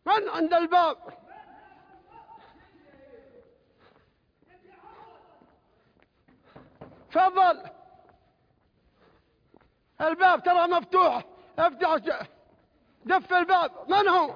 من عند الباب؟ تفضل، الباب ترى مفتوح، افتح، دف الباب. من هو؟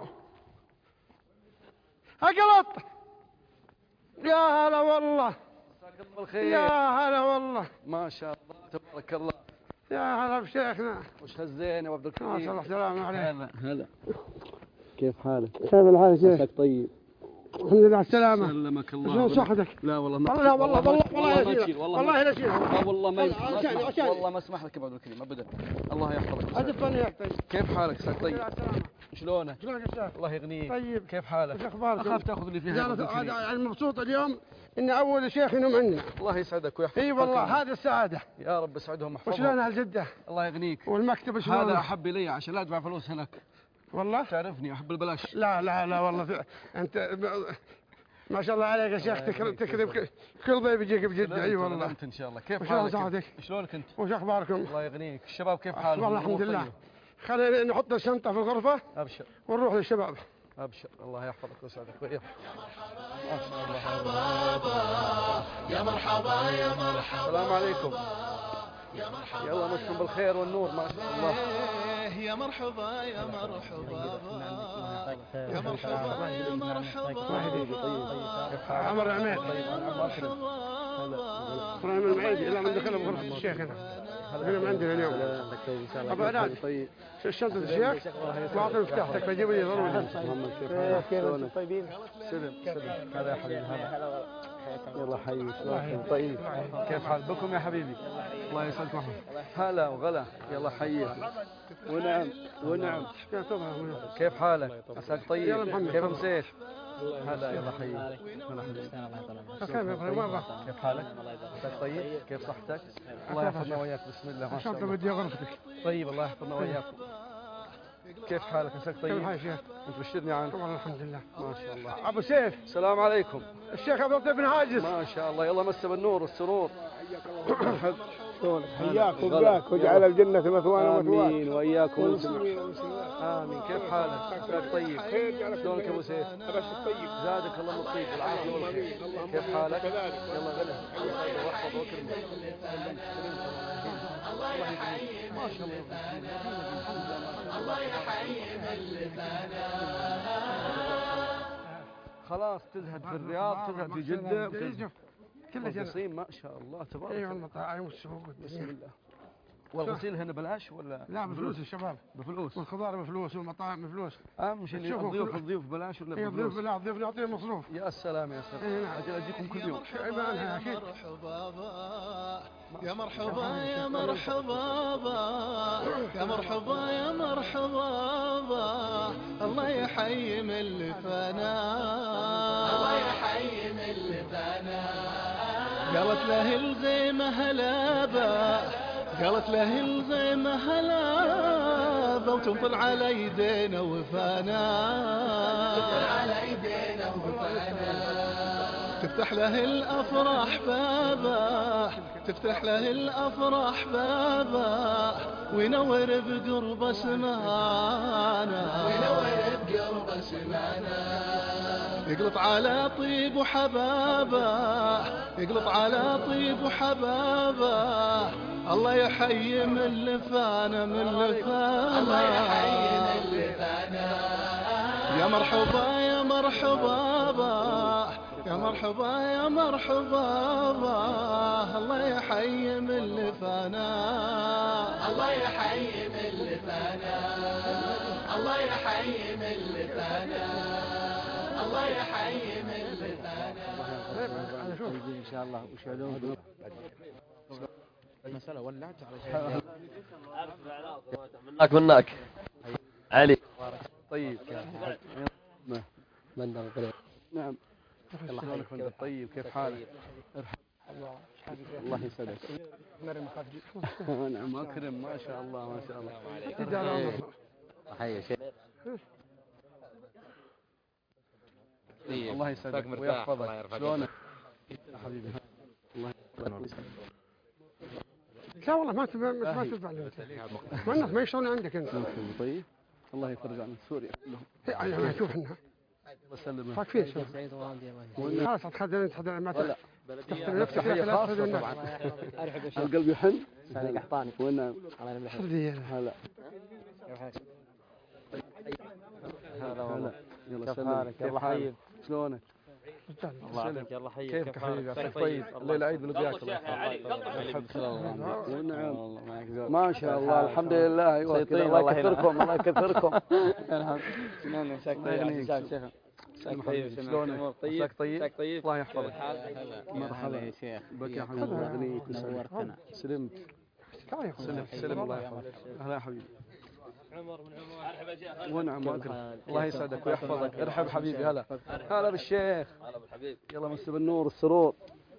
اقلط. يا هلا والله، مساك الله بالخير. يا هلا والله، ما شاء الله تبارك الله. يا هلا بشيخنا. وش هالزين يا عبد الكريم؟ ما شاء الله، السلام عليك. هلا هلا، كيف حالك؟ كيف الحال يا شيخ؟ مساك طيب. الحمد لله على السلامة. سلمك الله. شلون صحتك؟ لا والله ما والله والله والله لا شيء. والله ما اسمح لك يا عبد الكريم ابدا. الله يحفظك. ادفني يا طيب. كيف حالك؟ مساك طيب. شلونك؟ شلونك يا شيخ؟ الله يغنيك. طيب، كيف حالك؟ ايش اخبارك؟ اخاف تاخذ لي فيها. انا مبسوط اليوم ان اول شيخ ينوم عندنا. الله يسعدك ويحفظك. اي والله، هذا السعادة. يا رب اسعدهم واحفظهم. وشلون اهل جدة؟ الله يغنيك. والمكتب شلون؟ هذا احب الي عشان لا ادفع فلوس هناك. والله تعرفني احب البلاش. لا والله انت ما شاء الله عليك يا شيخ، تكذب كل ضيف يجيك بجدة. اي والله. انت ان شاء الله. كيف شلون حالك؟ صحتك؟ شلونك انت؟ وش اخباركم؟ الله يغنيك. الشباب كيف حالهم؟ والله الحمد لله. خلينا نحط الشنطة في الغرفة. ابشر ونروح للشباب. ابشر، الله يحفظك ويسعدك وياك. يا مرحبا يا مرحبا. السلام عليكم. يلا مسكم بالخير والنور ما شاء الله. يا مرحبا يا مرحبا يا مرحبا يا مرحبا. عمر عميد. ابراهيم المعيدي لا من دخل بغرفة الشيخ هنا. هنا من عندنا اليوم. ابو علاج. شنطة الشيخ واعطي مفتاحك بجيب لي ضروري. كيف طيبين؟ سلم هذا يا حبيبي هذا. يلا حيك. طيب كيف حال بكم يا حبيبي؟ الله يسعدك محمد. هلا وغلا. يلا حيك. ونعم. كيف حالك؟ عساك طيب. كيف مسيت؟ هلا يلا حيك. كيف حالك؟ عساك طيب. كيف صحتك؟ الله يحفظنا وياك. بسم الله ما شاء الله. بدي غرفتك. طيب الله يحفظنا وياك. كيف حالك؟ عساك طيب. كيف حالك يا شيخ؟ انت بشرني عنك. والله الحمد لله. ما شاء الله. ابو سيف. السلام عليكم. الشيخ عبد اللطيف بن هاجس. ما شاء الله. يلا مسه بالنور والسرور. حياك وبياك واجعل الجنة مثوانا ومثواك. امين واياكم. امين. كيف حالك؟ عساك طيب. شلونك ابو سيف؟ طيب. زادك الله من الطيب والعافيه والخير. كيف حالك؟ يلا غنى. الله يحفظك ويكرمك. الله يحيي ما شاء الله. الله يحيي اللي فانا. خلاص تزهد في الرياض، تزهد في جدة، كل الغسيل ما شاء الله تبارك. ايوه المطاعم والسوق. بسم الله. والغسيل هنا بلاش ولا؟ لا بفلوس الشباب. بفلوس. والخضار بفلوس والمطاعم بفلوس. اهم شيء الضيوف بلاش ولا بفلوس؟ بفلوس؟ لا الضيوف نعطيه مصروف. يا سلام يا سلام. اجل اجيكم كل يوم. يا مرحبا يا مرحبا يا مرحبا يا مرحبا يا مرحبا. الله يحيي من اللي فانا. الله يحيي من اللي فانا. قالت له الغيمة هلابة، قالت له الغيمة هلابة وتنطل على يدينا وفانا. تنطل على يدينا وفانا. تفتح له الأفراح بابا، تفتح له الأفراح بابا وينور بقرب سمانا. وينور بقرب سمانا. يقلط على طيب وحبابه، يقلط على طيب وحبابه. الله يحيي من اللي فانا، من اللي فانا. الله يحيي من اللي فانا. يا مرحبا يا مرحبا يا مرحبا يا مرحبا. الله يحيي من اللي فانا. الله يحيي من اللي فانا. الله يحيي من اللي فانا. الله يحيي من اللي فانا. ان شاء الله وشهدون المسألة ولعت على منك علي. طيب من نعم. الله يخليك. طيب كيف حالك؟ الله يسعدك. نعم اكرم ما شاء الله ما شاء الله. حي شيخ. الله يسعدك ويحفظك. شلونك حبيبي؟ الله يسعدك. لا والله ما تدفع لي. ما يشتغلون عندك انت. طيب الله يفرج عن سوريا كلهم. يعني شوف احنا وسلم. فاك فيه شوف. خلاص تخدم ما تحترم نفسك لا تخدم الناس. القلب يحن. سالي قحطاني ونعم. الله يملح هلا. هلا يلا كيف سلم. حالك؟ يلا حبيب. شلونك؟ الله يعافيك. يلا حيك. كيفك حبيبي؟ عساك طيب. الليلة عيد ملقاك. ونعم. ما شاء الله الحمد لله. ايوه الله يكثركم الله يكثركم. شلون مساك طيب؟ مساك طيب. شلونك؟ طيب. طيب. طيب. الله يحفظك. مرحبا يا شيخ. بك يا حبيبي الله يغنيك نورتنا. سلمت. سلم الله يحفظك. اهلا يا حبيبي. عمر من عمر. ونعم واكرم. الله يسعدك ويحفظك. ارحب حبيبي. هلا هلا بالشيخ. هلا بالحبيب. يلا مسي بالنور والسرور.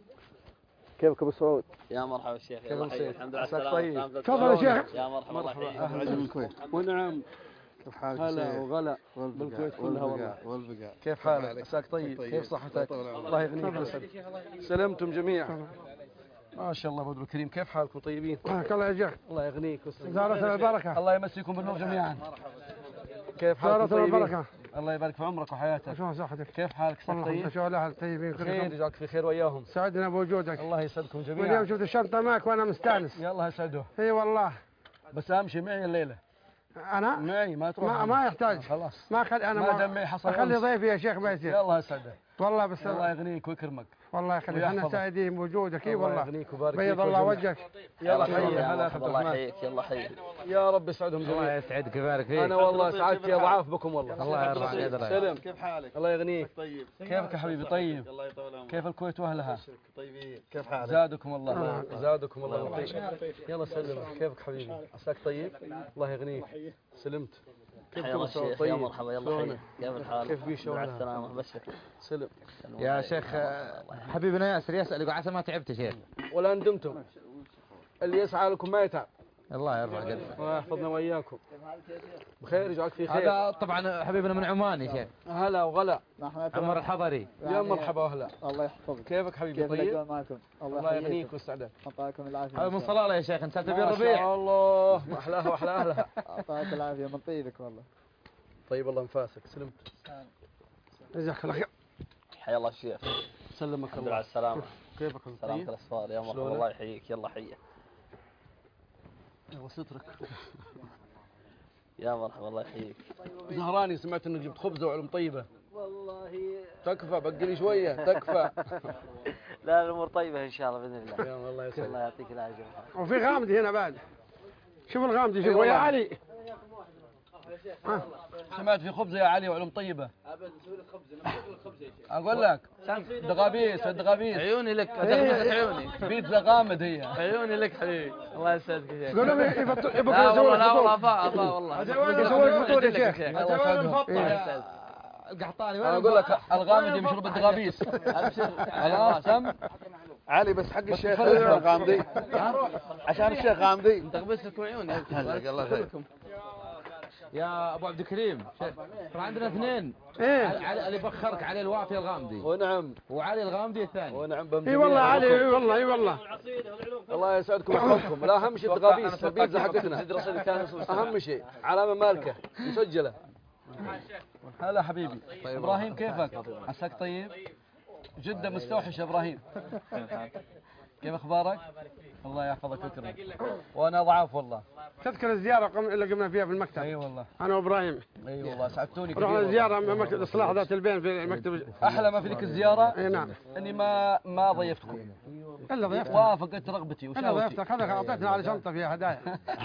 كيفك ابو سعود؟ يا مرحبا الشيخ. كيف يلا مسيك؟ حيك. الحمد لله عساك على طيب. السلامة. تفضل يا شيخ. يا مرحبا. الله يحييك. اهلا بالكويت. ونعم. كيف حالك هلا وغلا بالكويت كلها والله. والبقاء. كيف حالك؟ عساك طيب؟ كيف صحتك؟ الله يغنيك ويسعدك. سلمتم جميعا. ما شاء الله بدر الكريم. كيف حالكم طيبين؟ حياك الله يا شيخ. الله يغنيك ويسعدك. زارة البركة. الله يمسيكم بالنور جميعا. كيف حالكم زارة طيبين؟ البركة. الله يبارك في عمرك وحياتك. شلون صحتك؟ كيف حالك؟ والله طيب؟ شو الاهل طيبين خير كلكم. يجعلك في خير وياهم. سعدنا بوجودك. الله يسعدكم جميعا. واليوم شفت الشنطة معك وانا مستانس. يلا يسعده. اي والله. بس امشي معي الليله. انا معي ما تروح. ما يحتاج. خلاص. ما خلي انا ما دام معي حصل اخلي أمس. ضيفي يا شيخ ما يصير. يلا يسعدك. والله بس الله يغنيك ويكرمك. والله يخليك احنا ويحفظك. سعيدين بوجودك اي الله والله. يغنيك ويبارك فيك بيض الله ويجمعك. وجهك. يلا حي. حي. يا هلا مرحبا. الله يحييك. يلا حيك. يا رب يسعدهم الله جميعا. يسعدك ويبارك فيك. انا والله سعادتي اضعاف بكم والله. الله يرفع قدرك. سلم. كيف حالك؟ الله يغنيك. طيب. كيفك يا حبيبي؟ طيب. الله يطول عمرك. كيف الكويت واهلها؟ طيبين. كيف حالك؟ زادكم الله. زادكم الله بالطيب. يلا سلم. كيفك حبيبي؟ عساك طيب؟ الله يغنيك. سلمت. كيف حيا الله كل سنة الشيخ. يا طيب؟ مرحبا. يلا شلونك؟ حي. كيف الحال؟ كيف بيه شلونك؟ مع السلامة. بشر. سلم. يا شيخ حبيبنا ياسر يسأل يقول عسى ما تعبت يا شيخ. ولا ندمتم. اللي يسعى لكم ما يتعب. الله يرفع قدرك. الله يحفظنا وإياكم. بخير يجعلك في خير. هذا طبعا حبيبنا من عمان يا شيخ. هلا وغلا. عمر الحضري. يا مرحبا واهلا. الله يحفظك. كيفك حبيبي؟ كيف طيب. الاجواء معكم؟ الله يغنيك ويسعدك. اعطاكم العافيه. هذا من صلالة يا شيخ. انت تبي ما الربيع. شاء الله ما احلاها واحلى اهلها. اعطاك العافيه من طيبك والله. طيب الله انفاسك. سلمت. جزاك الله خير. حيا الله الشيخ. سلمك الحمد لله على الله. السلامة. كيفك سلامة طيب؟ الأسفار. يا مرحبا. شلونك؟ الله يحييك. يلا حيا. يلا سترك. يا مرحبا. الله يحييك. زهراني سمعت انك جبت خبزه وعلم طيبه. والله تكفى بقي لي شويه تكفى. لا الأمور طيبة إن شاء الله بإذن الله. يا الله يسعدك. الله يعطيك العافية. وفي غامدي هنا بعد. شوف الغامدي شوف يا علي. سمعت في خبزه يا علي وعلم طيبه. اقول لك دغابيس الدغابيس. عيوني لك. عيوني. بيتزا غامد هي. عيوني لك حبيبي. الله يسعدك يا شيخ. قول لهم يبقى لا يسوي والله لا والله الفطور. أفا والله. يسوي الفطور يا شيخ. الله يسعدهم. القحطاني انا اقول لك الغامدي يشرب الدغابيس. خلاص سم. علي بس حق الشيخ غامدي. عشان الشيخ غامدي. انت غبس لكم عيوني. الله خير. يا ابو عبد الكريم. ترى عندنا اثنين. ايه علي اللي بخرك علي الوافي الغامدي. ونعم. وعلي الغامدي الثاني. ونعم اي بمجميع. والله علي اي والله اي والله. الله يسعدكم ويحفظكم. لا اهم شيء الدغابيس البيتزا حقتنا. اهم شيء علامه مالكه مسجله. هلا حبيبي. ابراهيم كيفك؟ عساك طيب؟ جدة مستوحش يا ابراهيم. كيف اخبارك؟ الله يحفظك ويكرمك. وانا ضعاف والله. تذكر الزياره اللي قمنا فيها في المكتب. اي والله. انا وابراهيم. اي والله سعدتوني كثير. رحنا زياره من مكتب الاصلاح ذات البين في مكتب. احلى ما في ذيك الزياره اي نعم. اني ما ضيفتكم. الا ضيفتك. وافقت رغبتي الا وشهوتي. ضيفتك هذا اعطيتنا على شنطه فيها هدايا.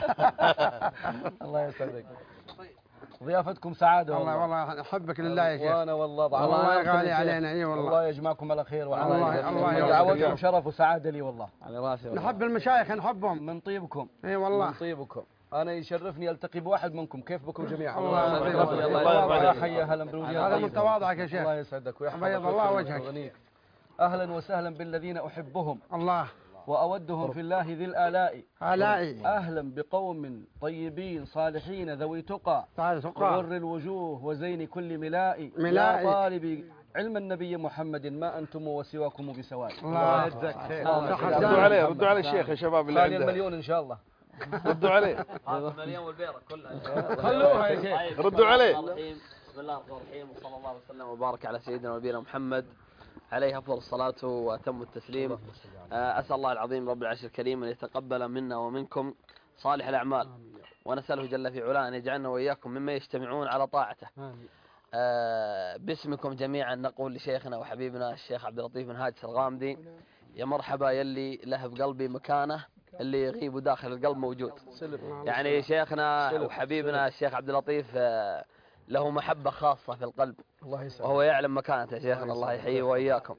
الله يسعدك. ضيافتكم سعاده والله والله. والله احبك لله يا شيخ. وانا والله ضعف. الله غالي علينا اي والله. الله يجمعكم على خير وعلى الله يرضى دعوتكم شرف وسعاده لي والله. على راسي. نحب المشايخ نحبهم. من طيبكم. اي والله. من طيبكم. انا يشرفني التقي بواحد منكم. كيف بكم جميعا؟ الله يرضى الله يحيي اهلا بالوجود. هذا من تواضعك يا شيخ. الله يسعدك ويحفظك. بيض الله وجهك. ويغنيك. اهلا وسهلا بالذين احبهم الله. واودهم في الله ذي الالاء. علائي. اهلا بقوم طيبين صالحين ذوي تقى. تعال سقا. غر الوجوه وزين كل ملائي. ملائي. يا طالبي علم النبي محمد ما انتم وسواكم بسواء. الله يجزاك خير. ردوا عليه الشيخ يا شباب اللي ثاني عنده. المليون ان شاء الله. ردوا عليه. مليون والبيرة كلها خلوها يا شيخ. ردوا عليه. بسم الله الرحمن الرحيم، وصلى الله وسلم وبارك على سيدنا ونبينا محمد عليه أفضل الصلاة وأتم التسليم. أسأل الله العظيم رب العرش الكريم أن يتقبل منا ومنكم صالح الأعمال، ونسأله جل في علاه أن يجعلنا وإياكم مما يجتمعون على طاعته. باسمكم جميعا نقول لشيخنا وحبيبنا الشيخ عبد اللطيف بن هاجس الغامدي: يا مرحبا يلي له بقلبي مكانه، اللي يغيب داخل القلب موجود. يعني شيخنا وحبيبنا الشيخ عبد اللطيف له محبة خاصة في القلب، وهو يعلم مكانته. شيخنا الله يحييه وإياكم.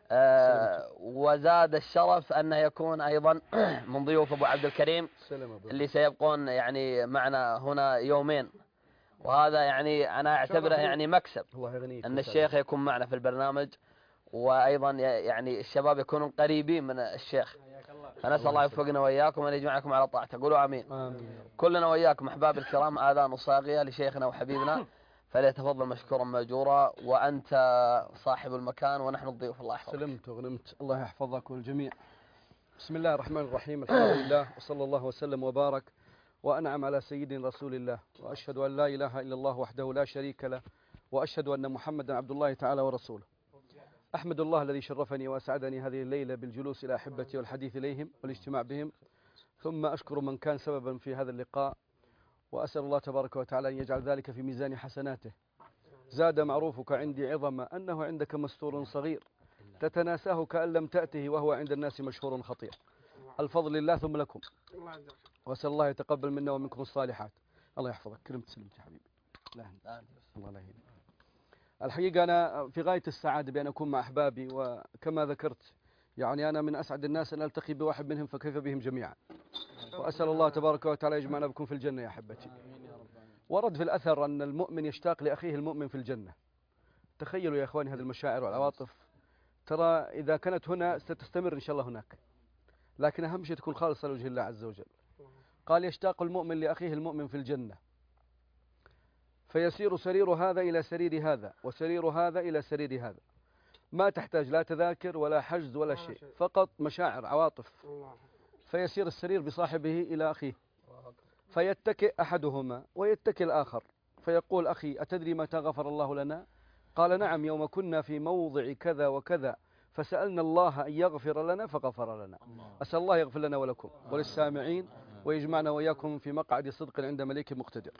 وزاد الشرف أنه يكون أيضا من ضيوف أبو عبد الكريم اللي سيبقون يعني معنا هنا يومين، وهذا يعني أنا أعتبره يعني مكسب أن الشيخ يكون معنا في البرنامج، وأيضا يعني الشباب يكونون قريبين من الشيخ. فنسأل الله يوفقنا وإياكم أن يجمعكم على طاعته. قولوا آمين. كلنا وإياكم أحباب الكرام آذان صاغية لشيخنا وحبيبنا، فليتفضل مشكورا ماجورا، وأنت صاحب المكان ونحن الضيوف. الله يحفظك. سلمت وغنمت، الله يحفظك والجميع. بسم الله الرحمن الرحيم، الحمد لله وصلى الله وسلم وبارك وأنعم على سيدنا رسول الله، وأشهد أن لا إله إلا الله وحده لا شريك له، وأشهد أن محمدا عبد الله تعالى ورسوله. أحمد الله الذي شرفني وأسعدني هذه الليلة بالجلوس إلى أحبتي والحديث إليهم والاجتماع بهم، ثم أشكر من كان سببا في هذا اللقاء، وأسأل الله تبارك وتعالى أن يجعل ذلك في ميزان حسناته. زاد معروفك عندي عظما أنه عندك مستور صغير، تتناساه كأن لم تأته، وهو عند الناس مشهور خطير. الفضل لله ثم لكم، وأسأل الله يتقبل منا ومنكم الصالحات. الله يحفظك. كلمة سلمت يا حبيبي. الله لا يهديك. الحقيقة أنا في غاية السعادة بأن أكون مع أحبابي، وكما ذكرت يعني أنا من أسعد الناس أن ألتقي بواحد منهم، فكيف بهم جميعا. وأسأل الله تبارك وتعالى يجمعنا بكم في الجنة يا أحبتي. ورد في الأثر أن المؤمن يشتاق لأخيه المؤمن في الجنة. تخيلوا يا إخواني هذه المشاعر والعواطف، ترى إذا كانت هنا ستستمر إن شاء الله هناك، لكن أهم شيء تكون خالصة لوجه الله عز وجل. قال: يشتاق المؤمن لأخيه المؤمن في الجنة، فيسير سرير هذا إلى سرير هذا، وسرير هذا إلى سرير هذا، ما تحتاج لا تذاكر ولا حجز ولا شيء، فقط مشاعر عواطف. فيسير السرير بصاحبه إلى أخيه، فيتكئ أحدهما ويتكئ الآخر، فيقول: أخي أتدري متى غفر الله لنا؟ قال: نعم، يوم كنا في موضع كذا وكذا فسألنا الله أن يغفر لنا فغفر لنا. أسأل الله يغفر لنا ولكم وللسامعين، ويجمعنا وإياكم في مقعد صدق عند مليك مقتدر.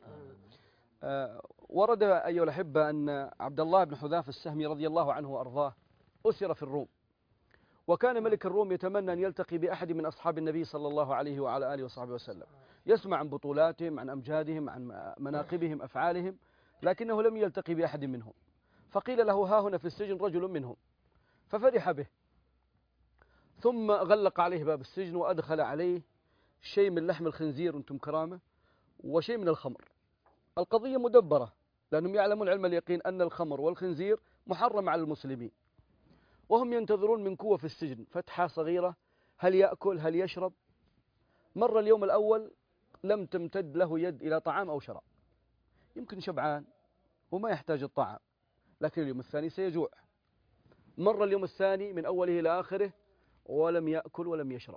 ورد أيها الأحبة أن عبد الله بن حذافة السهمي رضي الله عنه وأرضاه أسر في الروم، وكان ملك الروم يتمنى أن يلتقي بأحد من أصحاب النبي صلى الله عليه وعلى آله وصحبه وسلم، يسمع عن بطولاتهم، عن أمجادهم، عن مناقبهم، أفعالهم، لكنه لم يلتقي بأحد منهم. فقيل له: ها هنا في السجن رجل منهم، ففرح به، ثم غلق عليه باب السجن وأدخل عليه شيء من لحم الخنزير، أنتم كرامة، وشيء من الخمر. القضية مدبرة، لأنهم يعلمون علم اليقين أن الخمر والخنزير محرم على المسلمين، وهم ينتظرون من قوة في السجن فتحة صغيرة، هل يأكل هل يشرب. مر اليوم الأول لم تمتد له يد إلى طعام أو شراب، يمكن شبعان وما يحتاج الطعام، لكن اليوم الثاني سيجوع. مر اليوم الثاني من أوله إلى آخره ولم يأكل ولم يشرب،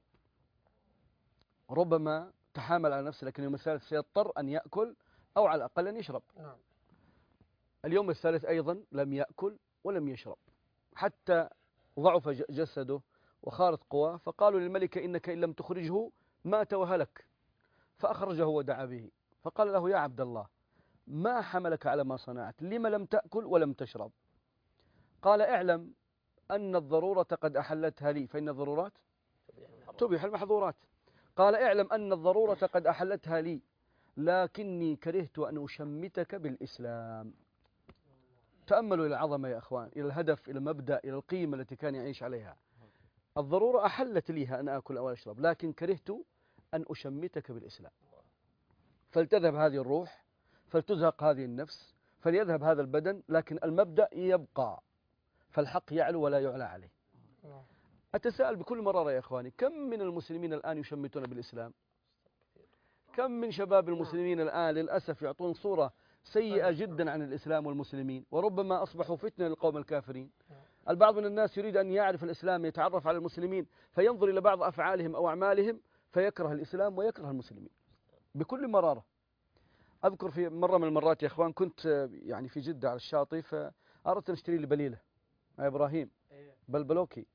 ربما تحامل على نفسه، لكن اليوم الثالث سيضطر أن يأكل أو على الأقل أن يشرب. اليوم الثالث أيضا لم يأكل ولم يشرب، حتى ضعف جسده وخارت قواه، فقالوا للملك: إنك إن لم تخرجه مات وهلك. فأخرجه ودعا به، فقال له: يا عبد الله، ما حملك على ما صنعت؟ لما لم تأكل ولم تشرب؟ قال: اعلم أن الضرورة قد أحلتها لي، فإن الضرورات تبيح المحظورات. قال: اعلم أن الضرورة قد أحلتها لي، لكني كرهت أن أشمتك بالإسلام. تأملوا إلى العظمة يا أخوان، إلى الهدف، إلى المبدأ، إلى القيمة التي كان يعيش عليها. الضرورة أحلت ليها أن أكل أو أشرب، لكن كرهت أن أشمتك بالإسلام. فلتذهب هذه الروح، فلتزهق هذه النفس، فليذهب هذا البدن، لكن المبدأ يبقى، فالحق يعلو ولا يعلى عليه. أتساءل بكل مرارة يا أخواني، كم من المسلمين الآن يشمتون بالإسلام؟ كم من شباب المسلمين الآن للأسف يعطون صورة سيئة جدا عن الإسلام والمسلمين، وربما أصبحوا فتنة للقوم الكافرين. البعض من الناس يريد أن يعرف الإسلام، يتعرف على المسلمين، فينظر إلى بعض أفعالهم أو أعمالهم فيكره الإسلام ويكره المسلمين بكل مرارة. أذكر في مرة من المرات يا إخوان كنت يعني في جدة على الشاطئ، فأردت أن أشتري لي بليلة يا إبراهيم بلبلوكي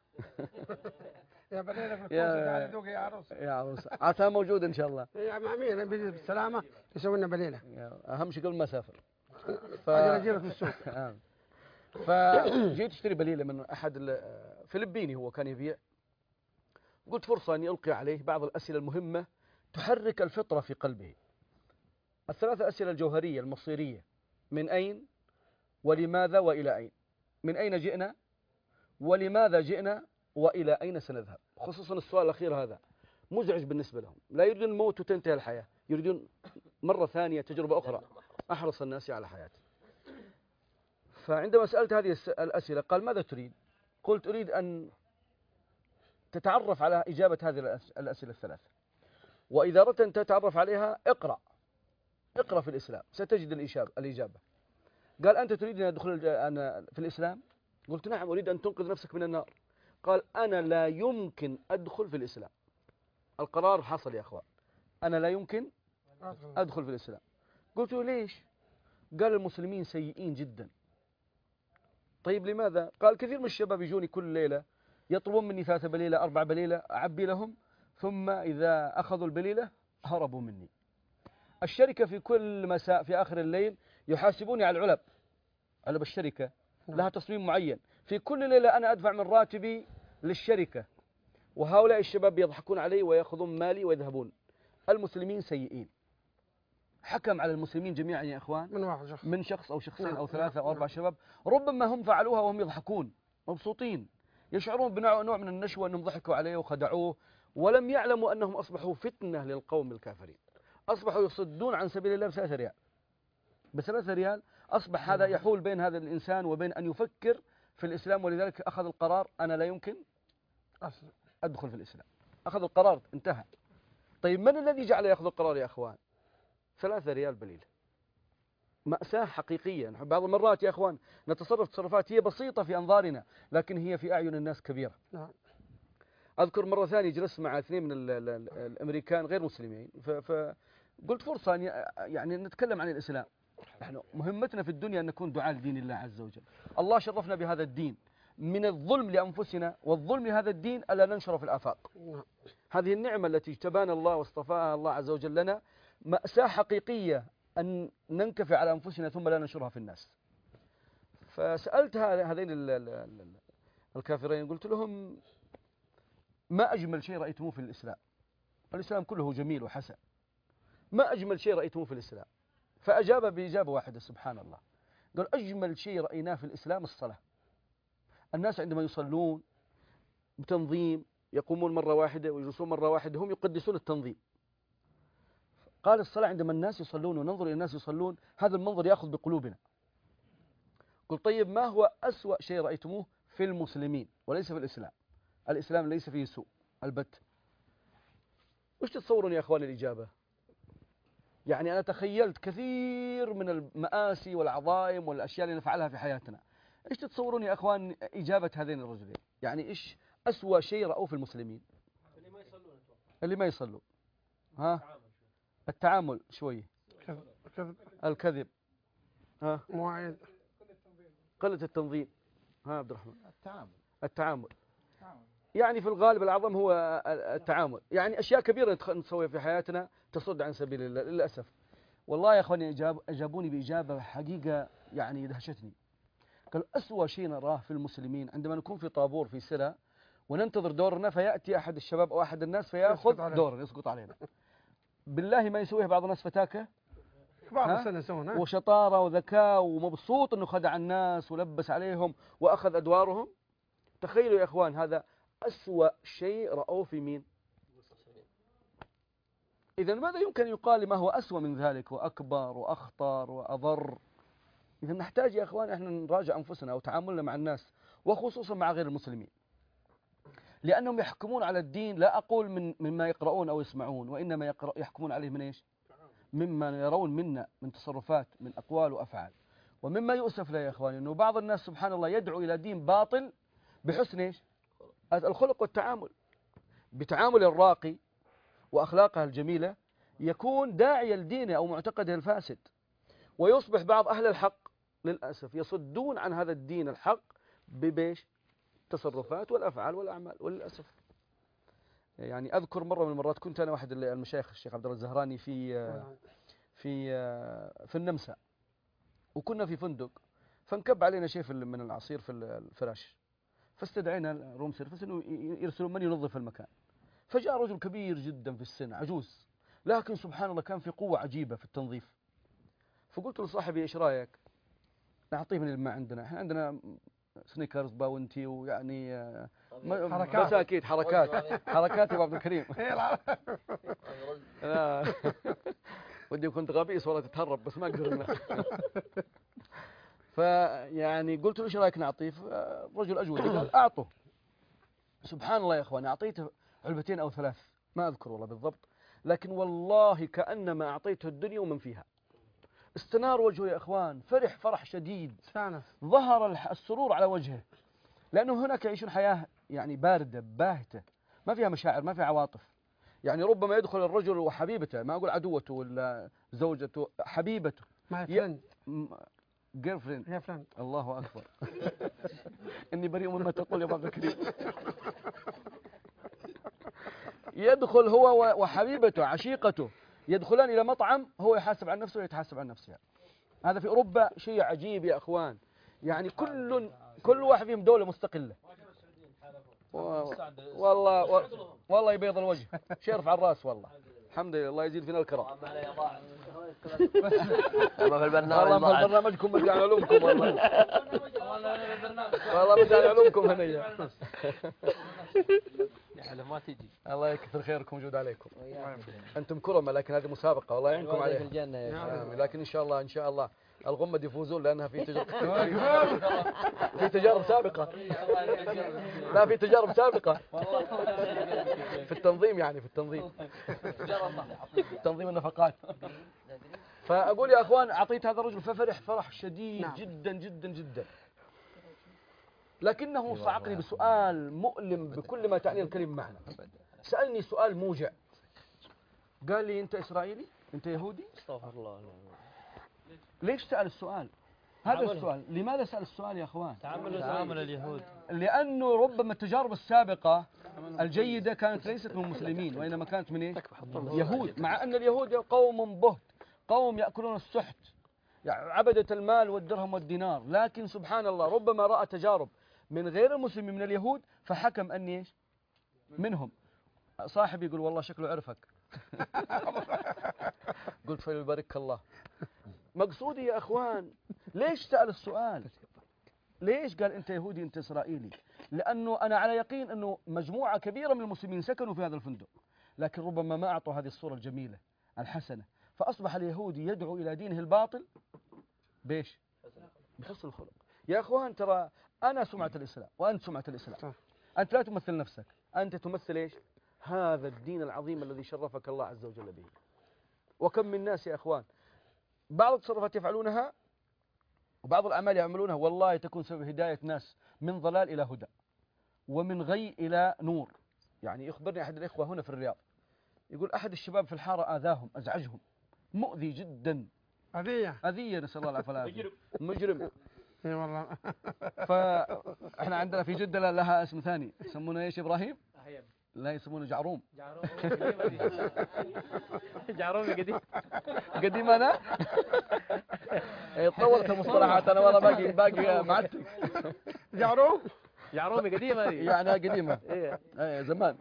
يا بليلة في الكوسة تعالي ذوقي يا عروس. يا عروس عسى موجود إن شاء الله. يا معمين بالسلامة يسوي لنا بليلة. أهم شيء قبل ما أسافر. أجل في السوق. فجيت اشتري بليلة من أحد فلبيني هو كان يبيع. قلت فرصة أني ألقي عليه بعض الأسئلة المهمة تحرك الفطرة في قلبه. الثلاثة أسئلة الجوهرية المصيرية: من أين ولماذا وإلى أين؟ من أين جئنا ولماذا جئنا وإلى أين سنذهب؟ خصوصا السؤال الأخير هذا مزعج بالنسبة لهم، لا يريدون الموت وتنتهي الحياة، يريدون مرة ثانية تجربة أخرى. أحرص الناس على حياته. فعندما سألت هذه الأسئلة قال: ماذا تريد؟ قلت: أريد أن تتعرف على إجابة هذه الأسئلة الثلاثة، وإذا أردت أن تتعرف عليها اقرأ في الإسلام ستجد الإجابة. قال: أنت تريد أن أدخل في الإسلام؟ قلت: نعم، أريد أن تنقذ نفسك من النار. قال: أنا لا يمكن أدخل في الإسلام. القرار حصل يا أخوان، أنا لا يمكن أدخل في الإسلام. قلت له: ليش؟ قال: المسلمين سيئين جدا. طيب لماذا؟ قال: كثير من الشباب يجوني كل ليلة يطلبون مني 3 بليلة 4 بليلة أعبي لهم، ثم إذا أخذوا البليلة هربوا مني. الشركة في كل مساء في آخر الليل يحاسبوني على علب الشركة لها تصميم معين، في كل ليلة أنا أدفع من راتبي للشركة، وهؤلاء الشباب يضحكون علي ويأخذون مالي ويذهبون. المسلمين سيئين. حكم على المسلمين جميعا يا إخوان من شخص أو شخصين أو 3 أو 4 شباب، ربما هم فعلوها وهم يضحكون مبسوطين، يشعرون بنوع من النشوة أنهم ضحكوا عليه وخدعوه، ولم يعلموا أنهم أصبحوا فتنة للقوم الكافرين. أصبحوا يصدون عن سبيل الله ب3 ريال. ب3 ريال أصبح هذا يحول بين هذا الإنسان وبين أن يفكر في الإسلام، ولذلك أخذ القرار: أنا لا يمكن أدخل في الإسلام. أخذ القرار، انتهى. طيب من الذي جعل يأخذ القرار يا أخوان؟ 3 ريال بليلة. مأساة حقيقية. بعض المرات يا أخوان نتصرف تصرفات هي بسيطة في أنظارنا، لكن هي في أعين الناس كبيرة. أذكر مرة ثانية جلست مع 2 من الأمريكان غير مسلمين، فقلت فرصة يعني نتكلم عن الإسلام. نحن مهمتنا في الدنيا أن نكون دعاة لدين الله عز وجل. الله شرفنا بهذا الدين. من الظلم لأنفسنا والظلم لهذا الدين ألا ننشر في الآفاق. هذه النعمة التي اجتبانا الله واصطفاها الله عز وجل لنا، مأساة حقيقية أن ننكفي على أنفسنا ثم لا ننشرها في الناس. فسألت هذين الكافرين، قلت لهم: ما أجمل شيء رأيتموه في الإسلام؟ الإسلام كله جميل وحسن، ما أجمل شيء رأيتموه في الإسلام؟ فأجاب بإجابة واحدة سبحان الله، قال: أجمل شيء رأيناه في الإسلام الصلاة. الناس عندما يصلون بتنظيم يقومون مرة واحدة ويجلسون مرة واحدة، هم يقدسون التنظيم. قال: الصلاة عندما الناس يصلون وننظر إلى الناس يصلون، هذا المنظر يأخذ بقلوبنا. قلت: طيب ما هو أسوأ شيء رأيتموه في المسلمين وليس في الإسلام؟ الإسلام ليس فيه سوء البت. وش تتصورون يا أخوان الإجابة؟ يعني أنا تخيلت كثير من المآسي والعظائم والأشياء اللي نفعلها في حياتنا. إيش تتصورون يا أخوان إجابة هذين الرجلين؟ يعني إيش أسوأ شيء رأوه في المسلمين؟ اللي ما يصلون. ها؟ التعامل شوي. الكذب. ها؟ مواعيد. قلة التنظيم. ها عبد الرحمن؟ التعامل. يعني في الغالب الأعظم هو التعامل. يعني أشياء كبيرة نسويها في حياتنا تصد عن سبيل الله للأسف. والله يا أخواني أجابوني بإجابة حقيقة يعني دهشتني. قال: أسوأ شيء نراه في المسلمين عندما نكون في طابور في سلة وننتظر دورنا، فيأتي أحد الشباب أو أحد الناس فيأخذ دور يسقط علينا. بالله ما يسويه بعض الناس فتاكة، بعض السنة يسوونها، وشطارة وذكاء ومبسوط أنه خدع الناس ولبس عليهم وأخذ أدوارهم. تخيلوا يا أخوان، هذا أسوأ شيء رأوه في مين؟ إذن ماذا يمكن أن يقال ما هو أسوأ من ذلك وأكبر وأخطر وأضر؟ إذن نحتاج يا أخوان إحنا نراجع أنفسنا وتعاملنا مع الناس، وخصوصا مع غير المسلمين، لأنهم يحكمون على الدين لا أقول مما يقرؤون أو يسمعون، وإنما يحكمون عليه من إيش؟ مما يرون منا من تصرفات، من أقوال وأفعال. ومما يؤسف له يا أخواني أنه بعض الناس سبحان الله يدعو إلى دين باطل بحسن إيش؟ الخلق والتعامل، بتعامل الراقي وأخلاقها الجميلة يكون داعية لدينه أو معتقده الفاسد، ويصبح بعض أهل الحق للأسف يصدون عن هذا الدين الحق ببيش التصرفات والأفعال والأعمال. وللأسف يعني أذكر مرة من المرات كنت أنا واحد المشايخ الشيخ عبد الله الزهراني في النمسا، وكنا في فندق، فانكب علينا شيء من العصير في الفراش، فاستدعينا روم سيرفيس انه يرسلون من ينظف المكان. فجاء رجل كبير جدا في السن، عجوز، لكن سبحان الله كان في قوة عجيبة في التنظيف. فقلت لصاحبي ايش رايك نعطيه من اللي ما عندنا، احنا عندنا سنيكرز باونتي ويعني حركات. بس اكيد حركات يا ابو عبد الكريم. ودي كنت غبيس والله تتهرب بس ما قدرنا. فيعني قلت له ايش رايك نعطيه؟ رجل اجود قال اعطه. سبحان الله يا اخوان، اعطيته علبتين او 3 ما اذكر والله بالضبط، لكن والله كانما اعطيته الدنيا ومن فيها. استنار وجهه يا اخوان، فرح فرح شديد، ظهر السرور على وجهه، لانه هناك يعيشون حياه يعني بارده باهته، ما فيها مشاعر، ما فيها عواطف. يعني ربما يدخل الرجل وحبيبته، ما اقول عدوته ولا زوجته، حبيبته، جير فريند. الله اكبر. اني بريء مما تقول يا ابو عبد الكريم. يدخل هو وحبيبته عشيقته، يدخلان الى مطعم، هو يحاسب عن نفسه ويتحاسب عن نفسها. هذا في اوروبا شيء عجيب يا اخوان، يعني كل واحد فيهم دوله مستقله. والله يبيض الوجه، شرف على الراس والله. الحمد لله، الله يزيد فينا الكرم. والله في البرنامج والله في برنامجكم مدعي علومكم والله. والله مدعي علومكم هنيا. ما تجي. الله يكثر خيركم وجود عليكم. انتم كرمة، لكن هذه مسابقة والله يعينكم عليها. في الجنة يا لكن ان شاء الله الغمد يفوزون لانها في تجارب سابقة. لا في تجارب سابقة في التنظيم، يعني في التنظيم تنظيم النفقات. فاقول يا اخوان اعطيت هذا الرجل ففرح فرح شديد جدا جدا جدا، لكنه صعقني بسؤال مؤلم بكل ما تعنيه الكلمة معنى. سألني سؤال موجع، قال لي أنت إسرائيلي؟ أنت يهودي؟ استغفر الله. ليش سأل السؤال؟ هذا السؤال، لماذا سأل السؤال يا أخوان؟ تعامل اليهود، لأنه ربما التجارب السابقة الجيدة كانت ليست من المسلمين، وإنما كانت من إيه؟ يهود، مع أن اليهود قوم بهت، قوم يأكلون السحت، يعني عبدة المال والدرهم والدينار. لكن سبحان الله ربما رأى تجارب من غير المسلمين من اليهود فحكم أني إيش؟ منهم. صاحبي يقول والله شكله عرفك. قلت فليبارك الله. مقصودي يا أخوان ليش سأل السؤال؟ ليش قال أنت يهودي أنت إسرائيلي؟ لأنه أنا على يقين أنه مجموعة كبيرة من المسلمين سكنوا في هذا الفندق، لكن ربما ما أعطوا هذه الصورة الجميلة الحسنة، فأصبح اليهودي يدعو إلى دينه الباطل بيش؟ بحسن الخلق. يا أخوان ترى أنا سمعة الإسلام وأنت سمعة الإسلام. أنت لا تمثل نفسك، أنت تمثل إيش؟ هذا الدين العظيم الذي شرفك الله عز وجل به. وكم من ناس يا أخوان بعض التصرفات يفعلونها وبعض الأعمال يعملونها والله تكون سبب هداية ناس من ضلال إلى هدى ومن غي إلى نور. يعني يخبرني أحد الإخوة هنا في الرياض، يقول أحد الشباب في الحارة آذاهم، أزعجهم، مؤذي جدا، أذية نسأل الله العافية والعافية، مجرم. اي والله. فاحنا عندنا في جدة لها اسم ثاني يسمونه ايش إبراهيم؟ لا يسمونه جعروم. جعروم قديم. قديم أنا؟ طورت المصطلحات أنا والله باقي معتق. جعرومي قديمة هذه. يعني قديمة. إيه زمان.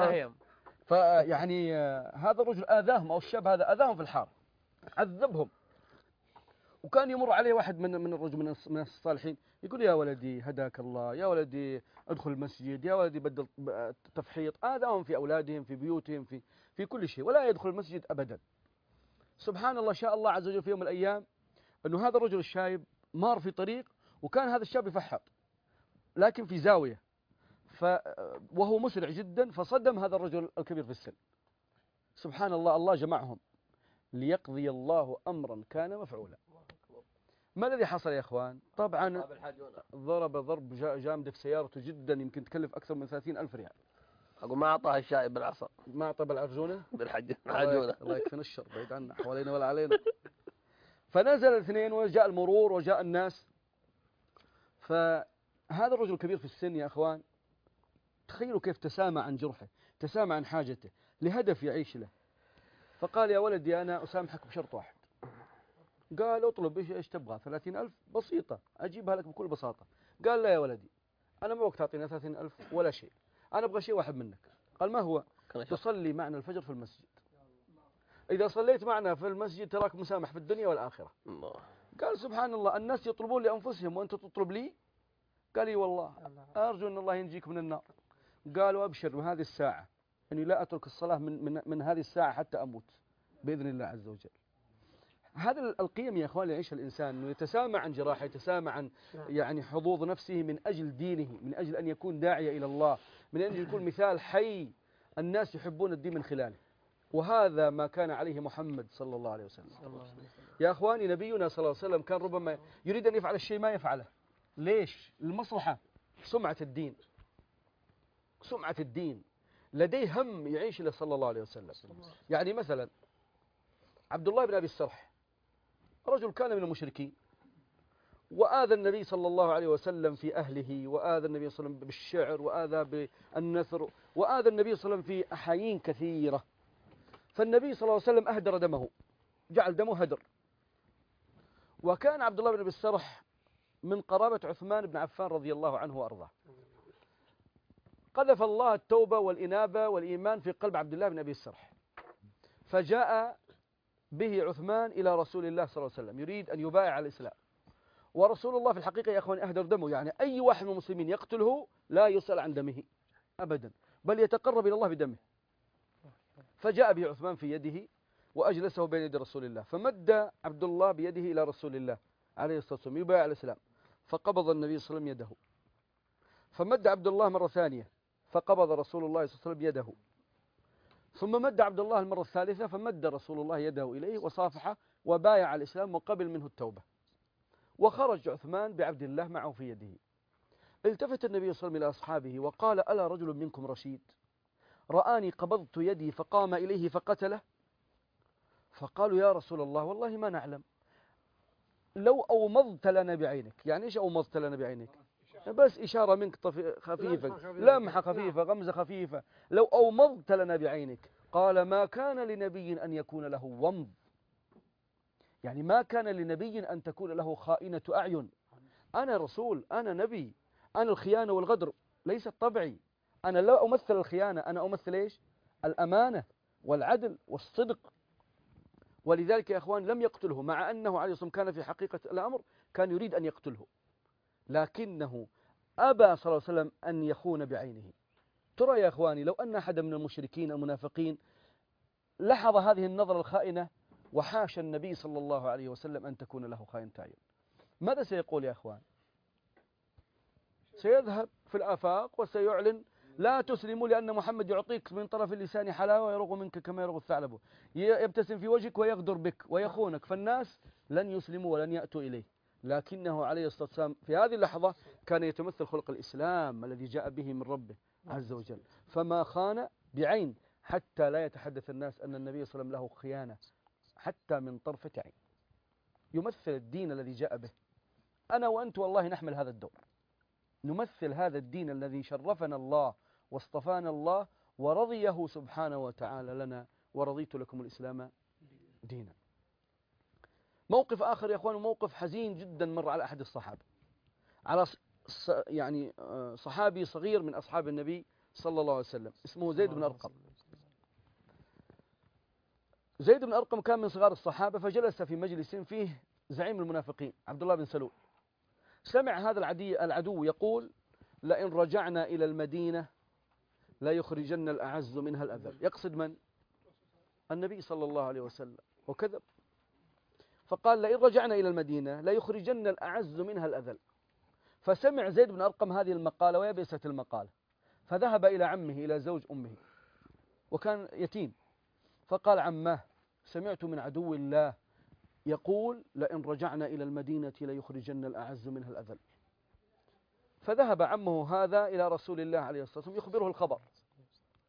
فيعني هذا الرجل آذاهم أو الشاب هذا آذاهم في الحارة، عذبهم. وكان يمر عليه واحد من الرجل من الصالحين يقول يا ولدي هداك الله، يا ولدي ادخل المسجد، يا ولدي بدل تفحيط. آذاهم في أولادهم في بيوتهم في كل شيء، ولا يدخل المسجد أبدا. سبحان الله شاء الله عز وجل في يوم من الأيام أنه هذا الرجل الشايب مار في طريق، وكان هذا الشاب يفحط لكن في زاوية، وهو مسرع جدا، فصدم هذا الرجل الكبير في السن. سبحان الله، الله جمعهم ليقضي الله أمرا كان مفعولا. ما الذي حصل يا إخوان؟ طبعا ضرب ضرب جامد في سيارته جدا، يمكن تكلف أكثر من 30,000 ريال. أقول ما أعطاه الشاي بالعصا. ما أعطى بالعرجونة بالحجونة. الله يكفينا الشر، بعيد عنا حوالينا ولا علينا. فنزل الاثنين وجاء المرور وجاء الناس. فهذا الرجل الكبير في السن يا أخوان، تخيلوا كيف تسامى عن جرحه، تسامى عن حاجته لهدف يعيش له. فقال يا ولدي أنا أسامحك بشرط واحد. قال اطلب ايش تبغى؟ 30,000 بسيطة أجيبها لك بكل بساطة. قال لا يا ولدي أنا ما وقت تعطيني 30,000 ولا شيء، أنا أبغى شيء واحد منك. قال ما هو؟ تصلي معنا الفجر في المسجد، إذا صليت معنا في المسجد تراك مسامح في الدنيا والآخرة. الله. قال سبحان الله، الناس يطلبون لأنفسهم وأنت تطلب لي؟ قال لي والله أرجو أن الله ينجيك من النار. قالوا أبشر من هذه الساعة أني لا أترك الصلاة من هذه الساعة حتى أموت بإذن الله عز وجل. هذا القيم يا أخوان يعيشها الإنسان، أنه يتسامى عن جراحه، يتسامى عن يعني حظوظ نفسه من أجل دينه، من أجل أن يكون داعية إلى الله، من أجل يكون مثال حي الناس يحبون الدين من خلاله. وهذا ما كان عليه محمد صلى الله عليه وسلم. يا أخواني نبينا صلى الله عليه وسلم كان ربما يريد أن يفعل الشيء ما يفعله. ليش؟ المصلحة، سمعة الدين، سمعة الدين. لديه هم يعيش له صلى الله عليه وسلم. يعني مثلا عبد الله بن أبي السرح رجل كان من المشركين، وآذى النبي صلى الله عليه وسلم في أهله، وآذى النبي صلى الله عليه وسلم بالشعر، وآذى بالنثر، وآذى النبي صلى الله عليه وسلم في أحايين كثيرة. فالنبي صلى الله عليه وسلم أهدر دمه، جعل دمه هدر. وكان عبد الله بن أبي السرح من قرابة عثمان بن عفان رضي الله عنه وأرضاه. قذف الله التوبة والإنابة والإيمان في قلب عبد الله بن أبي السرح، فجاء به عثمان إلى رسول الله صلى الله عليه وسلم يريد أن يبايع على الإسلام. ورسول الله في الحقيقة يا أخوان أهدر دمه، يعني أي واحد من المسلمين يقتله لا يسأل عن دمه أبدا، بل يتقرب إلى الله بدمه. فجاء به عثمان في يده وأجلسه بين يدي رسول الله، فمد عبد الله بيده إلى رسول الله عليه الصلاة والسلام يبايع على الإسلام، فقبض النبي صلى الله عليه وسلم يده. فمد عبد الله مرة ثانية فقبض رسول الله صلى الله عليه وسلم يده. ثم مد عبد الله المرة الثالثة فمد رسول الله يده إليه وصافحه وبايع على الإسلام وقبل منه التوبة. وخرج عثمان بعبد الله معه في يده. التفت النبي صلى الله عليه وسلم إلى أصحابه وقال ألا رجل منكم رشيد رآني قبضت يدي فقام إليه فقتله؟ فقالوا يا رسول الله والله ما نعلم، لو أومضت لنا بعينك. يعني إيش أومضت لنا بعينك؟ بس إشارة منك خفيفة، لمحة خفيفة، غمزة خفيفة. لو أومضت لنا بعينك. قال ما كان لنبي أن يكون له ومض، يعني ما كان لنبي أن تكون له خائنة أعين. أنا رسول، أنا نبي، أنا الخيانة والغدر ليست طبعي. أنا لا أمثل الخيانة، أنا أمثل إيش؟ الأمانة والعدل والصدق. ولذلك يا أخوان لم يقتله، مع أنه عليه الصلاة والسلام كان في حقيقة الأمر كان يريد أن يقتله، لكنه أبى صلى الله عليه وسلم أن يخون بعينه. ترى يا أخواني لو أن أحد من المشركين المنافقين لاحظ هذه النظرة الخائنة وحاش النبي صلى الله عليه وسلم أن تكون له خائنة عين، ماذا سيقول يا أخوان؟ سيذهب في الآفاق وسيعلن لا تسلموا لأن محمد يعطيك من طرف اللسان حلاوة ويرغ منك كما يرغ الثعلب، يبتسم في وجهك ويغدر بك ويخونك، فالناس لن يسلموا ولن يأتوا إليه. لكنه عليه الصلاة والسلام في هذه اللحظة كان يتمثل خلق الإسلام الذي جاء به من ربه عز وجل، فما خان بعين حتى لا يتحدث الناس أن النبي صلى الله عليه وسلم له خيانة حتى من طرفة عين. يمثل الدين الذي جاء به. أنا وأنت والله نحمل هذا الدور، نمثل هذا الدين الذي شرفنا الله واصطفانا الله ورضيه سبحانه وتعالى لنا، ورضيت لكم الإسلام دينا. موقف آخر يا أخوان، موقف حزين جدا مر على أحد الصحابة، على يعني صحابي صغير من أصحاب النبي صلى الله عليه وسلم اسمه زيد بن أرقم. زيد بن أرقم كان من صغار الصحابة، فجلس في مجلس فيه زعيم المنافقين عبد الله بن سلول. سمع هذا العدو يقول لئن رجعنا إلى المدينة لا يخرجن الأعز منها الأذل. يقصد من؟ النبي صلى الله عليه وسلم، وكذب. فقال لئن رجعنا إلى المدينة لا يخرجن الأعز منها الأذل. فسمع زيد بن أرقم هذه المقالة ويبست المقالة، فذهب إلى عمه إلى زوج أمه وكان يتيم، فقال عماه سمعت من عدو الله يقول لئن رجعنا إلى المدينة ليخرجن الأعز منها الأذل. فذهب عمه هذا إلى رسول الله عليه الصلاة والسلام يخبره الخبر.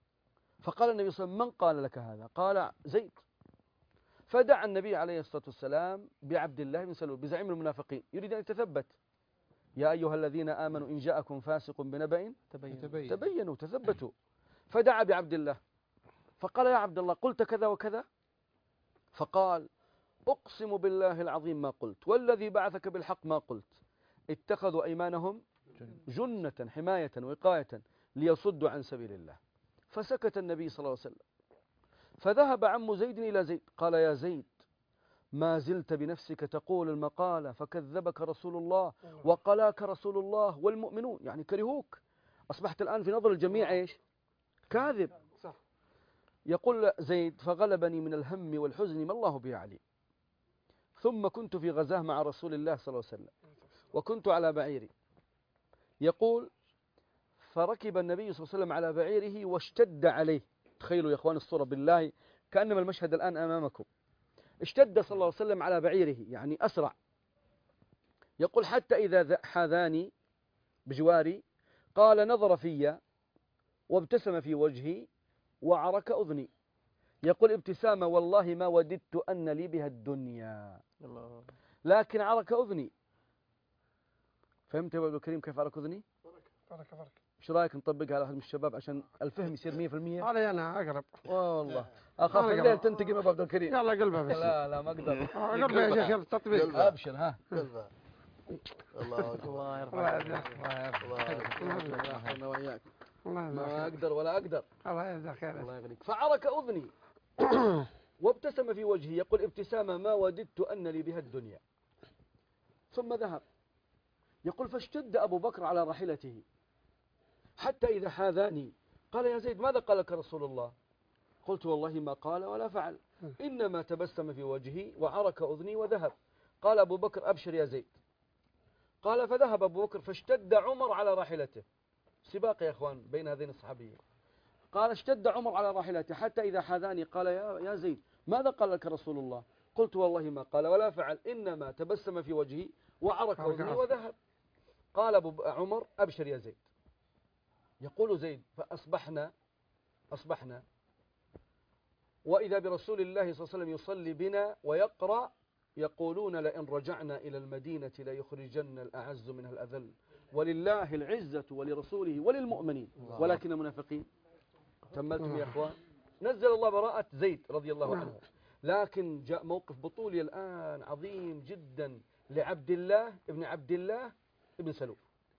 فقال النبي صلى الله عليه وسلم: من قال لك هذا؟ قال: زيد. فدعا النبي عليه الصلاة والسلام بعبد الله بن سلول بزعيم المنافقين يريد أن يتثبت: يا أيها الذين آمنوا إن جاءكم فاسق بنبأ تبينوا تثبتوا. فدعا بعبد الله فقال: يا عبد الله، قلت كذا وكذا؟ فقال: أقسم بالله العظيم ما قلت، والذي بعثك بالحق ما قلت. اتخذوا أيمانهم جنة حماية وقاية ليصدوا عن سبيل الله. فسكت النبي صلى الله عليه وسلم. فذهب عم زيد إلى زيد قال: يا زيد، ما زلت بنفسك تقول المقالة فكذبك رسول الله وقلاك رسول الله والمؤمنون، يعني كرهوك، أصبحت الآن في نظر الجميع إيش؟ كاذب. يقول زيد: فغلبني من الهم والحزن ما الله به عليم. ثم كنت في غزاه مع رسول الله صلى الله عليه وسلم وكنت على بعيري. يقول: فركب النبي صلى الله عليه وسلم على بعيره واشتد عليه. تخيلوا يا اخوان الصورة بالله، كأنما المشهد الآن أمامكم. اشتد صلى الله عليه وسلم على بعيره، يعني أسرع. يقول: حتى إذا حاذاني بجواري قال: نظر في وابتسم في وجهي وعرك أذني. يقول: ابتسامة والله ما وددت أن لي بها الدنيا، لكن عرك أذني. فهمت يا أبو الكريم كيف عرك أذني؟ فرق. ايش رايك نطبقها على واحد من الشباب عشان الفهم يصير 100%؟ علي أنا أقرب. والله أخاف الليل تنتقم يا أبو عبد الكريم. يلا قلبها بس. لا ما أقدر. قلبها يا شيخ، يلا تطبيق. أبشر ها. قلبها. الله أكبر. الله يرفع الله وياك. ما أقدر ولا أقدر. الله يجزاك خير. الله يغنيك. فعرك أذني وابتسم في وجهي. يقول: ابتسامة ما وددت أن لي بها الدنيا. ثم ذهب. يقول: فاشتد أبو بكر على راحلته حتى إذا حاذاني قال: يا زيد، ماذا قال لك رسول الله؟ قلت: والله ما قال ولا فعل، إنما تبسم في وجهي وعرك أذني وذهب. قال أبو بكر: أبشر يا زيد. قال: فذهب أبو بكر فاشتد عمر على راحلته. سباق يا أخوان بين هذين الصحابيين. قال: اشتد عمر على راحلته حتى إذا حاذاني قال: يا زيد، ماذا قال لك رسول الله؟ قلت: والله ما قال ولا فعل، إنما تبسم في وجهي وعرك أذني وذهب. قال أبو عمر: أبشر يا زيد. يقول زيد: فأصبحنا وإذا برسول الله صلى الله عليه وسلم يصلي بنا ويقرأ: يقولون لئن رجعنا إلى المدينة ليخرجن الأعز منها الأذل ولله العزة ولرسوله وللمؤمنين ولكن المنافقين. تملتم يا أخوان. نزل الله براءة زيد رضي الله عنه. لكن جاء موقف بطولي الآن عظيم جدا لعبد الله ابن سلول،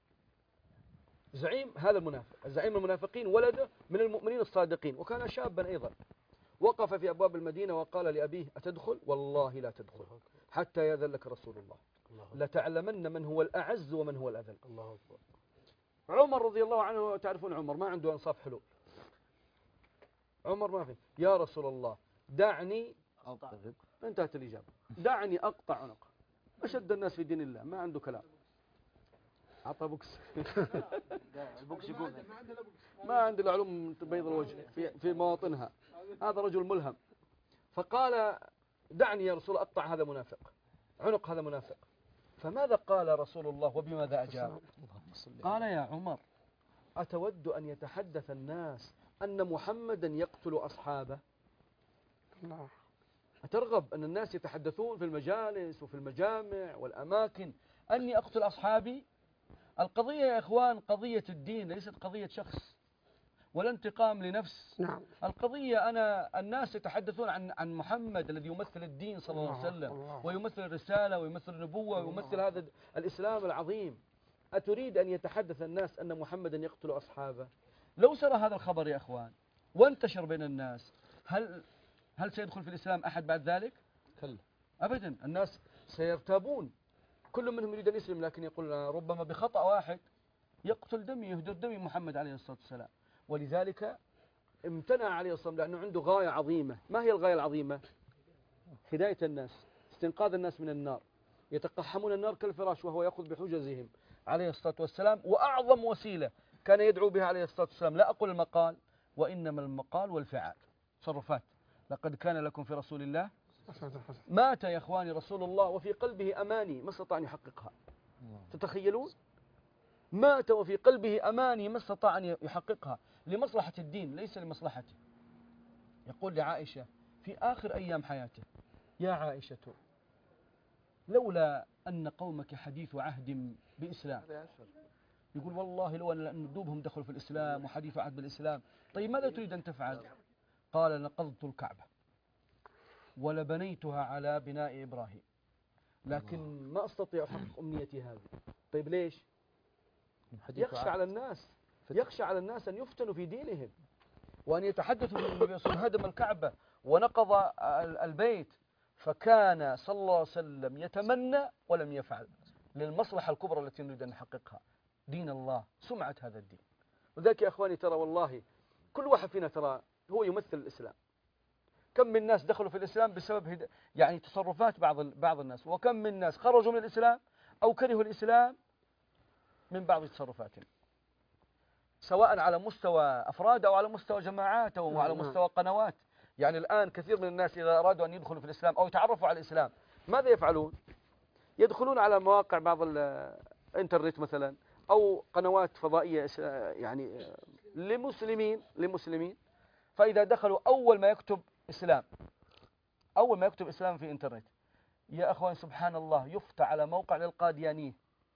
زعيم هذا المنافق، زعيم المنافقين، ولده من المؤمنين الصادقين، وكان شابا أيضا. وقف في أبواب المدينة وقال لأبيه: أتدخل؟ والله لا تدخل حتى يأذن لك رسول الله، لتعلمن من هو الأعز ومن هو الأذل. الله أكبر. عمر رضي الله عنه، تعرفون عمر ما عنده أنصاف حلول. عمر ما في: يا رسول الله دعني، انتهت الإجابة، دعني أقطع عنقه. أشد الناس في دين الله، ما عنده كلام. عطى بوكس. البوكس يقول ما عنده العلوم بيض الوجه في مواطنها. هذا رجل ملهم. فقال: دعني يا رسول الله أقطع هذا منافق، عنق هذا منافق. فماذا قال رسول الله وبماذا أجاب؟ قال: يا عمر، أتود أن يتحدث الناس أن محمدا يقتل أصحابه؟ أترغب أن الناس يتحدثون في المجالس وفي المجامع والأماكن أني أقتل أصحابي؟ القضية يا إخوان قضية الدين، ليست قضية شخص ولا انتقام لنفس. نعم. القضية الناس يتحدثون عن محمد الذي يمثل الدين صلى الله عليه وسلم ويمثل الرسالة ويمثل النبوة ويمثل هذا الإسلام العظيم. أتريد أن يتحدث الناس أن محمدا يقتل أصحابه؟ لو سرى هذا الخبر يا إخوان وانتشر بين الناس، هل سيدخل في الإسلام أحد بعد ذلك؟ كلا أبدا. الناس سيرتابون، كل منهم يريد أن يسلم، لكن يقول ربما بخطأ واحد يقتل دمي، يهدر دمي محمد عليه الصلاة والسلام. ولذلك امتنع عليه الصلاة والسلام، لأنه عنده غاية عظيمة. ما هي الغاية العظيمة؟ هداية الناس، استنقاذ الناس من النار. يتقحمون النار كالفراش وهو يأخذ بحجزهم عليه الصلاة والسلام. وأعظم وسيلة كان يدعو بها عليه الصلاة والسلام، لا أقول المقال، وإنما المقال والفعال، تصرفات. لقد كان لكم في رسول الله. مات يا إخواني رسول الله وفي قلبه أماني ما استطاع أن يحققها. تتخيلون؟ مات وفي قلبه أماني ما استطاع أن يحققها لمصلحة الدين، ليس لمصلحته. يقول لعائشة في آخر أيام حياته: يا عائشة، لولا أن قومك حديث عهد بإسلام. يقول والله لو أن دوبهم دخلوا في الإسلام وحديث عهد بالإسلام. طيب ماذا تريد أن تفعل؟ قال: نقضت الكعبة ولبنيتها على بناء إبراهيم، لكن ما أستطيع أحقق أمنيتي هذه. طيب ليش؟ يخشى على الناس أن يفتنوا في دينهم، وأن يتحدثوا من النبي صلى الله عليه وسلم هدم الكعبة ونقض البيت. فكان صلى الله عليه وسلم يتمنى ولم يفعل للمصلحة الكبرى التي نريد أن نحققها، دين الله، سمعة هذا الدين. وذلك يا أخواني ترى والله كل واحد فينا ترى هو يمثل الإسلام. كم من الناس دخلوا في الإسلام بسبب يعني تصرفات بعض الناس، وكم من الناس خرجوا من الإسلام أو كرهوا الإسلام من بعض تصرفاتهم، سواء على مستوى أفراد أو على مستوى جماعات أو على مستوى قنوات. يعني الآن كثير من الناس إذا أرادوا أن يدخلوا في الإسلام أو يتعرفوا على الإسلام ماذا يفعلون؟ يدخلون على مواقع بعض الإنترنت مثلا أو قنوات فضائية يعني لمسلمين. فإذا دخلوا أول ما يكتب إسلام في الإنترنت، يا أخوان سبحان الله يفتح على موقع للقاديانية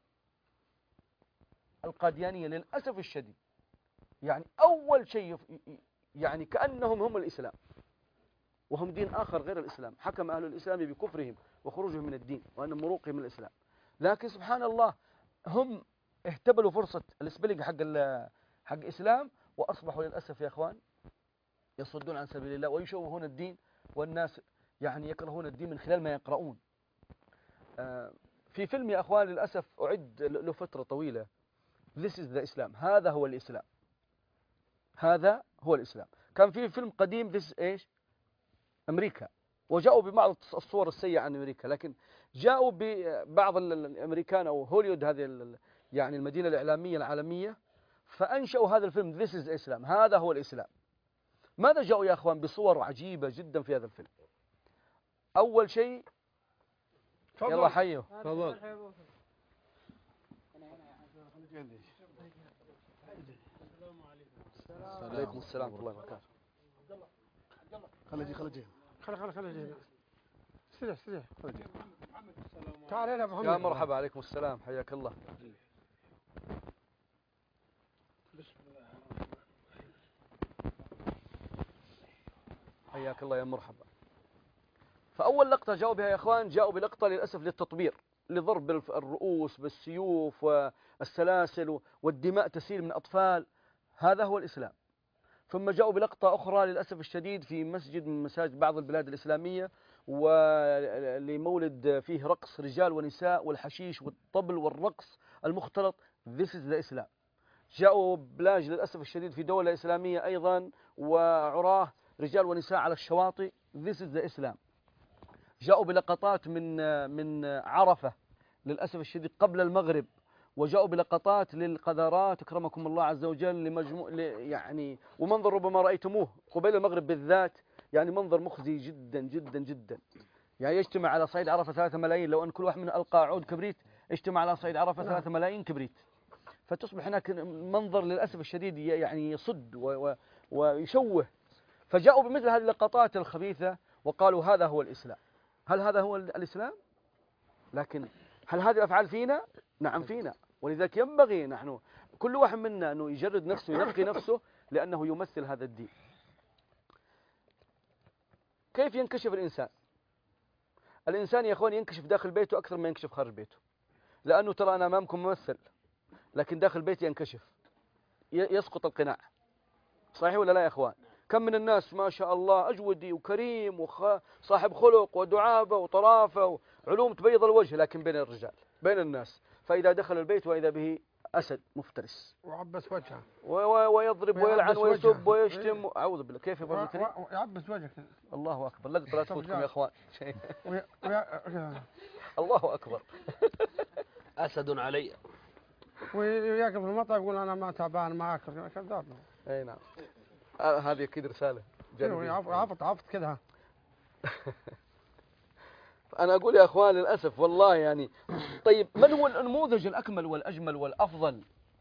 للأسف الشديد. يعني أول شيء يعني كأنهم هم الإسلام وهم دين آخر غير الإسلام. حكم أهل الإسلام بكفرهم وخروجهم من الدين وأن مروقهم من الإسلام. لكن سبحان الله هم اهتبلوا فرصة السبيلنج حق الإسلام، وأصبحوا للأسف يا أخوان يصدون عن سبيل الله ويشوهون الدين، والناس يعني يكرهون الدين من خلال ما يقرؤون. في فيلم يا أخوان للأسف أعد له فترة طويلة، This is the Islam، هذا هو الإسلام. كان في فيلم قديم This إيش أمريكا، وجاءوا ببعض الصور السيئة عن أمريكا، لكن جاءوا ببعض الأمريكان أو هوليوود، هذه يعني المدينة الإعلامية العالمية، فأنشأوا هذا الفيلم This is Islam، هذا هو الإسلام. ماذا جاءوا يا أخوان؟ بصور عجيبة جدا في هذا الفيلم. أول شيء يلا حيوا تفضل. عليكم السلام ورحمة الله وبركاته. خلي استريح. تعال يا ابو محمد. يا مرحبا، عليكم السلام، حياك الله. حياك الله يا مرحبا. فأول لقطة جاءوا بها يا أخوان، جاءوا بلقطة للأسف للتطبير، لضرب الرؤوس بالسيوف والسلاسل والدماء تسيل من أطفال. هذا هو الإسلام. ثم جاءوا بلقطة أخرى للأسف الشديد في مسجد من مساجد بعض البلاد الإسلامية، ولمولد فيه رقص رجال ونساء والحشيش والطبل والرقص المختلط. This is the Islam. جاءوا بلاج للأسف الشديد في دولة إسلامية أيضا، وعراه رجال ونساء على الشواطئ. This is the Islam. جاءوا بلقطات من عرفة للأسف الشديد قبل المغرب، وجاءوا بلقطات للقذارات أكرمكم الله عز وجل يعني ومنظر ربما رأيتموه قبيل المغرب بالذات، يعني منظر مخزي جدا جدا جدا. يعني يجتمع على صعيد عرفة 3 ملايين، لو أن كل واحد منهم ألقى عود كبريت اجتمع على صعيد عرفة 3 ملايين كبريت. فتصبح هناك منظر للأسف الشديد يعني يصد ويشوه. فجاءوا بمثل هذه اللقطات الخبيثة وقالوا هذا هو الإسلام. هل هذا هو الإسلام؟ لكن هل هذه الأفعال فينا؟ نعم فينا. ولذلك ينبغي نحن كل واحد منا أنه يجرد نفسه، ينقي نفسه، لأنه يمثل هذا الدين. كيف ينكشف الإنسان؟ الإنسان يا أخوان ينكشف داخل بيته أكثر ما ينكشف خارج بيته، لأنه ترى أنا أمامكم ممثل، لكن داخل بيتي ينكشف، يسقط القناع. صحيح ولا لا يا أخوان؟ كم من الناس ما شاء الله أجودي وكريم وصاحب خلق ودعابة وطرافة وعلوم تبيض الوجه، لكن بين الرجال بين الناس، فإذا دخل البيت وإذا به أسد مفترس وعبس وجهه ويضرب ويلعن ويسب ويشتم. أعوذ بالله. كيف يا يعبس وجهك. الله أكبر. لا تفوتكم يا أخوان شيء. الله أكبر. أسد علي. وياك في المطعم يقول أنا ما تعبان ما أكل، كذاب. أي نعم. هذه أكيد رسالة. عفط كذا. أنا أقول يا أخوان للأسف والله يعني. طيب من هو النموذج الأكمل والأجمل والأفضل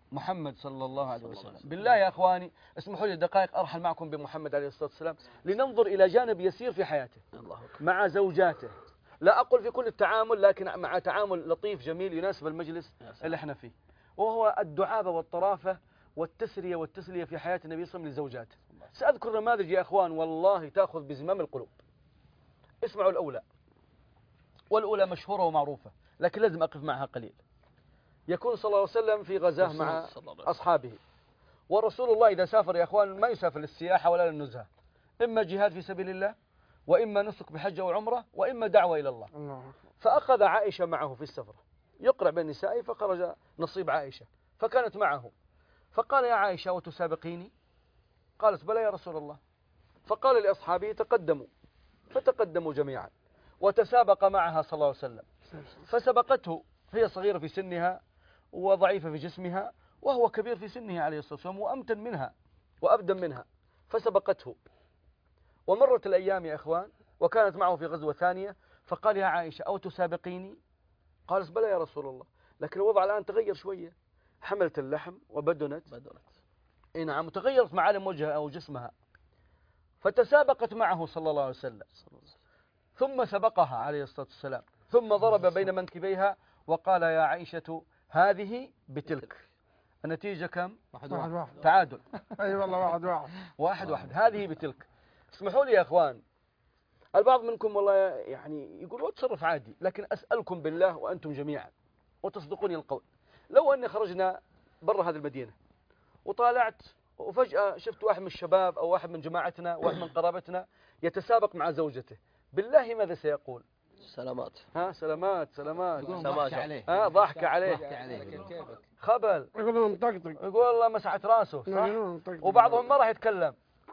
محمد صلى الله عليه وسلم. بالله يا أخواني اسمحوا لي دقائق أرحل معكم بمحمد عليه الصلاة والسلام لننظر إلى جانب يسير في حياته مع زوجاته. لا أقول في كل التعامل، لكن مع تعامل لطيف جميل يناسب المجلس اللي احنا فيه، وهو الدعابة والطرافة والتسرية والتسلية في حياة النبي صلى الله عليه وسلم لزوجاته. سأذكر نماذج يا أخوان والله تأخذ بزمام القلوب. اسمعوا الأولى، والأولى مشهورة ومعروفة لكن لازم أقف معها قليل. يكون صلى الله عليه وسلم في غزاه مع أصحابه، ورسول الله إذا سافر يا أخوان ما يسافر للسياحة ولا للنزهة، إما جهاد في سبيل الله، وإما نسك بحج أو عمرة، وإما دعوة إلى الله. فأخذ عائشة معه في السفر يقرع بين نسائه، فخرج نصيب عائشة فكانت معه، فقال يا عائشة وتسابقيني؟ قالت بلى يا رسول الله. فقال لأصحابه تقدموا، فتقدموا جميعا وتسابق معها صلى الله عليه وسلم، فسبقته، هي صغيرة في سنها وضعيفة في جسمها، وهو كبير في سنه عليه الصلاة والسلام وأمتن منها وأبدن منها، فسبقته. ومرت الأيام يا إخوان وكانت معه في غزوة ثانية، فقال يا عائشة أو تسابقيني؟ قالت بلى يا رسول الله، لكن الوضع الآن تغير شوية، حملت اللحم وبدنت إيه نعم، تغيرت معالم وجهها أو جسمها، فتسابقت معه صلى الله عليه وسلم، ثم سبقها عليه الصلاة والسلام، ثم ضرب بين منكبيها وقال يا عائشة هذه بتلك. النتيجة كم؟ 1-1 تعادل. أي والله 1-1 هذه بتلك. اسمحوا لي يا أخوان، البعض منكم والله يعني يقول تصرف عادي، لكن أسألكم بالله وأنتم جميعا وتصدقوني القول، لو أني خرجنا برا هذه المدينة وطالعت وفجأة شفت واحد من الشباب أو واحد من جماعتنا واحد من قرابتنا يتسابق مع زوجته، بالله ماذا سيقول؟ سلامات. سلامات سلامات. ضحك عليه. ضحك عليه. خبل. يقول له مطقطق، يقول والله مسحت راسه صح؟ وبعضهم ما راح يتكلم.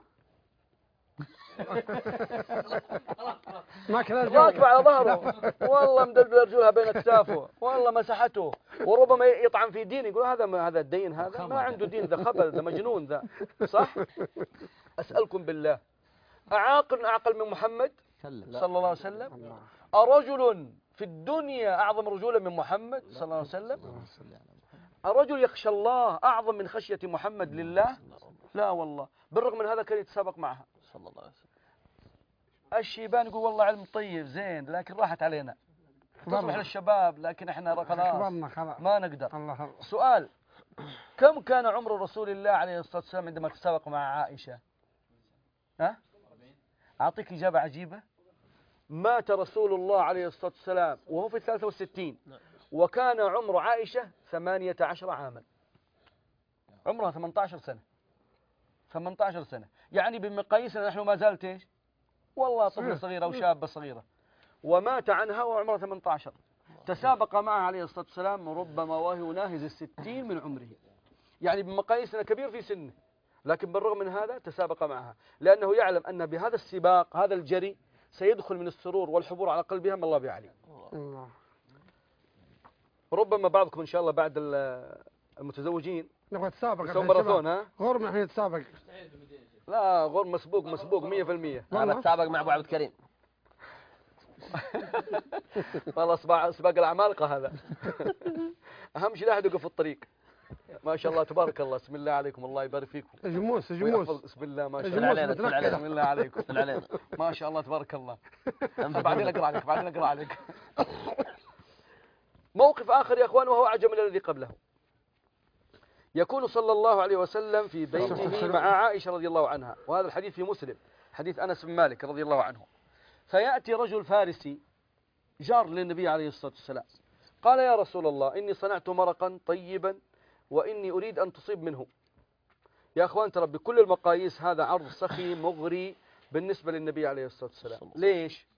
راكب على ظهره، والله مدلدل رجولها بين اكتافه، والله مسحته، وربما يطعن في دين، يقول هذا الدين، هذا ما عنده دين، ذا خبل، ذا مجنون ذا، صح؟ أسألكم بالله، أعقل من محمد صلى الله عليه وسلم؟ أرجل في الدنيا أعظم رجولا من محمد صلى الله عليه وسلم؟ الرجل يخشى الله أعظم من خشية محمد لله؟ لا والله. بالرغم من هذا كان يتسابق معها صلى الله عليه وسلم. الشيبان يقول والله علم طيب زين، لكن راحت علينا، تصبح للشباب، لكن احنا خلاص ما نقدر. سؤال، كم كان عمر رسول الله عليه الصلاة والسلام عندما تسابق مع عائشة؟ أعطيك إجابة عجيبة. مات رسول الله عليه الصلاة والسلام وهو في 63، وكان عمر عائشة 18 عاما، عمرها 18 سنة. 18 سنة، يعني بمقاييسنا نحن ما زالت ايش؟ والله طفلة صغيرة أو شابة صغيرة، ومات عنها وعمرها 18. تسابق معها عليه الصلاة والسلام ربما وهو ناهز 60 من عمره، يعني بمقاييسنا كبير في سنه، لكن بالرغم من هذا تسابق معها، لأنه يعلم أن بهذا السباق هذا الجري سيدخل من السرور والحبور على قلبها ما الله بعلي. ربما بعضكم إن شاء الله بعد المتزوجين نبغى نتسابق يسوي ماراثون. غرم نحن نتسابق. لا غرم مسبوق 100%. أنا بتسابق مع أبو عبد الكريم. والله سباق العمالقة هذا. أهم شيء لا أحد يقف في الطريق. ما شاء الله تبارك الله، بسم الله عليكم، الله يبارك فيكم. جموس بسم الله ما شاء الله. بسم الله عليكم. ما شاء الله تبارك الله. بعدين أقرأ عليك. موقف آخر يا أخوان وهو أعجب من الذي قبله. يكون صلى الله عليه وسلم في بيته مع عائشة رضي الله عنها، وهذا الحديث في مسلم، حديث أنس بن مالك رضي الله عنه. فيأتي رجل فارسي جار للنبي عليه الصلاة والسلام، قال يا رسول الله إني صنعت مرقا طيبا وإني أريد أن تصيب منه. يا أخوان ترى بكل المقاييس هذا عرض سخي مغري بالنسبة للنبي عليه الصلاة والسلام. ليش؟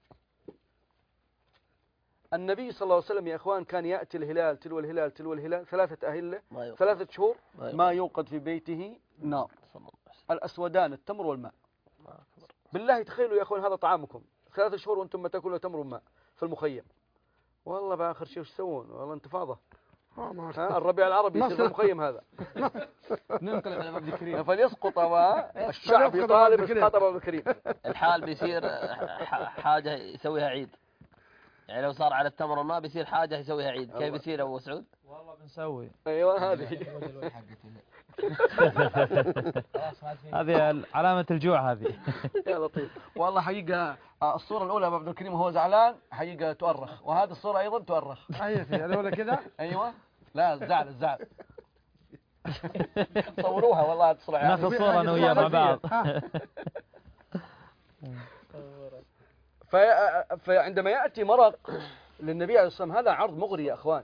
النبي صلى الله عليه وسلم يا أخوان كان يأتي الهلال تلو الهلال تلو الهلال 3 أهلة 3 شهور ما يوقد في بيته نار، الأسودان التمر والماء. بالله تخيلوا يا أخوان هذا طعامكم 3 شهور وأنتم ما تأكلوا تمر وماء في المخيم. والله بآخر شيء وش تسوون؟ والله انتفاضة. الربيع العربي يصير في المخيم هذا. ننقلب على عبد الكريم فليسقط الشعب يطالب اسقاط ابو الكريم. الحال بيصير حاجة يسويها عيد. يعني لو صار على التمر ما بيصير حاجة يسويها عيد، كيف يصير أبو سعود؟ والله بنسوي. ايوه هذه هذه علامة الجوع هذه. يا لطيف. والله حقيقة الصورة الأولى أبو عبد الكريم وهو زعلان حقيقة تؤرخ، وهذه الصورة أيضا تؤرخ. أي في الأولى كذا. أيوة. لا الزعل. صوروها والله تصلح. ناخذ صورة أنا وياه مع بعض. فعندما يأتي مرق للنبي عليه الصلاة والسلام هذا عرض مغري يا أخوان.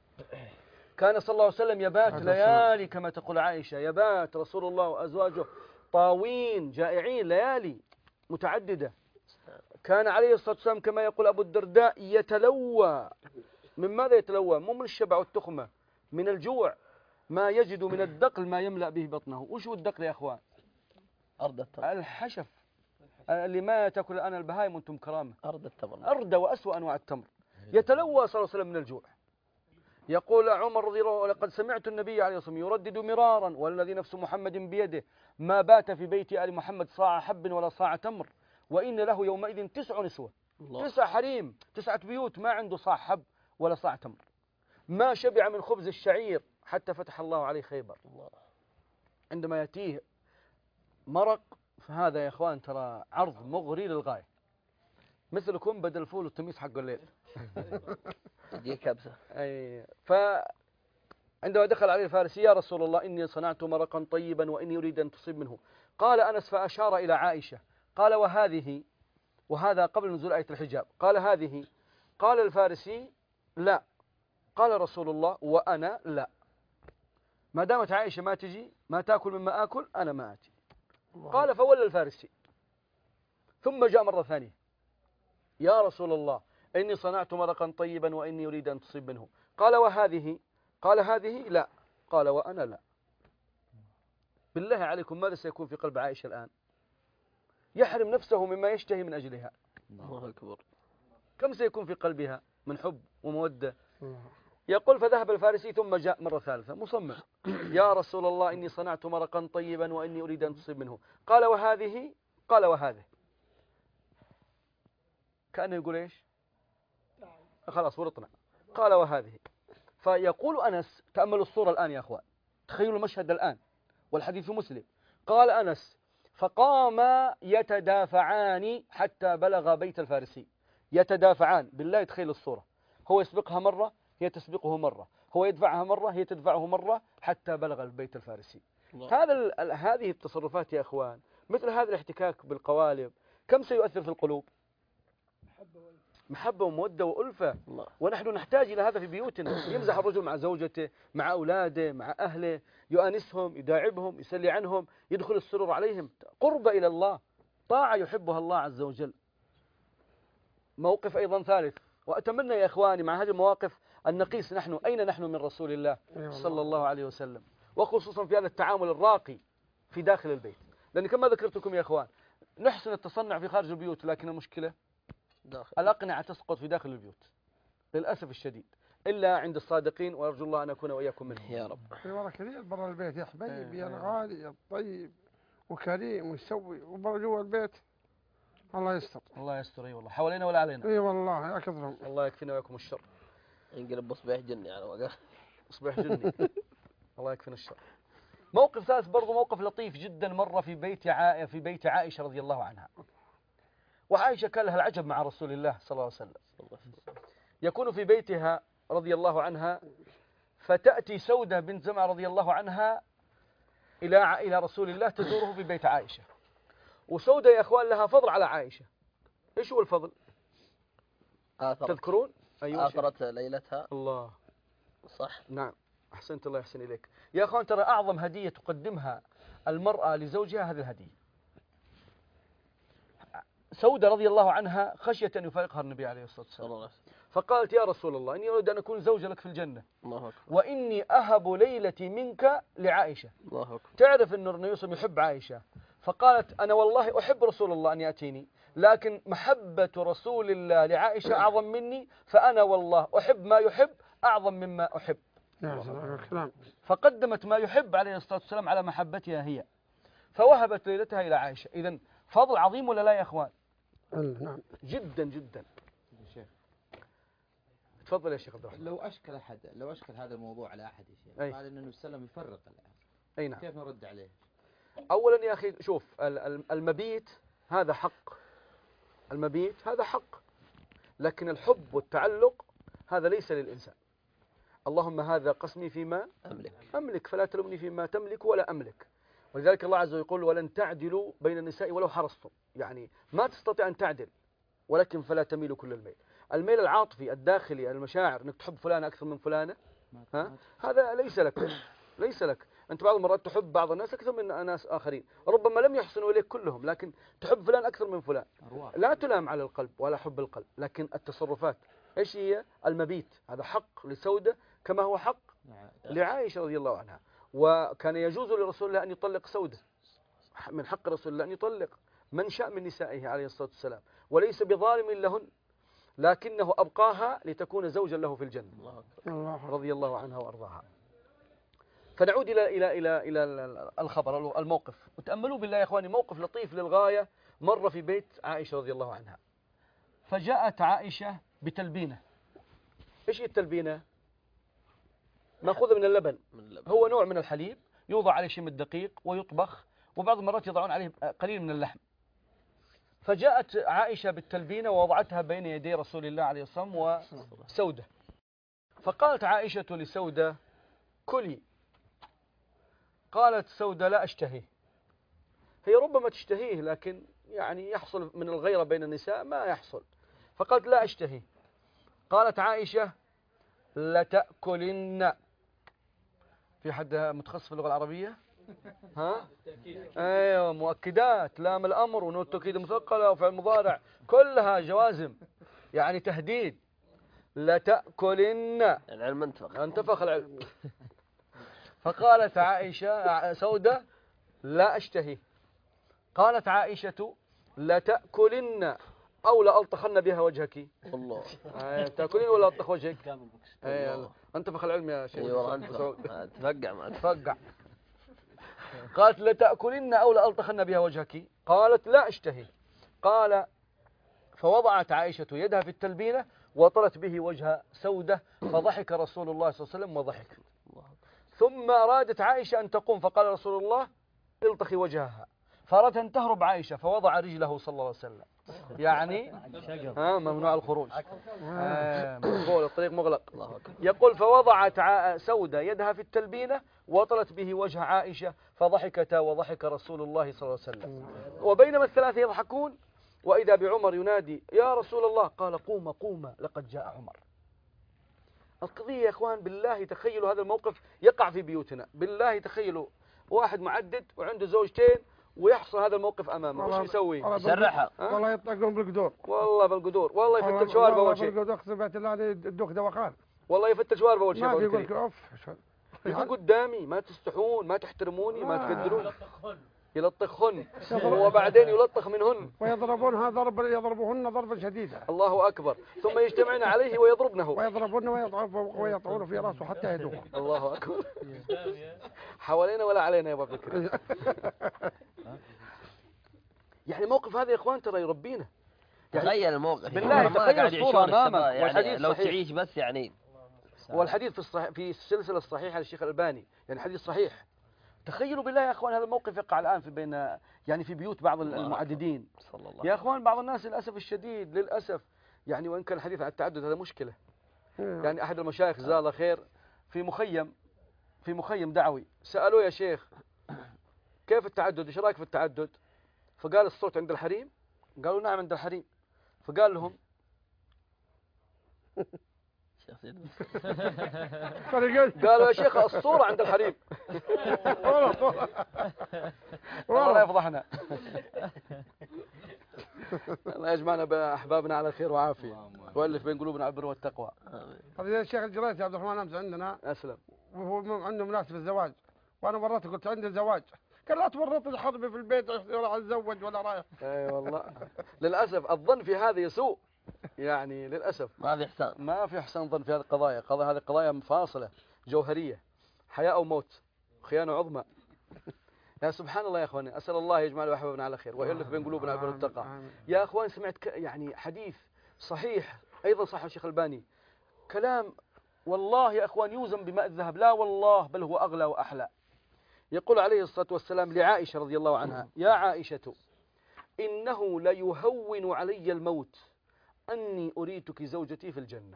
كان صلى الله عليه وسلم يبات ليالي كما تقول عائشة، يبات رسول الله وأزواجه طاوين جائعين ليالي متعددة. كان عليه الصلاة والسلام كما يقول أبو الدرداء يتلوى. من ماذا يتلوى؟ مو من الشبع والتخمة، من الجوع، ما يجد من الدقل ما يملأ به بطنه. وش هو الدقل يا أخوان؟ أرض التمر. الحشف اللي ما تأكل الآن البهائم وانتم كرامة. أرض التمر. أرض وأسوأ أنواع التمر. يتلوى صلى الله عليه وسلم من الجوع. يقول عمر رضي الله عنه: لقد سمعت النبي عليه الصلاة والسلام يردد مرارا والذي نفس محمد بيده ما بات في بيت آل محمد صاع حب ولا صاع تمر، وإن له يومئذ 9 نسوة، 9 حريم، 9 بيوت ما عنده صاع حب ولا صاع تمر، ما شبع من خبز الشعير حتى فتح الله عليه خيبر. عندما يأتيه مرق فهذا يا إخوان ترى عرض مغري للغاية، مثلكم بدل الفول والتميس حق الليل. دي كبسة. أي فعندما دخل عليه الفارسي: يا رسول الله إني صنعت مرقا طيبا وإني أريد أن تصيب منه. قال أنس فأشار إلى عائشة قال: وهذه؟ وهذا قبل نزول آية الحجاب. قال: هذه؟ قال الفارسي: لا. قال رسول الله: وأنا لا. ما دامت عائشة ما تجي ما تأكل مما آكل أنا ما آتي. قال: فولى الفارسي. ثم جاء مرة ثانية: يا رسول الله إني صنعت مرقا طيبا وإني أريد أن تصيب منه. قال: وهذه؟ قال: هذه؟ لا. قال: وأنا لا. بالله عليكم ماذا سيكون في قلب عائشة الآن؟ يحرم نفسه مما يشتهي من أجلها. الله أكبر. كم سيكون في قلبها من حب ومودة؟ يقول: فذهب الفارسي ثم جاء مرة ثالثة مصمم: يا رسول الله إني صنعت مرقا طيبا وإني أريد أن تصيب منه. قال: وهذه؟ قال: وهذه. كأنه يقول إيش؟ خلاص ورطنا. قال: وهذه. فيقول أنس، تأملوا الصورة الآن يا أخوان، تخيلوا المشهد الآن والحديث في مسلم. قال أنس: فقام يتدافعان حتى بلغ بيت الفارسي. يتدافعان، بالله تخيل الصورة، هو يسبقها مرة هي تسبقه مرة، هو يدفعها مرة هي تدفعه مرة حتى بلغ البيت الفارسي. هذه التصرفات يا أخوان، مثل هذا الاحتكاك بالقوالب كم سيؤثر في القلوب؟ محبة ومودة وألفة. ونحن نحتاج إلى هذا في بيوتنا. يمزح الرجل مع زوجته، مع أولاده، مع أهله، يؤانسهم، يداعبهم، يسلي عنهم، يدخل السرور عليهم، قربة إلى الله، طاعة يحبها الله عز وجل. موقف أيضا ثالث، وأتمنى يا إخواني مع هذه المواقف أن نقيس نحن أين نحن من رسول الله صلى الله عليه وسلم، وخصوصا في هذا التعامل الراقي في داخل البيت. لأن كما ذكرتكم يا إخوان نحسن التصنع في خارج البيوت، لكن المشكلة الأقنعة تسقط في داخل البيوت للأسف الشديد، إلا عند الصادقين، وأرجو الله أن أكون وإياكم منهم يا رب. في والله كثير برا البيت يا حبيبي، يا الغالي يا الطيب وكريم ويسوي، وبرا جوا البيت الله يستر. الله يستر. اي والله حوالينا ولا علينا. اي والله يا كثرهم. الله يكفينا وياكم الشر. ينقلب بصبيح جني على وقع. بصبيح جني. الله يكفينا الشر. موقف ثالث برضو موقف لطيف جدا مر في بيت عائشة رضي الله عنها. وعائشة كان لها العجب مع رسول الله صلى الله عليه وسلم. يكون في بيتها رضي الله عنها، فتأتي سودة بنت زمعة رضي الله عنها إلى رسول الله تزوره في بيت عائشة. وسودة يا أخوان لها فضل على عائشة. إيش هو الفضل؟ تذكرون؟ أيوة آثرت ليلتها. الله. صح. نعم أحسنت، الله يحسن إليك يا أخوان. ترى أعظم هدية تقدمها المرأة لزوجها هذه الهدية. سودة رضي الله عنها خشية أن يفارقها النبي عليه الصلاة والسلام، فقالت: يا رسول الله إني أريد أن أكون زوجة لك في الجنة، وإني أهب ليلتي منك لعائشة. الله أكبر. تعرف أن النبي صلى الله عليه وسلم يحب عائشة، فقالت: أنا والله أحب رسول الله أن يأتيني، لكن محبة رسول الله لعائشة أعظم مني، فأنا والله أحب ما يحب أعظم مما أحب. فقدمت ما يحب عليه الصلاة والسلام على محبتها هي، فوهبت ليلتها إلى عائشة. إذن فضل عظيم ولا لا يا أخوان؟ نعم جدا جدا. تفضل يا شيخ عبد الرحمن. لو أشكل هذا الموضوع على أحد يا شيخ، أي. قال إن النبي صلى الله عليه وسلم يفرق الآن، أي نعم. كيف نرد عليه؟ أولا يا أخي شوف، المبيت هذا حق، المبيت هذا حق، لكن الحب والتعلق هذا ليس للإنسان. اللهم هذا قسمي فيما أملك فلا تلومني فيما تملك ولا أملك. ولذلك الله عز وجل يقول ولن تعدلوا بين النساء ولو حرصتم، يعني ما تستطيع أن تعدل، ولكن فلا تميلوا كل الميل. الميل العاطفي الداخلي، المشاعر، أنك تحب فلانة أكثر من فلانة، هذا ليس لك، ليس لك. أنت بعض المرات تحب بعض الناس أكثر من ناس آخرين، ربما لم يحسنوا إليك كلهم، لكن تحب فلان أكثر من فلان. لا تلام على القلب ولا حب القلب، لكن التصرفات. إيش هي؟ المبيت هذا حق لسودة كما هو حق لعائشة رضي الله عنها، وكان يجوز لرسول الله أن يطلق سودة، من حق رسول الله أن يطلق من شاء من نسائه عليه الصلاة والسلام، وليس بظالم لهن، لكنه أبقاها لتكون زوجا له في الجنة رضي الله عنها وأرضاها. فنعود إلى الخبر، الموقف. وتأملوا بالله يا إخواني، موقف لطيف للغاية. مر في بيت عائشة رضي الله عنها، فجاءت عائشة بتلبينة. إيش هي التلبينة؟ مأخوذة من اللبن، هو نوع من الحليب يوضع عليه شيء من الدقيق ويطبخ، وبعض المرات يضعون عليه قليل من اللحم. فجاءت عائشة بالتلبينة ووضعتها بين يدي رسول الله عليه الصلاة والسلام وسودة. فقالت عائشة لسودة كلي. قالت سودة لا أشتهيه. هي ربما تشتهيه، لكن يعني يحصل من الغيرة بين النساء ما يحصل. فقالت لا أشتهيه. قالت عائشة لتأكلن. في حد متخصص في اللغة العربية؟ ها؟ ايوه، مؤكدات، لام الأمر ونون التوكيد مثقلة وفعل مضارع، كلها جوازم، يعني تهديد. لتأكلن، العلم انتفخ العلم. فقالت عائشة سودة لا أشتهي. قالت عائشة لتأكلن أو لألطخن بها وجهك. والله تأكلين ولا ألطخ وجهك؟ انتفخ العلم يا شيخ. ايوه تفقع ما تفقع. قالت لتأكلن أو لألطخن بها وجهك. قالت لا أشتهي. قال فوضعت عائشة يدها في التلبينة وطلت به وجه سودة، فضحك رسول الله صلى الله عليه وسلم وضحك. ثم أرادت عائشة أن تقوم، فقال رسول الله الطخي وجهها. فأرادت أن تهرب عائشة، فوضع رجله صلى الله عليه وسلم، يعني ممنوع الخروج، مقفول الطريق مغلق. يقول فوضعت سودة يدها في التلبينة وطلت به وجه عائشة، فضحكتا وضحك رسول الله صلى الله عليه وسلم. وبينما الثلاثة يضحكون وإذا بعمر ينادي يا رسول الله. قال قوم قوم لقد جاء عمر. القضية يا إخوان بالله تخيلوا هذا الموقف يقع في بيوتنا. بالله تخيلوا واحد معدد وعنده زوجتين ويحصل هذا الموقف أمامه، وش يسوي؟ يسرحها. والله يطلقون بالقدور، والله بالقدور، والله يفتش شوارب أول شيء، بالقدور اقسم بالله يدوك دوخان، والله يفتش شوارب أول شيء. ما يقول لك اوف، يقول قدامي ما تستحون، ما تحترموني، ما تقدرون. يلطخهن وبعدين يلطخ منهن، ويضربونها يضربوهن ضربا شديدا. الله أكبر. ثم يجتمعن عليه ويضربنه، ويضربون ويطعون في راسه حتى يدوخ. الله أكبر. حوالينا ولا علينا يا أبو بكر. يعني موقف هذا يا إخوان ترى يربينا. تخيل الموقف بالله، تخيل الصورة أمامك. يعني لو تعيش بس يعني. والحديث في السلسلة الصحيحة للشيخ الألباني، يعني حديث صحيح. تخيلوا بالله يا اخوان هذا الموقف يقع الان في بين يعني في بيوت بعض المعددين. يا اخوان بعض الناس للاسف الشديد، للاسف يعني، وان كان الحديث عن التعدد هذا مشكله. يعني احد المشايخ جزاه الله خير في مخيم دعوي سالوه يا شيخ كيف التعدد، ايش رايك في التعدد؟ فقال الصوت عند الحريم؟ قالوا نعم عند الحريم. فقال لهم قالوا يا شيخ الصورة عند الحريم. الله لا يفضحنا. الله يجمعنا بأحبابنا على خير وعافية، وألف بين قلوبنا على البر والتقوى. هذا الشيخ الجريسي عبد الرحمن أمس عندنا أسلم، وهو عنده مناسبة الزواج، وأنا مرته قلت عندي زواج، قال لا تورط الحرب في البيت ولا أتزوج ولا رايح. اي والله للأسف الظن في هذا يسوء، يعني للأسف ما في إحسان ظن في هذه القضايا. هذه قضايا مفاصلة جوهرية، حياة أو موت، خيانة عظمى. يا سبحان الله يا أخواني، أسأل الله يجمع أحبابنا على خير ويؤلف بين قلوبنا على البر والتقوى. يا أخوان سمعت يعني حديث صحيح أيضا صح الشيخ الباني، كلام والله يا أخوان يوزن بماء الذهب، لا والله بل هو أغلى وأحلى. يقول عليه الصلاة والسلام لعائشة رضي الله عنها: يا عائشة إنه ليهون علي الموت أني أريتك زوجتي في الجنة.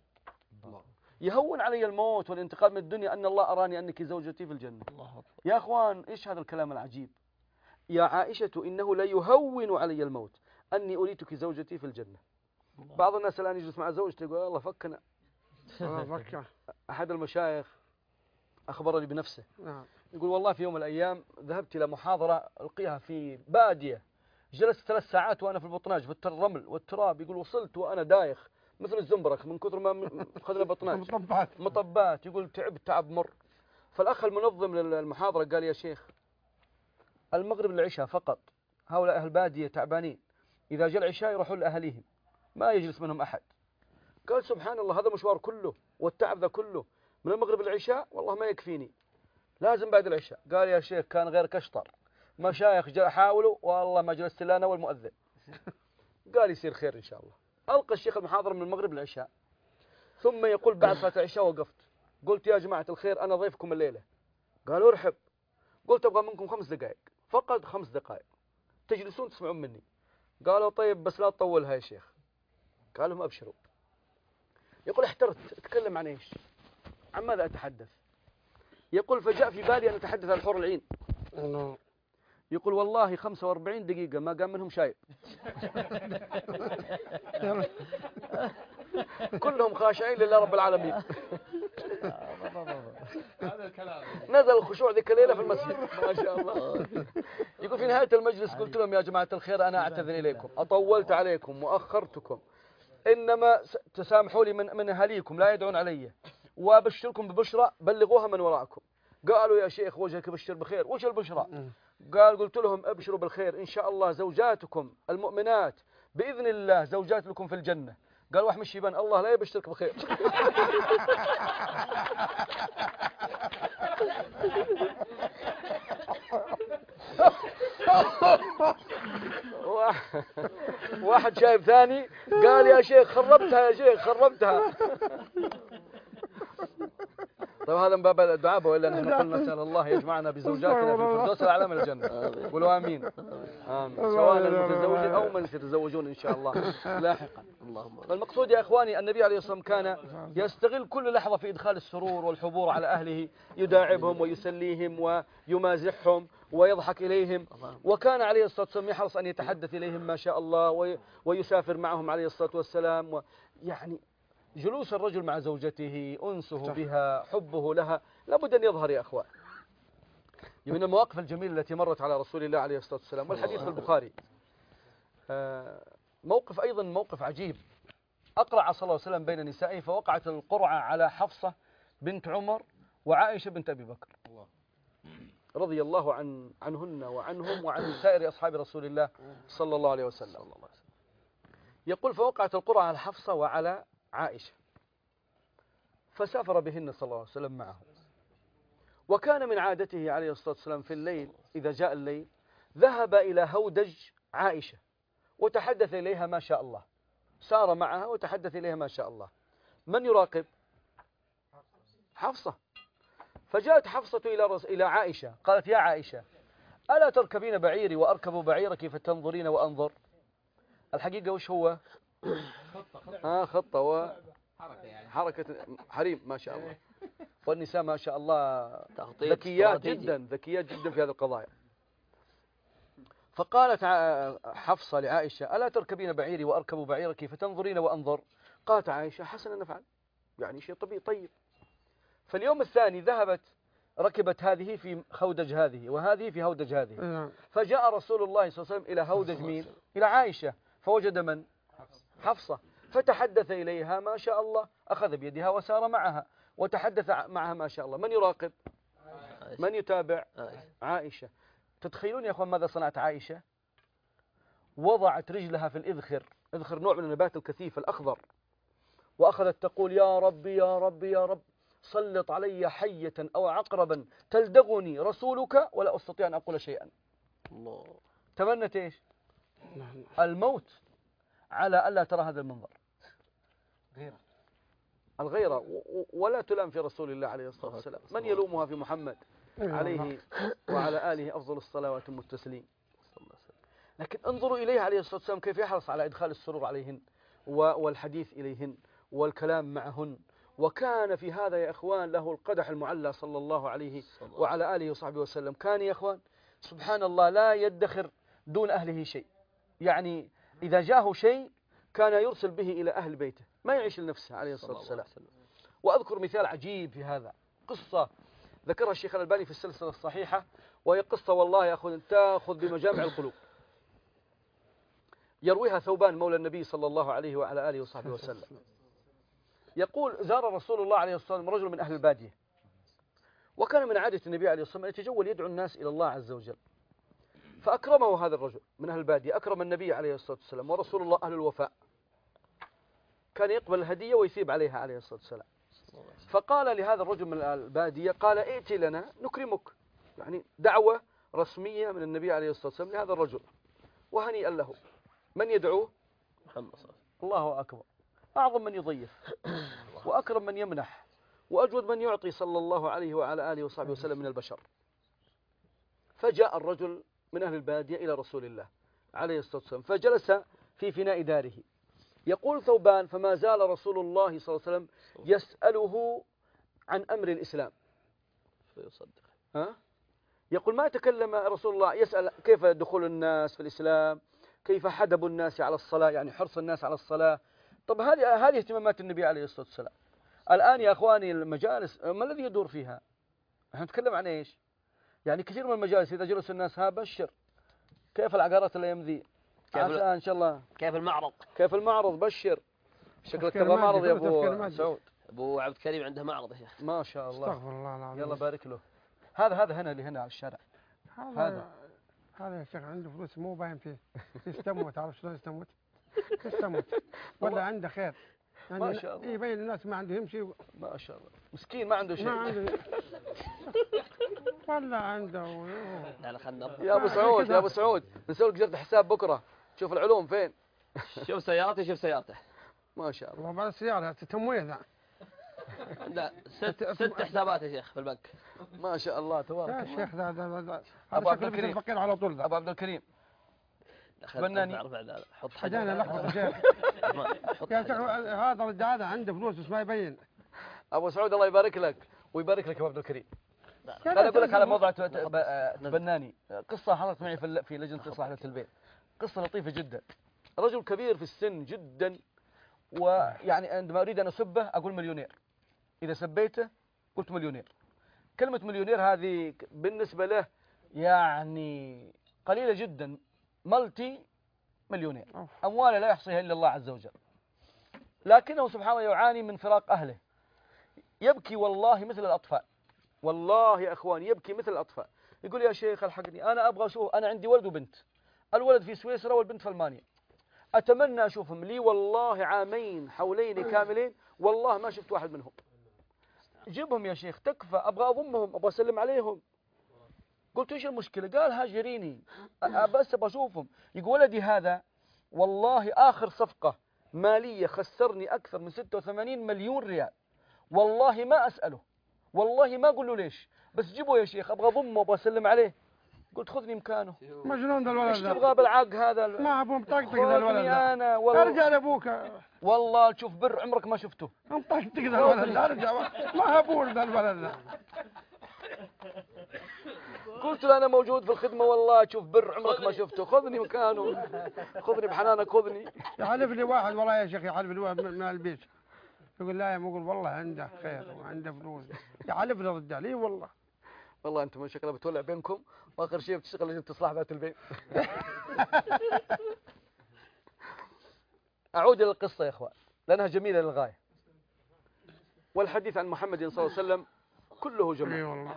يهون علي الموت والانتقال من الدنيا أن الله أراني أنك زوجتي في الجنة. يا أخوان إيش هذا الكلام العجيب؟ يا عائشة إنه ليهون علي الموت أني أريتك زوجتي في الجنة. بعض الناس الآن يجلس مع زوجته يقول الله فكنا. أحد المشايخ أخبرني بنفسه يقول والله في يوم من الأيام ذهبت إلى محاضرة ألقيها في بادية، جلست 3 ساعات وأنا في البطناج في الرمل والتراب. يقول وصلت وأنا دايخ مثل الزنبرك من كثر ما أخذنا بطناج مطبات. يقول تعبت تعب مر. فالأخ المنظم للمحاضرة قال يا شيخ المغرب للعشاء فقط، هؤلاء أهل بادية تعبانين، إذا جاء العشاء يروحون لأهليهم ما يجلس منهم أحد. قال سبحان الله هذا مشوار كله والتعب ذا كله من المغرب للعشاء والله ما يكفيني، لازم بعد العشاء. قال يا شيخ كان غير كشطر، مشايخ حاولوا والله ما جلست إلا أنا والمؤذن. قال يصير خير إن شاء الله. ألقى الشيخ المحاضرة من المغرب للعشاء، ثم يقول بعد صلاة العشاء وقفت قلت يا جماعة الخير أنا ضيفكم الليلة. قالوا ارحب. قلت أبغى منكم 5 دقائق، فقط 5 دقائق تجلسون تسمعون مني. قالوا طيب بس لا تطولها يا شيخ. قال لهم أبشروا. يقول احترت أتكلم عن إيش؟ عن ماذا أتحدث؟ يقول فجاء في بالي أن أتحدث عن حور العين. يقول والله 45 دقيقة ما قام منهم شايب. كلهم خاشعين لله رب العالمين. نزل الخشوع ذيك الليلة في المسجد ما شاء الله. يقول في نهاية المجلس قلت لهم يا جماعة الخير أنا أعتذر إليكم، أطولت عليكم وأخرتكم، إنما تسامحوا لي من أهاليكم لا يدعون علي، وأبشركم ببشرى بلغوها من وراءكم. قالوا يا شيخ وجهك يبشر بخير، وش البشرى؟ قلت لهم أبشروا بالخير إن شاء الله زوجاتكم المؤمنات بإذن الله زوجات لكم في الجنة. قال واحد من الشيبان الله لا يبشرك بخير. واحد شايب ثاني قال يا شيخ خربتها يا شيخ خربتها. طيب هذا من باب الدعاء ولا نحن قلنا نسأل الله يجمعنا بزوجاتنا في الفردوس الأعلى من الجنة. قولوا آمين. آمين. سواء المتزوجين أو من سيتزوجون إن شاء الله لاحقا. المقصود يا إخواني النبي عليه الصلاة والسلام كان يستغل كل لحظة في إدخال السرور والحبور على أهله، يداعبهم ويسليهم ويمازحهم ويضحك إليهم، وكان عليه الصلاة والسلام يحرص أن يتحدث إليهم ما شاء الله ويسافر معهم عليه الصلاة والسلام. يعني جلوس الرجل مع زوجته أنسه بها حبه لها لابد أن يظهر يا أخوان. من المواقف الجميلة التي مرت على رسول الله عليه الصلاة والسلام والحديث في البخاري موقف أيضا موقف عجيب. أقرع صلى الله عليه وسلم بين نسائه فوقعت القرعة على حفصة بنت عمر وعائشة بنت أبي بكر رضي الله عنهن وعنهم وعن سائر أصحاب رسول الله صلى الله عليه وسلم. يقول فوقعت القرعة على حفصة وعلى عائشة فسافر بهن صلى الله عليه وسلم معه. وكان من عادته عليه الصلاة والسلام في الليل إذا جاء الليل ذهب إلى هودج عائشة وتحدث إليها ما شاء الله، سار معها وتحدث إليها ما شاء الله. من يراقب؟ حفصة. فجاءت حفصة إلى عائشة قالت يا عائشة ألا تركبين بعيري وأركب بعيرك فتنظرين وأنظر؟ الحقيقة وش هو؟ خطة وحركة حريم ما شاء الله. والنساء ما شاء الله ذكيات جدا في هذه القضايا. فقالت حفصة لعائشة ألا تركبين بعيري وأركب بعيرك فتنظرين وأنظر؟ قالت عائشة حسنا نفعل، يعني شيء طبيعي طيب. فاليوم الثاني ذهبت ركبت هذه في هودج هذه وهذه في هودج هذه. فجاء رسول الله صلى الله عليه وسلم إلى هودج مين؟ إلى عائشة فوجد من؟ حفصة. فتحدث إليها ما شاء الله، أخذ بيدها وسار معها وتحدث معها ما شاء الله. من يراقب؟ من يتابع؟ عائشة. تتخيلون يا أخوان ماذا صنعت عائشة؟ وضعت رجلها في الإذخر، إذخر نوع من النبات الكثيف الأخضر، وأخذت تقول يا ربي يا ربي يا رب سلط علي حية أو عقربا تلدغني رسولك ولا أستطيع أن أقول شيئا. الله. تمنت إيش؟ الموت على ألا ترى هذا المنظر. الغيرة ولا تلام في رسول الله عليه الصلاة والسلام. من يلومها في محمد عليه وعلى آله أفضل الصلاة والتسليم. لكن انظروا إليه عليه الصلاة والسلام كيف يحرص على إدخال السرور عليهن والحديث إليهن والكلام معهن. وكان في هذا يا إخوان له القدح المعلى صلى الله عليه وعلى آله وصحبه وسلم. كان يا إخوان سبحان الله لا يدخر دون أهله شيء، يعني إذا جاءه شيء كان يرسل به إلى أهل بيته، ما يعيش لنفسه عليه الصلاة والسلام. وأذكر مثال عجيب في هذا، قصة ذكرها الشيخ الألباني في السلسلة الصحيحة، وهي قصة والله يا أخوان تأخذ بمجامع القلوب. يرويها ثوبان مولى النبي صلى الله عليه وعلى آله وصحبه وسلم، يقول زار رسول الله عليه الصلاة والسلام رجل من أهل البادية، وكان من عادة النبي عليه الصلاة والسلام أن يتجول يدعو الناس إلى الله عز وجل. فأكرمه هذا الرجل من أهل البادية، أكرم النبي عليه الصلاة والسلام، ورسول الله أهل الوفاء، كان يقبل الهدية ويثيب عليها عليه الصلاة والسلام. فقال لهذا الرجل من البادية قال ائت لنا نكرمك، يعني دعوة رسمية من النبي عليه الصلاة والسلام لهذا الرجل، وهنيئا له. من يدعوه؟ محمد صلى الله عليه وسلم. الله أكبر، أعظم من يضيف وأكرم من يمنح وأجود من يعطي صلى الله عليه وعلى آله وصحبه وسلم من البشر. فجاء الرجل من أهل البادية إلى رسول الله عليه الصلاة والسلام، فجلس في فناء داره. يقول ثوبان فما زال رسول الله صلى الله عليه وسلم يسأله عن أمر الإسلام فيصدق. يقول ما تكلم رسول الله يسأل كيف دخول الناس في الإسلام، كيف حدب الناس على الصلاة، يعني حرص الناس على الصلاة. طب هذه اهتمامات النبي عليه الصلاة والسلام. الآن يا أخواني المجالس ما الذي يدور فيها؟ نحن نتكلم عن إيش؟ يعني كثير من المجالس إذا جلس الناس بشر كيف العقارات الأيام ذي، عسى إن شاء الله كيف المعرض، كيف المعرض بشر. شكلك تبغى معرض يا أبو سعود. أبو عبد الكريم عنده معرض يا شيخ ما شاء الله. استغفر الله العظيم. يلا بارك له. هذا هنا اللي هنا على الشارع. هذا يا شيخ عنده فلوس مو باين فيه، يستموت. عارف شلون يستموت؟ يستموت ولا عنده خير يعني. ما شاء الله يبين الناس ما عنده يمشي. ما شاء الله مسكين ما عنده شيء. ما عنده ولا عنده. يا ابو سعود يا ابو سعود نسوي لك جرد حساب بكره، شوف العلوم فين. شوف سيارته شوف سيارته. ما شاء الله. والله بعد السيارة تمويه ذا. لا ست حسابات يا شيخ في البنك. ما شاء الله تبارك الله. يا شيخ ذا ابو عبد الكريم الفقير على طول ذا. ابو عبد الكريم بناني حط حاجة لخبط يا شيخ. يا شيخ هذا الرجال عنده فلوس بس ما يبين. ابو سعود الله يبارك لك ويبارك لك يا ابو عبد الكريم. خليني اقول لك على موضوع بناني قصه حصلت معي في لجنه اصلاح ذات البيت. قصه لطيفه جدا. رجل كبير في السن جدا، ويعني عندما اريد ان اسبه اقول مليونير، اذا سبيته قلت مليونير. كلمه مليونير هذه بالنسبه له يعني قليله جدا. ملتي مليونير، امواله لا يحصيها الا الله عز وجل، لكنه سبحان الله يعاني من فراق اهله. يبكي والله مثل الاطفال، والله يا اخوان يبكي مثل الاطفال. يقول يا شيخ الحقني، انا ابغى اشوف، انا عندي ولد وبنت، الولد في سويسرا والبنت في المانيا، اتمنى اشوفهم. لي والله عامين حولين كاملين والله ما شفت واحد منهم. جيبهم يا شيخ تكفى، ابغى اضمهم، ابغى اسلم عليهم. قلت ايش المشكله؟ قال هاجريني بس ابغى اشوفهم. يقول ولدي هذا والله اخر صفقه ماليه خسرني اكثر من 86 مليون ريال، والله ما اساله، والله ما اقول له ليش، بس جيبه يا شيخ ابغى اضمه ابغى اسلم عليه. قلت خذني مكانه. مجنون ذا الولد. ايش تبغى بالعاق هذا؟ ما ابو مطقطق ذا الولد. انا والله ارجع لابوك. والله تشوف بر عمرك ما شفته. مطقطق ذا الولد. ارجع ما ابور ذا الولد. قلت له انا موجود في الخدمه والله تشوف بر عمرك ما شفته، خذني مكانه، خذني بحنانك خذني. يحلف لي واحد والله يا شيخ، يحلف لي واحد من البيت يقول لا يا مقول والله عنده خير وعنده فلوس، يحلف لي الرجال. اي والله. والله انتم شكلها بتولع بينكم، واخر شيء بتشتغل لجنه اصلاح ذات البيت. اعود الى القصه يا اخوان لانها جميله للغايه، والحديث عن محمد صلى الله عليه وسلم كله جميل. اي والله.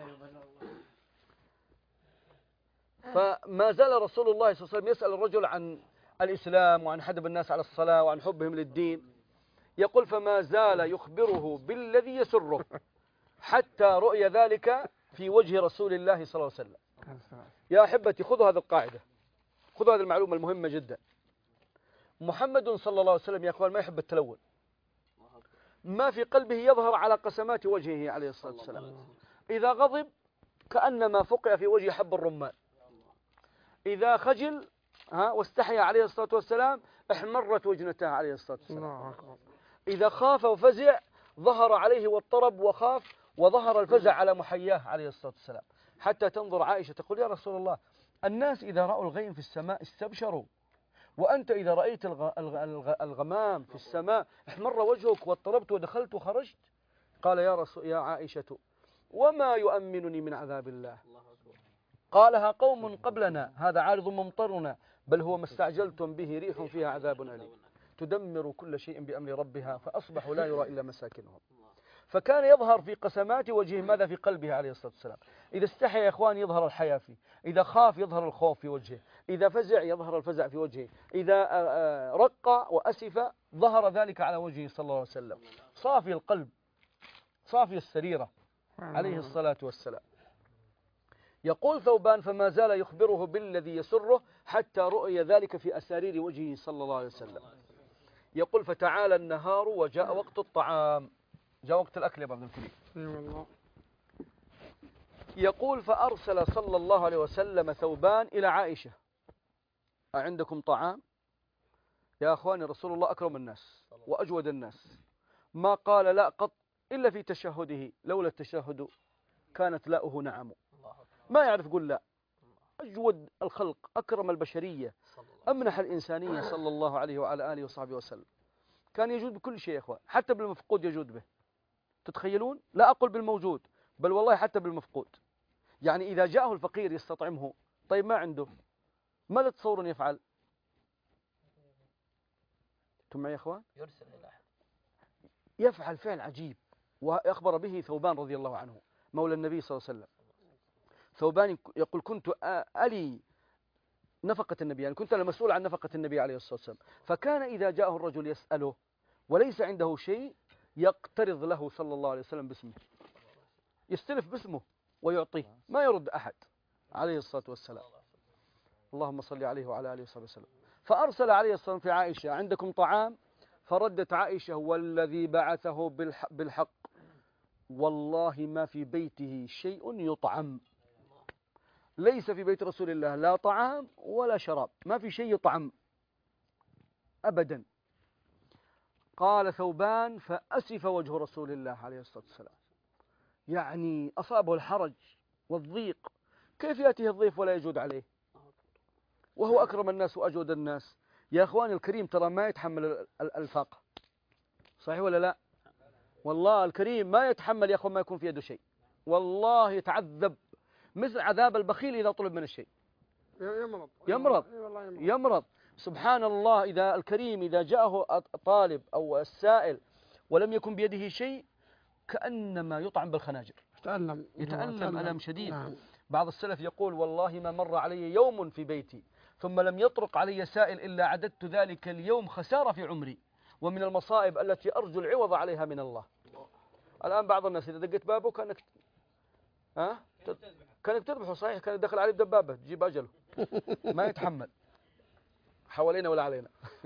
فما زال رسول الله صلى الله عليه وسلم يسأل الرجل عن الإسلام وعن حدب الناس على الصلاة وعن حبهم للدين. يقول فما زال يخبره بالذي يسره حتى رؤي ذلك في وجه رسول الله صلى الله عليه وسلم. يا أحبتي خذوا هذه القاعدة، خذوا هذه المعلومة المهمة جدا. محمد صلى الله عليه وسلم يا أخوان ما يحب التلون، ما في قلبه يظهر على قسمات وجهه عليه الصلاة والسلام. إذا غضب كأنما فقع في وجه حب الرمان. إذا خجل واستحيا عليه الصلاة والسلام احمرت وجنته عليه الصلاة والسلام. إذا خاف وفزع ظهر عليه واضطرب وخاف وظهر الفزع على محياه عليه الصلاة والسلام. حتى تنظر عائشة تقول يا رسول الله الناس إذا رأوا الغيم في السماء استبشروا، وأنت إذا رأيت الغمام في السماء احمر وجهك واضطربت ودخلت وخرجت. قال يا عائشة وما يؤمنني من عذاب الله؟ قالها قوم قبلنا هذا عارض ممطرنا بل هو ما استعجلتم به ريح فيها عذاب أليم تدمر كل شيء بأمر ربها فأصبحوا لا يرى إلا مساكنهم. فكان يظهر في قسمات وجهه ماذا في قلبه عليه الصلاة والسلام. إذا استحى يا إخوان يظهر الحياة فيه، إذا خاف يظهر الخوف في وجهه، إذا فزع يظهر الفزع في وجهه، إذا رق وأسف ظهر ذلك على وجهه صلى الله عليه وسلم. صافي القلب صافي السريرة عليه الصلاة والسلام. يقول ثوبان فما زال يخبره بالذي يسره حتى رؤي ذلك في أسارير وجهه صلى الله عليه وسلم. يقول فتعالى النهار وجاء وقت الطعام، جاء وقت الأكل يا أبو عبد الكريم. يقول فأرسل صلى الله عليه وسلم ثوبان إلى عائشة أعندكم طعام؟ يا أخواني رسول الله أكرم الناس وأجود الناس، ما قال لا قط إلا في تشهده، لولا التشهد كانت لاؤه نعم. ما يعرف يقول لا. أجود الخلق أكرم البشرية أمنح الإنسانية صلى الله عليه وعلى آله وصحبه وسلم. كان يجود بكل شيء يا إخوان، حتى بالمفقود يجود به. تتخيلون؟ لا أقول بالموجود بل والله حتى بالمفقود. يعني إذا جاءه الفقير يستطعمه طيب ما عنده ماذا تصورون يفعل؟ أنتم معي يا إخوان؟ يرسل إلى أحد. يفعل فعل عجيب وأخبر به ثوبان رضي الله عنه مولى النبي صلى الله عليه وسلم. ثوبان يقول كنت ألي نفقة النبي، يعني كنت أنا مسؤول عن نفقة النبي عليه الصلاة والسلام. فكان إذا جاءه الرجل يسأله وليس عنده شيء يقترض له صلى الله عليه وسلم باسمه، يستلف باسمه ويعطيه، ما يرد أحد عليه الصلاة والسلام. اللهم صل عليه وعلى آله وصحبه وسلم. فأرسل عليه الصلاة والسلام في عائشة عندكم طعام؟ فردت عائشة والذي بعثه بالحق والله ما في بيته شيء يطعم. ليس في بيت رسول الله لا طعام ولا شراب، ما في شيء يطعم أبدا. قال ثوبان فأسف وجه رسول الله عليه الصلاة والسلام، يعني أصابه الحرج والضيق. كيف يأتيه الضيف ولا يجود عليه وهو أكرم الناس وأجود الناس؟ يا أخواني الكريم ترى ما يتحمل الفاقة، صحيح ولا لا؟ والله الكريم ما يتحمل يا أخوان ما يكون في يده شيء، والله يتعذب مثل عذاب البخيل إذا طلب من الشيء. يمرض. سبحان الله. إذا الكريم إذا جاءه طالب أو السائل ولم يكن بيده شيء كأنما يطعم بالخناجر، يتألم ألم شديد. بعض السلف يقول والله ما مر علي يوم في بيتي ثم لم يطرق علي سائل إلا عددت ذلك اليوم خسارة في عمري ومن المصائب التي أرجو العوض عليها من الله. الآن بعض الناس إذا دقيت بابه كانك تذبحه، صحيح كان دخل عليه بدبابة تجيب أجله ما يتحمل حوالينا ولا علينا.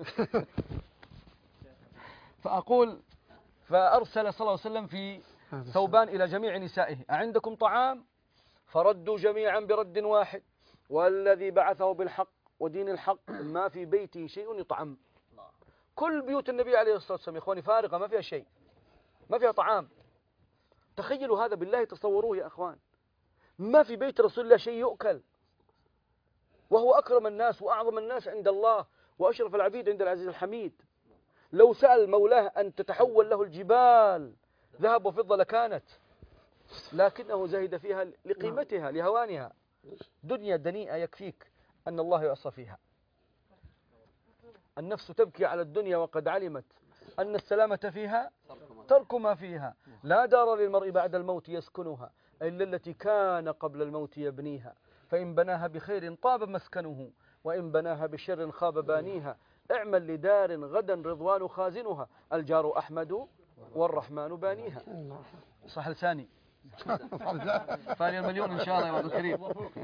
فأقول فأرسل صلى الله عليه وسلم في ثوبان إلى جميع نسائه أعندكم طعام؟ فردوا جميعا برد واحد والذي بعثه بالحق ودين الحق ما في بيته شيء يطعم. كل بيوت النبي عليه الصلاة والسلام يا إخواني فارغة ما فيها شيء، ما فيها طعام. تخيلوا هذا بالله، تصوروه يا أخوان، ما في بيت رسول الله شيء يؤكل وهو أكرم الناس وأعظم الناس عند الله وأشرف العبيد عند العزيز الحميد. لو سأل مولاه أن تتحول له الجبال ذهب وفضة لكانت، لكنه زهد فيها لقيمتها لهوانها. دنيا دنيئة يكفيك أن الله يعصى فيها. النفس تبكي على الدنيا وقد علمت أن السلامة فيها ترك ما فيها. لا دار للمرء بعد الموت يسكنها إلا التي كان قبل الموت يبنيها، فإن بناها بخير طاب مسكنه وإن بناها بشر خاب بانيها. اعمل لدار غدا رضوان خازنها الجار أحمد والرحمن بانيها. صح لساني فاني المليون إن شاء الله يا عبد الكريم.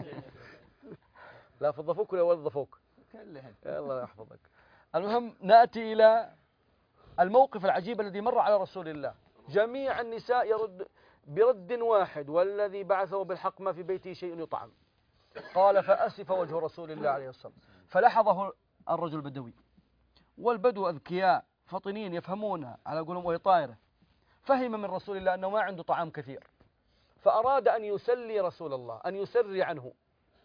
لا فضفوك ولا وظفوك، الله يحفظك. المهم نأتي إلى الموقف العجيب الذي مر على رسول الله. جميع النساء يرد برد واحد: والذي بعثه بالحق ما في بيته شيء يطعم. قال: فأسف وجه رسول الله عليه الصلاة والسلام، فلحظه الرجل البدوي، والبدو أذكياء فطنين يفهمونها على قولهم وهي طائرة، فهم من رسول الله أنه ما عنده طعام كثير، فأراد أن يسلي رسول الله، أن يسري عنه.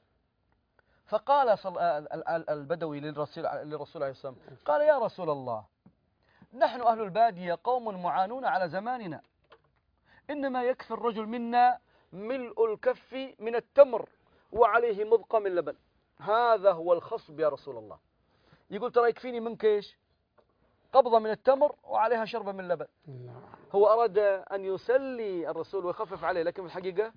فقال البدوي للرسول عليه الصلاة والسلام: قال: يا رسول الله، نحن أهل البادية قوم معانون على زماننا، إنما يكفي الرجل منا ملء الكف من التمر وعليه مضقة من لبن، هذا هو الخصب يا رسول الله. يقول: ترى يكفيني منك إيش؟ قبضة من التمر وعليها شربة من لبن. هو أراد أن يسلي الرسول ويخفف عليه، لكن في الحقيقة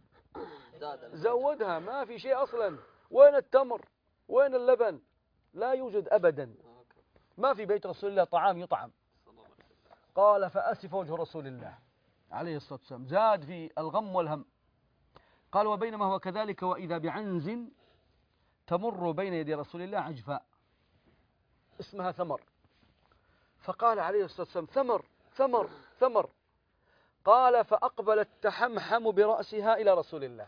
زودها، ما في شيء أصلا. وين التمر؟ وين اللبن؟ لا يوجد أبدا، ما في بيت رسول الله طعام يطعم. قال: فأسف وجه رسول الله عليه الصلاة والسلام، زاد في الغم والهم. قال: وبينما هو كذلك وإذا بعنز تمر بين يدي رسول الله عجفاء اسمها ثمر. فقال عليه الصلاة والسلام: ثمر ثمر ثمر. قال: فأقبلت تحمحم برأسها إلى رسول الله.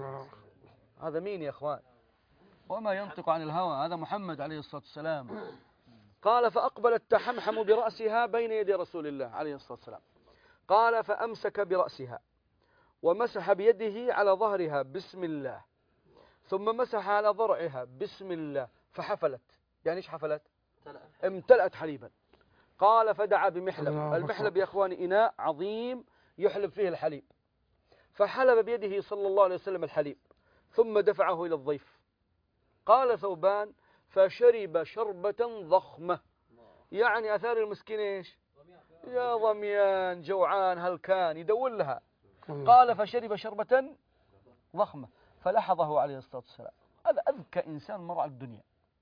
هذا مين يا أخوان؟ وما ينطق عن الهوى، هذا محمد عليه الصلاة والسلام. قال: فأقبلت تحمحم برأسها بين يدي رسول الله عليه الصلاة والسلام. قال: فأمسك برأسها ومسح بيده على ظهرها بسم الله، ثم مسح على ضرعها بسم الله، فحفلت. يعني إيش حفلت؟ امتلأت حليبا. قال: فدعا بمحلب. المحلب يا أخواني إناء عظيم يحلب فيه الحليب، فحلب بيده صلى الله عليه وسلم الحليب، ثم دفعه إلى الضيف. قال ثوبان: فشرب شربة ضخمة. يعني أثار المسكين إيش؟ يا ضميان جوعان هلكان يدور لها. قال: فشرب شربة ضخمة، فلحظه عليه الصلاة والسلام. هذا أذكى إنسان مر على الدنيا.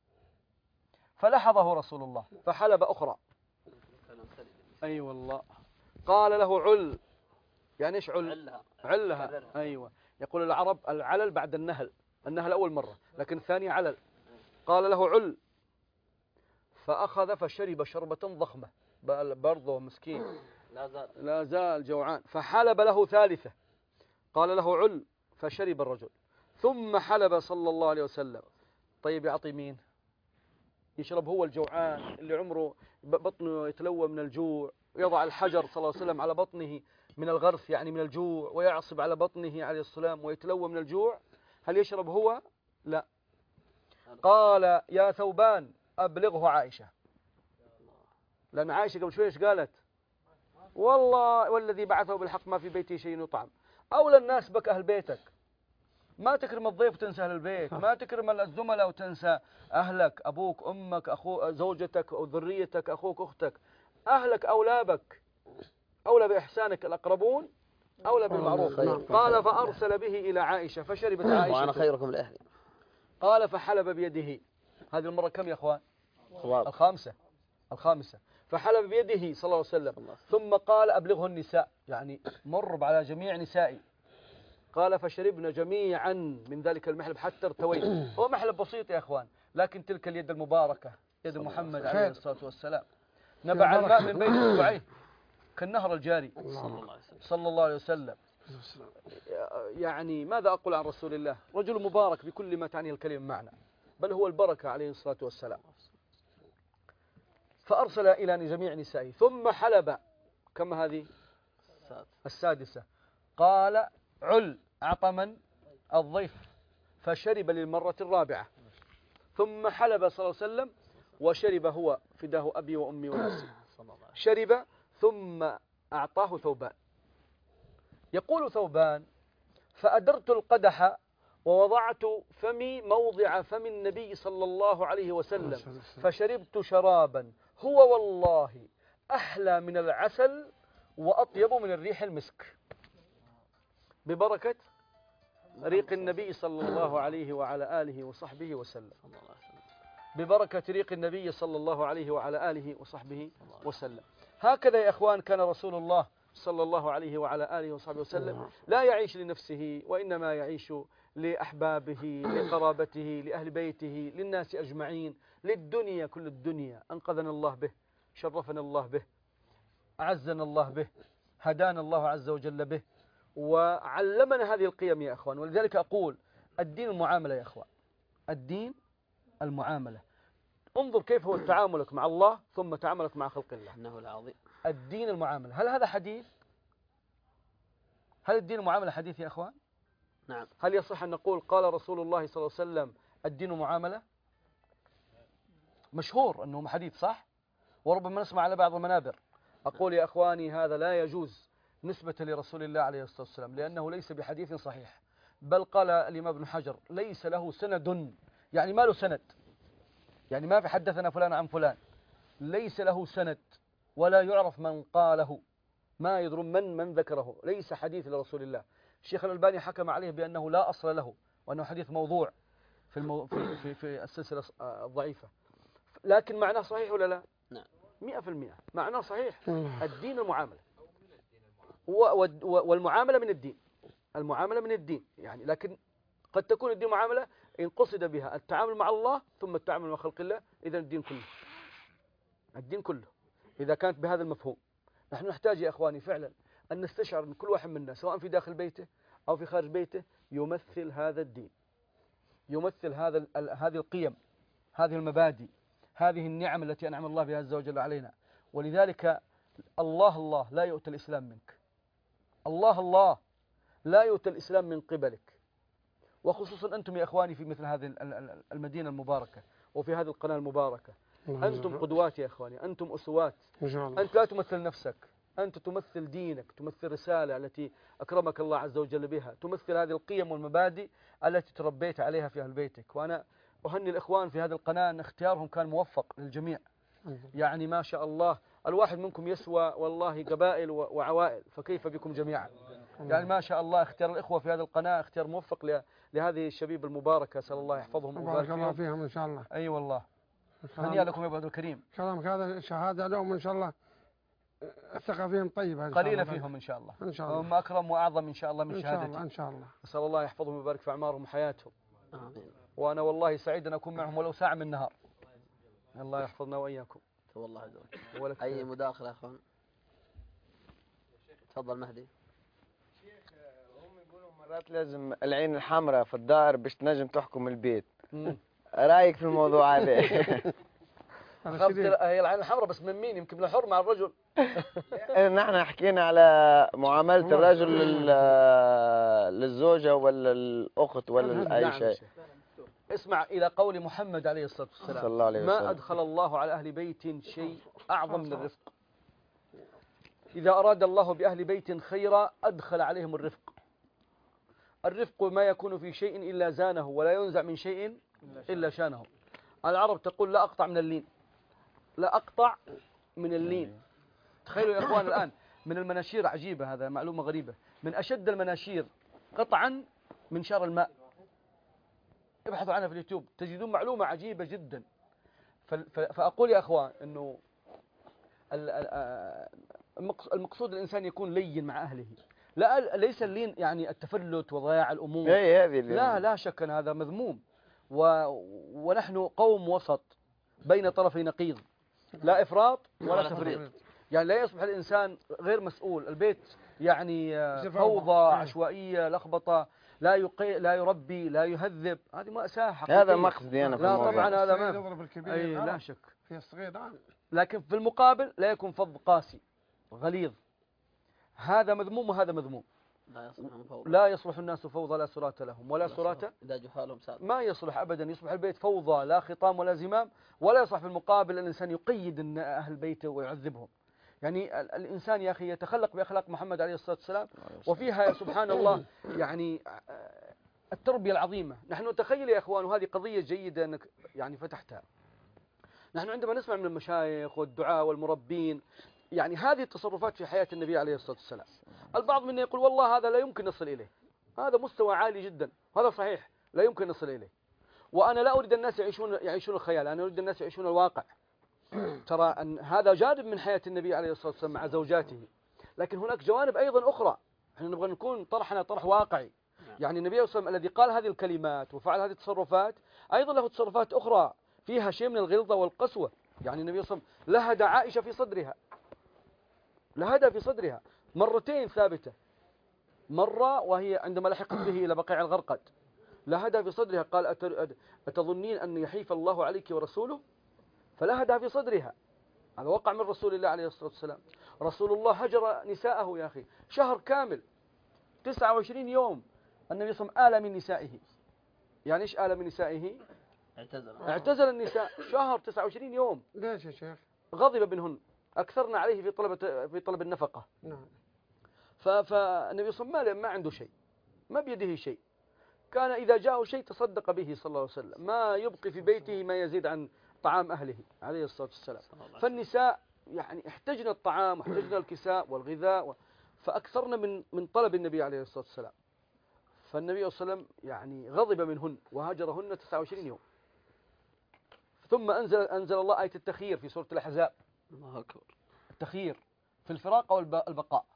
فلحظه رسول الله فحلب أخرى. أي والله. قال له: عل. يعني إيش عل؟ علها. أيوة. يقول العرب العلل بعد النهل، النهل أول مرة لكن الثانية علل. قال له: عل. فأخذ فشرب شربة ضخمة، برضه مسكين لا زال جوعان. فحلب له ثالثة، قال له: عل. فشرب الرجل، ثم حلب صلى الله عليه وسلم. طيب يعطي مين؟ يشرب هو الجوعان اللي عمره بطنه يتلوى من الجوع، ويضع الحجر صلى الله عليه وسلم على بطنه من الغرث يعني من الجوع، ويعصب على بطنه عليه السلام ويتلوى من الجوع. هل يشرب هو؟ لا. قال: يا ثوبان أبلغه عائشة. لأن عائشة قبل شوية قالت: والله والذي بعثه بالحق ما في بيتي شيء يطعم. أولى الناس بك أهل بيتك، ما تكرم الضيف وتنسى أهل البيت، ما تكرم الزملاء وتنسى أهلك، أبوك أمك أخوك زوجتك أو ذريتك أخوك أختك. أهلك أولى بك، أولى بإحسانك، الأقربون أولى بالمعروف. قال: فأرسل به إلى عائشة فشربت عائشة. وأنا خيركم لأهلي. قال: فحلب بيده. هذه المرة كم يا أخوان؟ الخامسة. فحلب بيده صلى الله عليه وسلم، ثم قال: أبلغه النساء، يعني مر على جميع نسائي. قال: فشربنا جميعا من ذلك المحلب حتى ارتوينا. هو محلب بسيط يا أخوان، لكن تلك اليد المباركة يد محمد عليه الصلاة والسلام نبع الماء من بين اصبعيه كالنهر الجاري صلى الله عليه وسلم. يعني ماذا أقول عن رسول الله؟ رجل مبارك بكل ما تعنيه الكلمة معنا، بل هو البركة عليه الصلاة والسلام. فأرسل إلى جميع نسائه، ثم حلب. كم هذه؟ السادسة. قال: عل. أعطى من؟ الضيف. فشرب للمرة الرابعة، ثم حلب صلى الله عليه وسلم وشرب هو، فداه أبي وأمي ونفسي. شرب ثم أعطاه ثوبان. يقول ثوبان: فأدرت القدح ووضعت فمي موضع فم النبي صلى الله عليه وسلم، فشربت شرابا هو والله أحلى من العسل وأطيب من الريح المسك، ببركة ريق النبي صلى الله عليه وعلى آله وصحبه وسلم. ببركة ريق النبي صلى الله عليه وعلى آله وصحبه وسلم. هكذا يا إخوان كان رسول الله صلى الله عليه وعلى آله وصحبه وسلم لا يعيش لنفسه، وإنما يعيش لأحبابه، لقرابته، لأهل بيته، للناس أجمعين، للدنيا كل الدنيا. أنقذنا الله به، شرفنا الله به، أعزنا الله به، هدانا الله عز وجل به، وعلمنا هذه القيم يا أخوان. ولذلك أقول الدين المعاملة يا أخوان، الدين المعاملة. انظر كيف هو تعاملك مع الله ثم تعاملك مع خلق الله. إنه العظيم. الدين المعاملة، هل هذا حديث؟ هل الدين المعاملة حديث يا أخوان؟ نعم. هل يصح أن نقول قال رسول الله صلى الله عليه وسلم الدين معاملة؟ مشهور أنه حديث صح؟ وربما نسمع على بعض المنابر. أقول يا أخواني هذا لا يجوز نسبة لرسول الله عليه الصلاة والسلام، لأنه ليس بحديث صحيح، بل قال الإمام ابن حجر ليس له سند، يعني ما له سند، يعني ما في حدثنا فلان عن فلان، ليس له سند ولا يعرف من قاله، ما يدرون من ذكره، ليس حديث لرسول الله. الشيخ الألباني حكم عليه بأنه لا أصل له، وأنه حديث موضوع في السلسلة الضعيفة، لكن معناه صحيح ولا لا؟ نعم 100% معناه صحيح. الدين المعاملة، والمعاملة من الدين، المعاملة من الدين يعني، لكن قد تكون الدين معاملة إن قصد بها التعامل مع الله ثم التعامل مع خلق الله، إذا الدين كله، الدين كله إذا كانت بهذا المفهوم. نحن نحتاج يا أخواني فعلا أن نستشعر أن كل واحد منا سواء في داخل بيته أو في خارج بيته يمثل هذا الدين، يمثل هذه القيم، هذه المبادئ، هذه النعم التي أنعم الله بها عز وجل علينا. ولذلك الله لا يؤتى الإسلام منك، الله لا يؤتى الإسلام من قبلك، وخصوصا أنتم يا أخواني في مثل هذه المدينة المباركة وفي هذه القناة المباركة، أنتم قدوات يا أخواني، أنتم أسوات. أنت لا تمثل نفسك، أنت تمثل دينك، تمثل رسالة التي أكرمك الله عز وجل بها، تمثل هذه القيم والمبادئ التي تربيت عليها في أهل بيتك. وأنا أهني الإخوان في هذه القناة أن اختيارهم كان موفق للجميع، يعني ما شاء الله الواحد منكم يسوى والله قبائل وعوائل، فكيف بكم جميعا؟ يعني ما شاء الله اختيار الإخوة في هذه القناة اختيار موفق لهذه الشبيب المباركة، أسأل الله يحفظهم ويبارك الله فيهم إن شاء الله. أي والله. هنيئا لكم يا أبو عبد الكريم. إن شاء الله هذا شهادة لهم إن شاء الله، الثقة فيهم طيبة قليلة فيهم إن شاء الله. إن شاء الله. هم أكرم وأعظم إن شاء الله من شهادتي. إن شاء الله إن شاء الله. أسأل الله يحفظهم ويبارك في أعمارهم وحياتهم. آمين. وأنا والله سعيد أن أكون معهم ولو ساعة من النهار. الله يحفظنا وإياكم. والله عز أي مداخلة يا أخوان؟ تفضل مهدي. هم يقولوا مرات لازم العين الحمراء في الدار باش تنجم تحكم البيت. رايك في الموضوع هذا؟ هي العين الحمراء بس من مين؟ يمكن من الحر مع الرجل. نحن حكينا على معاملة الرجل للزوجة ولا الأخت ولا أي شيء. اسمع إلى قول محمد عليه الصلاة والسلام صلى الله عليه وسلم: ما أدخل الله على أهل بيت شيء أعظم من الرفق. إذا أراد الله بأهل بيت خيرا أدخل عليهم الرفق. الرفق ما يكون في شيء إلا زانه، ولا ينزع من شيء إلا شانه. العرب تقول لا أقطع من اللين، لا أقطع من اللين. تخيلوا يا أخوان الآن من المناشير عجيبة، هذا معلومة غريبة، من أشد المناشير قطعا منشار الماء. ابحثوا عنها في اليوتيوب تجدون معلومة عجيبة جدا. فأقول يا أخوان أنه المقصود الإنسان يكون لين مع أهله، لا ليس اللين يعني التفلت وضياع الأمور، لا شك أن هذا مذموم. ونحن قوم وسط بين طرفي نقيض، لا إفراط ولا تفريط. يعني لا يصبح الإنسان غير مسؤول، البيت يعني فوضى عشوائية لخبطة، لا يربي لا يهذب، هذه مأساة حقيقية. هذا مقصدي أنا في الموضوع. لا طبعا هذا ما يضرب الكبير أي لا شك في الصغير. لكن في المقابل لا يكون فض قاسي غليظ، هذا مذموم وهذا مذموم. لا يصلح الناس فوضى لا سرات لهم ولا سرات إذا جحالهم ساد، ما يصلح أبدا. يصبح البيت فوضى لا خطام ولا زمام، ولا يصلح في المقابل الإنسان يقيد أهل بيته ويعذبهم. يعني الإنسان يا أخي يتخلق بأخلاق محمد عليه الصلاة والسلام، وفيها سبحان الله يعني التربية العظيمة. نحن نتخيل يا أخوان، وهذه قضية جيدة أنك يعني فتحتها، نحن عندما نسمع من المشايخ والدعاء والمربين يعني هذه التصرفات في حياة النبي عليه الصلاة والسلام، البعض منا يقول والله هذا لا يمكن نصل إليه، هذا مستوى عالي جدا، هذا صحيح لا يمكن نصل إليه. وأنا لا أريد الناس يعيشون الخيال، أنا أريد الناس يعيشون الواقع. ترى أن هذا جانب من حياة النبي عليه الصلاة والسلام مع زوجاته، لكن هناك جوانب أيضا أخرى. نحن نبغى نكون طرحنا طرح واقعي. يعني النبي عليه الصلاة والسلام الذي قال هذه الكلمات وفعل هذه التصرفات أيضا له تصرفات أخرى فيها شيء من الغلظة والقسوة. يعني النبي صلى الله عليه وسلم لهد عائشة في صدرها، لهدى في صدرها مرتين ثابتة. مرة وهي عندما لحقت به إلى بقيع الغرقد لهدى في صدرها قال أتظنين أن يحيف الله عليك ورسوله؟ فلهدى في صدرها. هذا وقع من رسول الله عليه الصلاة والسلام. رسول الله هجر نساءه يا أخي شهر كامل 29 يوم النبي صلى الله عليه وسلم آل من نسائه. يعني إيش آل من نسائه؟ اعتزل النساء شهر 29 يوم. ليش يا شيخ؟ غضب منهن أكثرنا عليه في طلب النفقة. نعم. فالنبي صلى الله عليه وسلم ما عنده شيء، ما بيده شيء، كان إذا جاءه شيء تصدق به صلى الله عليه وسلم، ما يبقي في بيته ما يزيد عن طعام أهله عليه الصلاة والسلام. فالنساء يعني احتجنا الطعام واحتجنا الكساء والغذاء فأكثرنا من طلب النبي عليه الصلاة والسلام. فالنبي صلى الله عليه وسلم يعني غضب منهن وهاجرهن 29 يوم. ثم أنزل الله آية التخيير في سورة الأحزاب. الله أكبر. التخيير في الفراق والبقاء.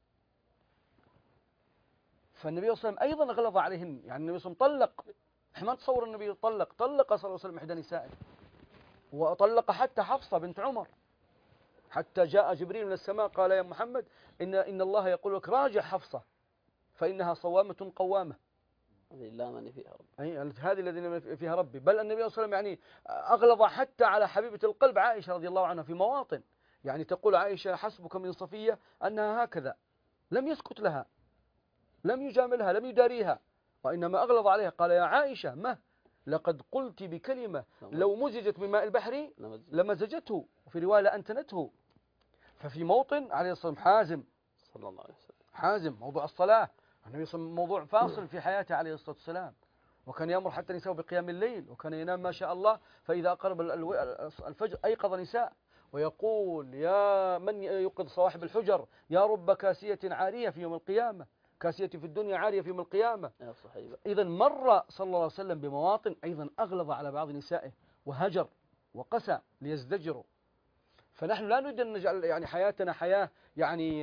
فالنبي صلى الله عليه وسلم أيضا غلظ عليهن. يعني النبي صلى الله عليه وسلم طلق. ما تصور النبي طلق صلى الله عليه وسلم إحدى نسائه، وطلق حتى حفصة بنت عمر، حتى جاء جبريل من السماء قال يا محمد إن الله يقول لك راجع حفصة فإنها صوامة قوامة. هذه اللامني فيها ربي. أي هذه الذين فيها ربي. بل النبي صلى الله عليه وسلم يعني أغلظ حتى على حبيبة القلب عائشة رضي الله عنها في مواطن. يعني تقول عائشة حسبك من صفية أنها هكذا، لم يسكت لها، لم يجاملها، لم يداريها، وإنما أغلظ عليها قال يا عائشة ما لقد قلت بكلمة لو مزجت بماء البحر لمزجته، وفي رواية لأنتنته. ففي موطن عليه الصلاة والسلام حازم صلى الله عليه وسلم، حازم. موضوع الصلاة النبي صلى الله عليه وسلم موضوع فاصل في حياته عليه الصلاة والسلام، وكان يأمر حتى نساء بقيام الليل، وكان ينام ما شاء الله، فإذا أقرب الفجر أيقظ نساء ويقول يا من يوقظ صواحب الحجر يا رب كاسية عارية في يوم القيامة، كاسية في الدنيا عارية في يوم القيامة. إذا مر صلى الله عليه وسلم بمواطن أيضا أغلظ على بعض نسائه وهجر وقسى ليزدجروا. فنحن لا نريد أن نجعل يعني حياتنا حياة يعني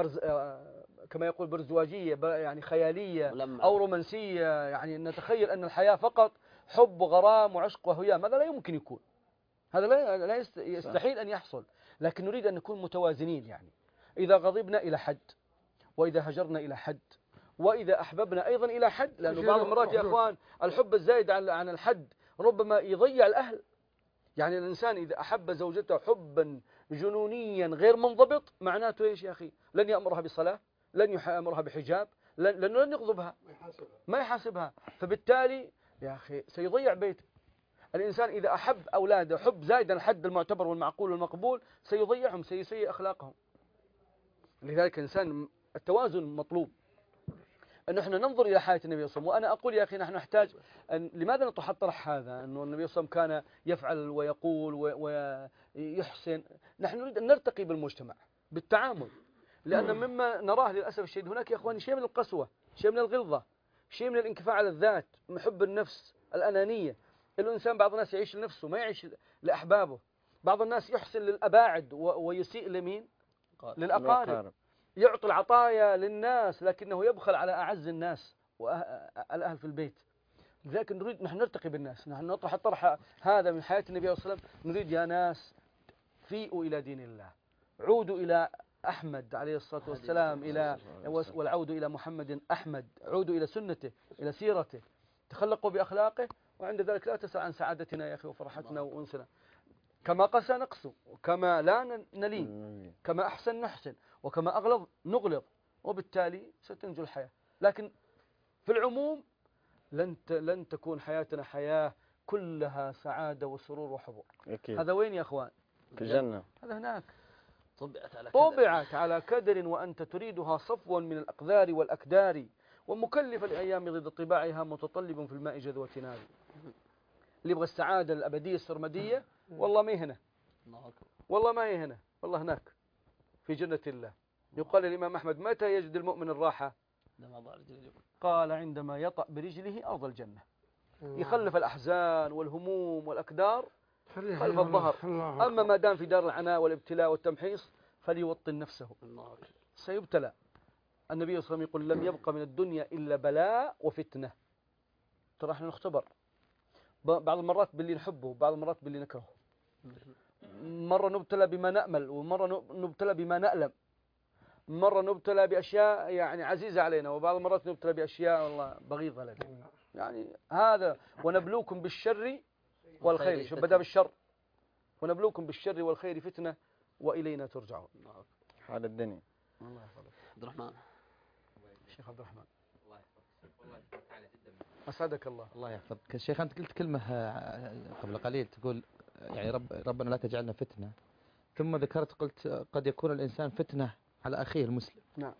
كما يقول برزواجية يعني خيالية أو رومانسية، يعني أن نتخيل أن الحياة فقط حب وغرام وعشق وهيام. هذا لا يمكن يكون، هذا لا يستحيل أن يحصل. لكن نريد أن نكون متوازنين. يعني إذا غضبنا إلى حد، وإذا هجرنا إلى حد، وإذا أحببنا أيضا إلى حد، لأنه بعض المرات يا أخوان الحب الزايد عن الحد ربما يضيع الأهل. يعني الإنسان إذا أحب زوجته حبا جنونيا غير منضبط معناته إيش يا أخي؟ لن يأمرها بصلاة، لن يأمرها بحجاب، لأنه لن يغضبها، ما يحاسبها. فبالتالي يا أخي سيضيع بيته. الإنسان إذا أحب أولاده حب زايد عن الحد المعتبر والمعقول والمقبول سيضيعهم، سيسيء أخلاقهم. لذلك الإنسان التوازن مطلوب، أن نحن ننظر إلى حياة النبي صلى الله عليه وسلم. وأنا أقول يا أخي نحن نحتاج لماذا نطرح الطرح هذا أنه النبي صلى الله عليه وسلم كان يفعل ويقول ويحسن؟ نحن نريد أن نرتقي بالمجتمع بالتعامل، لأن مما نراه للأسف الشديد هناك يا أخواني شيء من القسوة، شيء من الغلظة، شيء من الانكفاء على الذات، محب النفس، الأنانية. الإنسان بعض الناس يعيش لنفسه ما يعيش لأحبابه، بعض الناس يحسن للأباعد ويسيء لمين؟ للأقارب. يعطي العطايا للناس لكنه يبخل على أعز الناس والأهل في البيت. لذلك نريد نحن نرتقي بالناس، نحن نطرح الطرح هذا من حياة النبي صلى الله عليه وسلم. نريد يا ناس فيئوا إلى دين الله، عودوا إلى أحمد عليه الصلاة والسلام، والعودوا إلى محمد أحمد، عودوا إلى سنته، إلى سيرته، تخلقوا بأخلاقه، وعند ذلك لا تسأل عن سعادتنا يا أخي وفرحتنا وأنسنا. كما قسى نقسو، وكما لا نلين، كما أحسن نحسن، وكما أغلظ نغلظ، وبالتالي ستنجو الحياة. لكن في العموم لن تكون حياتنا حياة كلها سعادة وسرور وحضور. هذا وين يا أخوان؟ في الجنة. هذا هناك. طبعت على كدر وأنت تريدها صفوا من الأقذار والأكدار، ومكلف الأيام ضد طباعها متطلب في الماء جذوة نار. اللي يبغى السعادة الأبدية السرمدية والله ما هنا، والله ما هي هنا، والله هناك في جنة الله. يقال الإمام أحمد متى يجد المؤمن الراحة؟ قال عندما يطأ برجله أرض الجنة، يخلف الأحزان والهموم والأكدار خلف الظهر. أما ما دام في دار العناء والابتلاء والتمحيص فليوطن نفسه، سيبتلى. النبي صلى الله عليه وسلم يقول لم يبقى من الدنيا إلا بلاء وفتنة. ترى احنا نختبر بعض المرات باللي نحبه، وبعض المرات باللي نكرهه. مرة نبتلى بما نأمل، ومرة نبتلى بما نألم. مرة نبتلى بأشياء يعني عزيزة علينا، وبعض المرات نبتلى بأشياء والله بغيضة لنا. يعني هذا ونبلوكم بالشر والخير، شوف بدأ بالشر، ونبلوكم بالشر والخير فتنة وإلينا ترجعون. حال الدنيا. الله يحفظك عبد الرحمن. الشيخ عبد الرحمن. أسعدك الله. الله يحفظك. الشيخ أنت قلت كلمة قبل قليل تقول يعني ربنا لا تجعلنا فتنة، ثم ذكرت قلت قد يكون الإنسان فتنة على أخيه المسلم. نعم.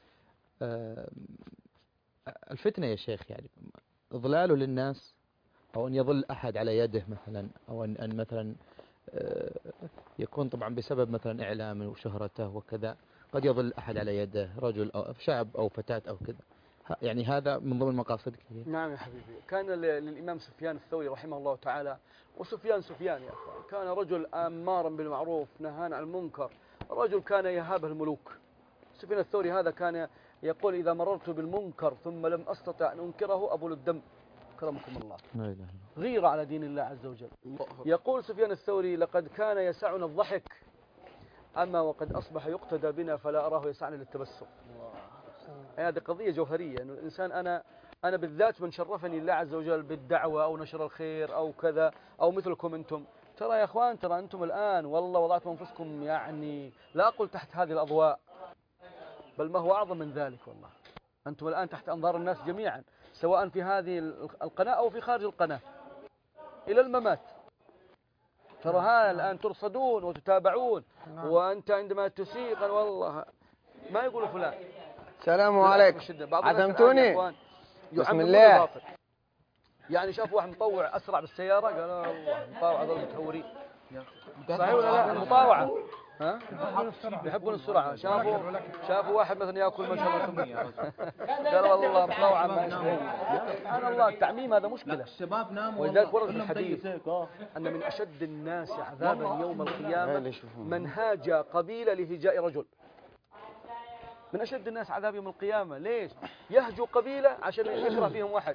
الفتنة يا شيخ يعني إضلاله للناس، أو أن يضل أحد على يده مثلا، أو أن مثلا يكون طبعا بسبب مثلا إعلامه وشهرته وكذا قد يضل أحد على يده، رجل أو شاب أو فتاة أو كذا، يعني هذا من ضمن مقاصدك. نعم يا حبيبي. كان للإمام سفيان الثوري رحمه الله تعالى، وسفيان يا أخوان كان رجل أمارا بالمعروف نهان عن المنكر، رجل كان يهابه الملوك. سفيان الثوري هذا كان يقول إذا مررت بالمنكر ثم لم أستطع أن أنكره أبول الدم. كرمكم الله. غيرة على دين الله عز وجل. يقول سفيان الثوري لقد كان يسعنا الضحك، أما وقد أصبح يقتدى بنا فلا أراه يسعني للتبسم. هذه قضية جوهرية، أن الإنسان أنا بالذات من شرفني الله عز وجل بالدعوة أو نشر الخير أو كذا أو مثلكم أنتم. ترى يا أخوان ترى أنتم الآن والله وضعتم أنفسكم يعني لا أقول تحت هذه الأضواء، بل ما هو أعظم من ذلك. والله أنتم الآن تحت أنظار الناس جميعا، سواء في هذه القناة أو في خارج القناة إلى الممات. ترى ها الآن ترصدون وتتابعون، وأنت عندما تسيء قال والله ما يقول فلان. السلام عليكم. عزمتوني. بسم الله. يعني شافوا واحد مطوع أسرع بالسيارة قال الله مطاوع هذول متهورين. صحيح ولا لا؟ المطاوعة ها؟ يحبون السرعة. شافوا واحد مثلا يأكل ما شاء الله قال والله مطاوعة ما سبحان الله. التعميم هذا مشكلة. ولذلك ورد في الحديث أن من أشد الناس عذابا يوم القيامة من هاج قبيلة لهجاء رجل. من أشد الناس عذاب يوم القيامة. ليش؟ يهجوا قبيلة عشان يكره فيهم واحد.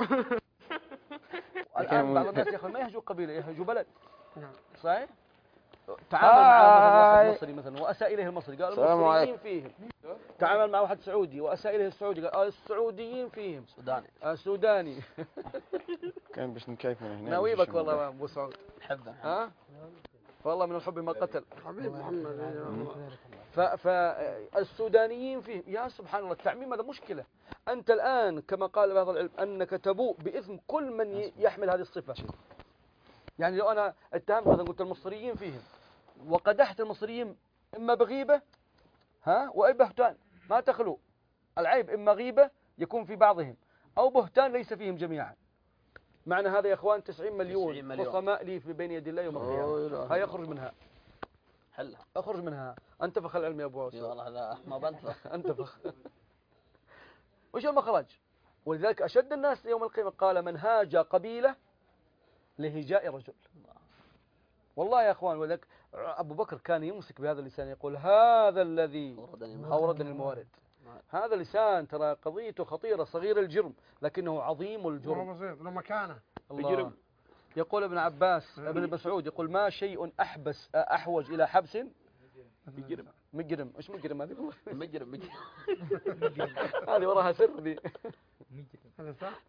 الآن بعض الناس يا أخوان ما يهجوا قبيلة، يهجوا بلد. صحيح؟ تعامل مع واحد مصري مثلا وأساء إليه المصري قال المصريين فيهم. تعامل مع واحد سعودي وأساء إليه السعودي قال السعوديين فيهم. سوداني. كان باش نكيف من هنا. ناويبك والله أبو سعود. حبه. ها؟ والله من الحب ما قتل. حبيب محمد. فالسودانيين فيهم. يا سبحان الله التعميم هذا مشكلة. أنت الآن كما قال بعض العلم أنك تبوء بإثم كل من يحمل هذه الصفة. يعني لو أنا اتهمت مثلا قلت المصريين فيهم وقدحت المصريين إما بغيبة وإما بهتان، ما تخلو العيب، إما غيبة يكون في بعضهم أو بهتان ليس فيهم جميعا. معنى هذا يا إخوان 90 مليون خصماء لي في بين يدي الله يوم القيامة. هاي أخرج منها. حلها. أخرج منها. أنتفخ العلم يا أبو عوسى. والله هذا ما بنتفخ. أنتفخ. وش المخرج؟ ولذلك أشد الناس يوم القيامة قال من هاج قبيلة لهجاء رجل. والله يا أخوان. ولذلك أبو بكر كان يمسك بهذا اللسان يقول هذا الذي أوردني الموارد. هذا اللسان ترى قضيته خطيرة، صغير الجرم لكنه عظيم الجرم. له مكانه. الله. يقول ابن عباس ابن مسعود يقول ما شيء أحوج إلى حبس مجرم. ايش مجرم هذه؟ مجرم. هذه وراها سر دي. هذا صح.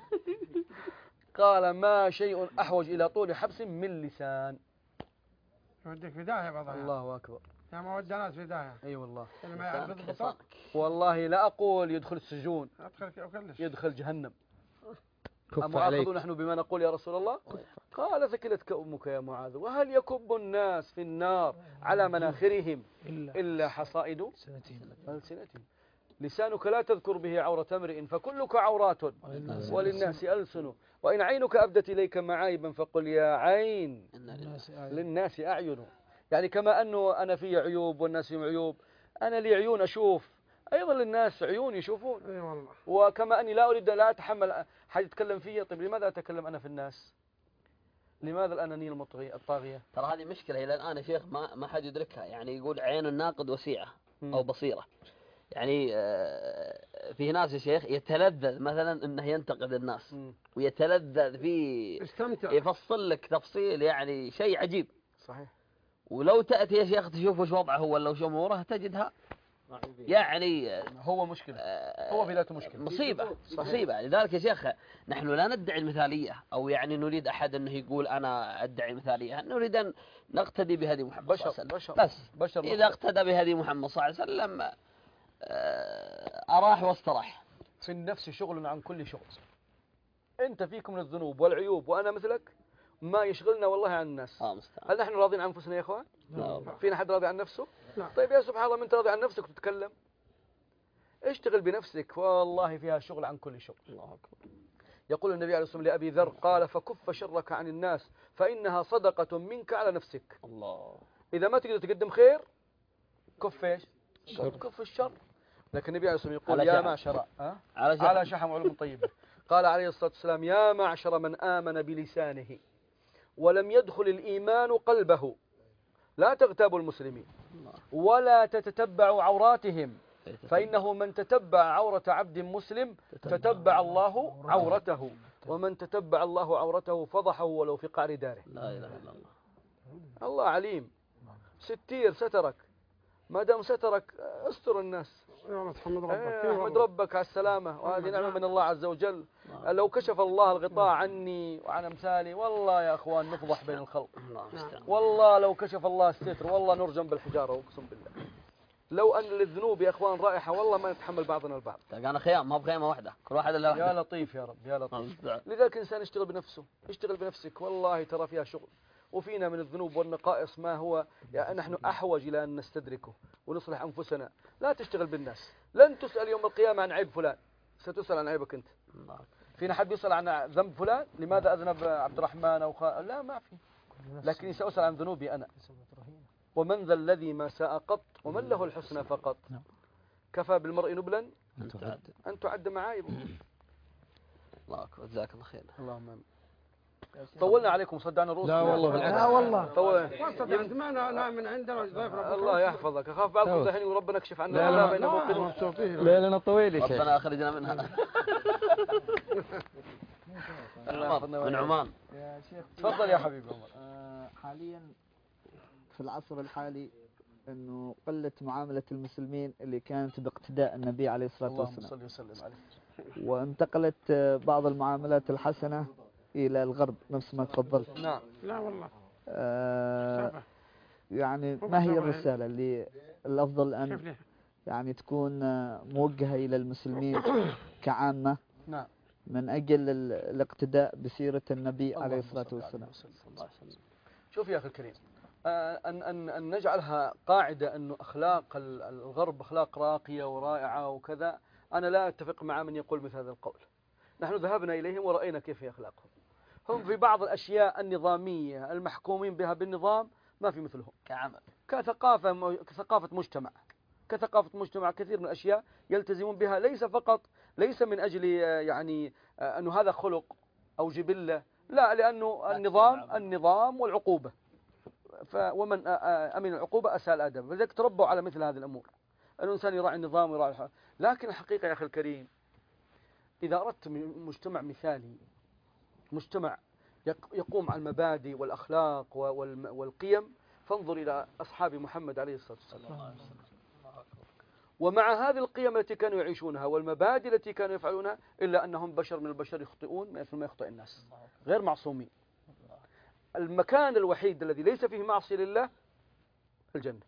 قال ما شيء أحوج إلى طول حبس من لسان. يوديك في داهية بعضها. الله أكبر. يا ما ودى ناس في داهية. أي والله. والله لا أقول يدخل السجون. أدخل يدخل جهنم. أما عليك. نحن بما نقول يا رسول الله؟ قال ثكلتك أمك يا معاذ وهل يكب الناس في النار على مناخرهم إلا حصائد ألسنتهم. لسانك لا تذكر به عورة امرئ فكلك عورات وللناس ألسن وإن عينك أبدت إليك معايبا فقل يا عين للناس أعين. يعني كما أنه أنا في عيوب والناس فيهم عيوب، أنا لي عيون أشوف، أيضا للناس عيون يشوفون. اي والله. وكما أني لا أريد لا أتحمل حد يتكلم فيه. طيب لماذا أتكلم أنا في الناس؟ لماذا الأنانية الطاغية؟ ترى هذه مشكلة إلى الآن يا شيخ ما حد يدركها. يعني يقول عين الناقد وسيعة أو بصيرة. يعني في ناس يا شيخ يتلذذ مثلا انه ينتقد الناس ويتلذذ في استمتع، يفصل لك تفصيل يعني شيء عجيب. صحيح. ولو تأتي يا شيخ تشوف وش وضعه ولا وش اموره تجدها يعني هو مشكلة، هو في ذاته مشكلة، مصيبة. لذلك يا شيخ نحن لا ندعي المثالية، أو يعني نريد أحد أنه يقول أنا أدعي المثالية، نريد أن نقتدي بهدي محمد صلى الله عليه وسلم. بس إذا اقتدى بهدي محمد صلى الله عليه وسلم أراح واستراح. في النفس شغل عن كل شغل. أنت فيكم من الذنوب والعيوب وأنا مثلك، ما يشغلنا والله عن الناس. هل نحن راضين عن أنفسنا يا إخوان؟ فينا حد راضي عن نفسه؟ طيب يا سبحان الله، من أنت راضي عن نفسك وتتكلم؟ اشتغل بنفسك، والله فيها شغل عن كل شغل. الله أكبر. يقول النبي عليه الصلاة والسلام لأبي ذر قال فكف شرك عن الناس فإنها صدقة منك على نفسك. الله. إذا ما تقدر تقدم خير كف ايش؟ كف الشر. لكن النبي عليه الصلاة والسلام يقول يا معشر على شحم علوم طيبة. قال عليه الصلاة والسلام يا معشر من آمن بلسانه ولم يدخل الإيمان قلبه لا تغتابوا المسلمين ولا تتتبعوا عوراتهم فإنه من تتبع عورة عبد مسلم تتبع الله عورته ومن تتبع الله عورته فضحه ولو في قعر داره. لا إله إلا الله. الله عليم ستير سترك، ما دام سترك استر الناس. احمد ربك على السلامة، وهذه نعمة من الله عز وجل. لو كشف الله الغطاء عني وعن أمثالي والله يا أخوان نفضح بين الخلق. والله لو كشف الله الستر والله نرجم بالحجارة أقسم بالله. لو أن للذنوب يا أخوان رائحة والله ما نتحمل بعضنا البعض. تلقانا خيام، ما بخيمة واحدة، كل واحد له واحدة. يا لطيف يا رب يا لطيف. لذلك الإنسان يشتغل بنفسه، يشتغل بنفسك، والله ترى فيها شغل. وفينا من الذنوب والنقائص ما هو يعني نحن أحوج إلى أن نستدركه ونصلح أنفسنا. لا تشتغل بالناس، لن تسأل يوم القيامة عن عيب فلان، ستسأل عن عيبك أنت. فينا حد يسأل عن ذنب فلان لماذا أذنب عبد الرحمن أو لا ما في، لكني سأسأل عن ذنوبي أنا. ومن ذا الذي ما ساء قط ومن له الحسنى فقط. كفى بالمرء نبلا أن تعد معايبه. الله أكبر، جزاك الله خير. اللهم آمين. طولنا عليكم صدعنا الرؤوس. لا والله بالعكس. لا والله طولنا. ما من عندنا ضيف ربنا. الله يحفظك. أخاف بعضكم دحين وربنا يكشف عنا. لا بين موطنين. لا لنا طويل يا شيخ. ربنا أخرجنا منها. من عمان. يا شيخ تفضل يا حبيبي عمر. حاليا في العصر الحالي انه قلت معاملة المسلمين اللي كانت باقتداء النبي عليه الصلاة والسلام. اللهم صل وسلم عليه. وانتقلت بعض المعاملات الحسنة الى الغرب نفس ما تفضلت. نعم. لا والله. يعني ما هي الرسالة اللي الافضل ان يعني تكون موجهة الى المسلمين كعامة؟ نعم. من اجل الاقتداء بسيرة النبي عليه الصلاة والسلام. شوف يا أخي الكريم، أن نجعلها قاعدة أنه أخلاق الغرب أخلاق راقية ورائعة وكذا، أنا لا أتفق مع من يقول مثل هذا القول. نحن ذهبنا إليهم ورأينا كيف هي أخلاقهم. هم في بعض الأشياء النظامية المحكومين بها بالنظام ما في مثلهم كعمل، كثقافة مجتمع، كثقافة مجتمع كثير من الأشياء يلتزمون بها، ليس من أجل يعني أنه هذا خلق أو جبلة، لا، لأنه النظام والعقوبة، ومن أمن العقوبة أساء الأدب. فلذلك تربوا على مثل هذه الأمور، الإنسان يراعي النظام ويراعي الحق. لكن الحقيقة يا أخي الكريم، إذا أردت مجتمع مثالي، مجتمع يقوم على المبادئ والأخلاق والقيم، فانظر إلى أصحاب محمد عليه الصلاة والسلام. ومع هذه القيم التي كانوا يعيشونها والمبادئ التي كانوا يفعلونها، إلا أنهم بشر من البشر يخطئون مثل ما يخطئ الناس، غير معصومين. المكان الوحيد الذي ليس فيه معصية لله الجنة.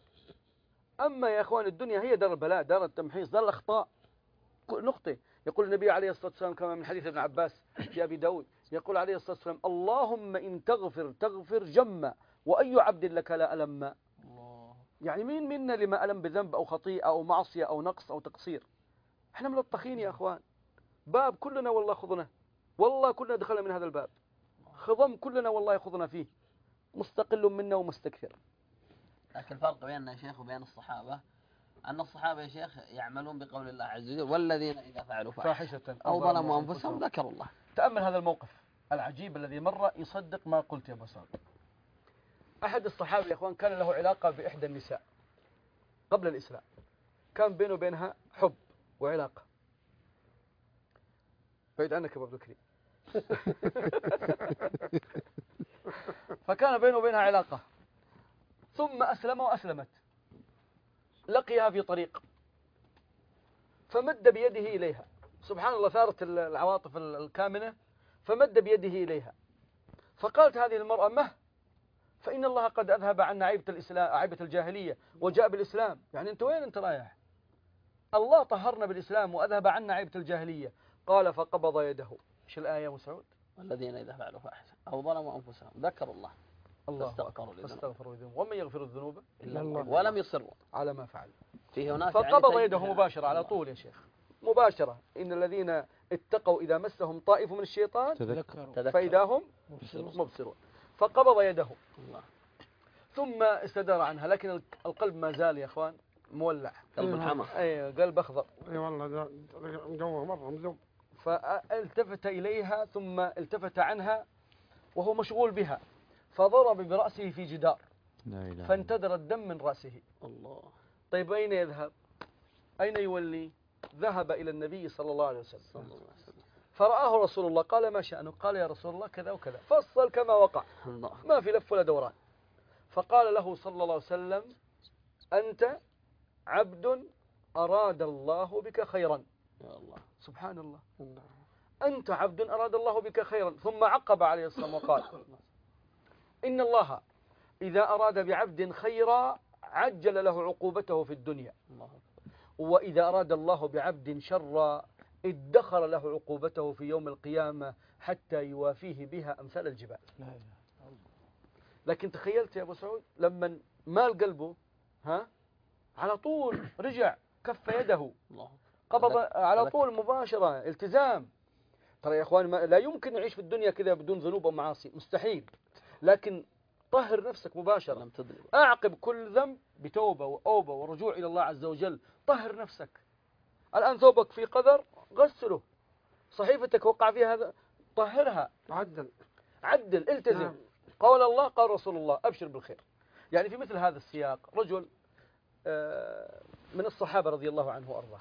أما يا أخوان الدنيا هي دار البلاء، دار التمحيص، دار الأخطاء، نخطئ. يقول النبي عليه الصلاة والسلام كما من حديث ابن عباس في أبي داود، يقول عليه الصلاة والسلام اللهم إن تغفر جمّا وأي عبد لك لا ألم. يعني مين منا لما ألم بذنب أو خطيئة أو معصية أو نقص أو تقصير؟ احنا ملطخين يا أخوان، باب كلنا والله خضنا، والله كلنا دخلنا من هذا الباب، خضم كلنا والله خضنا فيه، مستقل منا ومستكثر. لكن الفرق بيننا يا شيخ وبين الصحابة أن الصحابة يا شيخ يعملون بقول الله عز وجل والذين إذا فعلوا فاحشة أو ظلموا أنفسهم ذكروا الله. تأمل هذا الموقف العجيب الذي مر يصدق ما قلت يا بصار. أحد الصحابة يا أخوان كان له علاقة بإحدى النساء قبل الإسلام، كان بينه وبينها حب وعلاقة. بعيد عنك يا أبو بكر. فكان بينه وبينها علاقة، ثم أسلم وأسلمت، لقيها في طريق فمد بيده إليها، سبحان الله ثارت العواطف الكامنة، فمد بيده إليها، فقالت هذه المرأة مه، فإن الله قد أذهب عنا عيبة الإسلام، عيبة الجاهلية وجاء بالإسلام. يعني أنت وين أنت رايح؟ الله طهرنا بالإسلام وأذهب عنا عيبة الجاهلية. قال فقبض يده. إيش الآية يا أبو سعود؟ والذين إذا فعلوا فاحشة أو ظلموا أنفسهم ذكروا الله فاستغفروا لذنوبهم ومن يغفر الذنوب إلا الله ولم يصروا على ما فعلوا. فيه هناك فقبض يعني يده مباشرة على طول يا شيخ، مباشرة. إن الذين اتقوا إذا مسهم طائف من الشيطان تذكروا فإذا هم مبصرون. فقبض يده الله. ثم استدار عنها، لكن القلب ما زال يا أخوان مولع، قلب حمى، أي قلب أخضر. اي والله ده مجوه مرة مذوب. فالتفت إليها ثم التفت عنها وهو مشغول بها، فضرب برأسه في جدار فانتدر الدم من رأسه. الله. طيب أين يذهب؟ أين يولي؟ ذهب إلى النبي صلى الله عليه وسلم فرآه رسول الله. قال ما شأنه؟ قال يا رسول الله كذا وكذا، فصل كما وقع، ما في لف ولا دوران. فقال له صلى الله عليه وسلم أنت عبد أراد الله بك خيرا. يا الله سبحان الله، أنت عبد أراد الله بك خيرا. ثم عقب عليه الصلاة والسلام وقال إن الله إذا أراد بعبد خيرا عجل له عقوبته في الدنيا، وإذا أراد الله بعبد شرا ادخر له عقوبته في يوم القيامة حتى يوافيه بها أمثال الجبال. لكن تخيلت يا أبو سعود لما مال قلبه على طول رجع كف يده، قبض على طول مباشرة، التزام. ترى يا أخوان لا يمكن نعيش في الدنيا كذا بدون ذنوب ومعاصي، مستحيل. لكن طهر نفسك مباشرة، أعقب كل ذنب بتوبة وأوبة ورجوع إلى الله عز وجل. طهر نفسك. الآن ثوبك في قذر غسله، صحيفتك وقع فيها هذا طهرها، عدل التزم. قول الله قال رسول الله أبشر بالخير. يعني في مثل هذا السياق رجل من الصحابة رضي الله عنه وأرضاه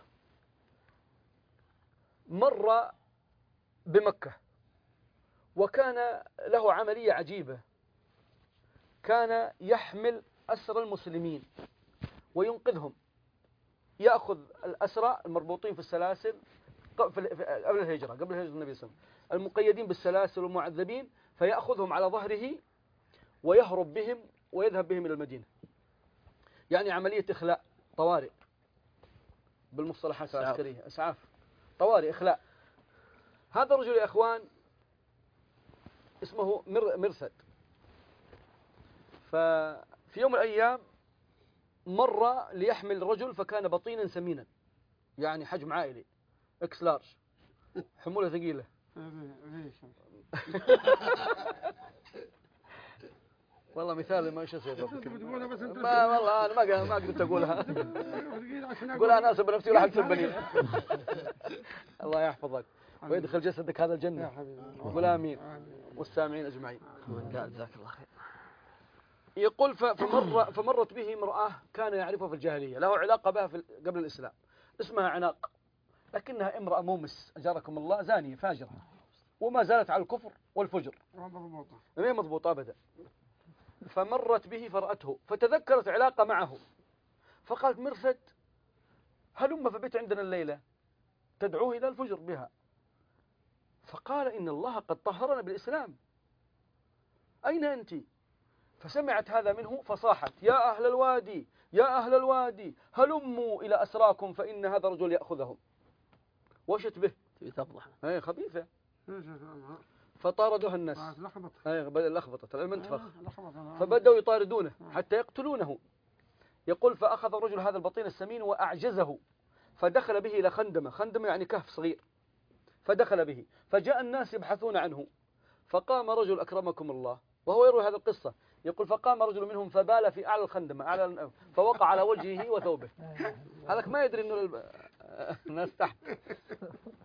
مر بمكة وكان له عملية عجيبة، كان يحمل أسرى المسلمين وينقذهم، يأخذ الأسرى المربوطين في السلاسل قبل الهجرة، قبل هجرة النبي صلى الله عليه وسلم، المقيدين بالسلاسل والمعذبين، فيأخذهم على ظهره ويهرب بهم ويذهب بهم إلى المدينة. يعني عملية إخلاء طوارئ بالمصطلحات العسكرية، إسعاف طوارئ، إخلاء. هذا الرجل يا أخوان اسمه مرثد. ففي يوم من الأيام مر ليحمل رجل فكان بطينا سمينا، يعني حجم عائلي، اكس لارج، حمولة ثقيلة. والله مثال ما ايش يصير. ما والله انا ما قدرت اقولها. قولها انا اسب نفسي ولا تسبني. الله يحفظك ويدخل جسدك هذا الجنة. قول امين والسامعين اجمعين. جزاك الله خير. يقول فمرت به امرأة كان يعرفها في الجاهلية، له علاقة بها قبل الإسلام، اسمها عناق، لكنها امرأة مومس أجاركم الله، زانية فاجرة، وما زالت على الكفر والفجر، ما هي مضبوطة أبدا. فمرت به فرأته فتذكرت علاقة معه، فقالت مرثد هلم فبت عندنا الليلة تدعوه إلى الفجر بها. فقال إن الله قد طهرنا بالإسلام، أين أنت؟ فسمعت هذا منه فصاحت يا أهل الوادي يا أهل الوادي هلموا إلى أسراكم فإن هذا الرجل يأخذهم. وشت به تفضح هي خبيثة. فطاردها الناس، لخبطت المنتفخ، فبدأوا يطاردونه حتى يقتلونه. يقول فأخذ الرجل هذا البطين السمين وأعجزه فدخل به إلى خندمة يعني كهف صغير، فدخل به فجاء الناس يبحثون عنه، فقام رجل أكرمكم الله وهو يروي هذه القصة، يقول فقام رجل منهم فبال في أعلى الخندمة فوقع على وجهه وثوبه. هذاك ما يدري إنه الناس تحت.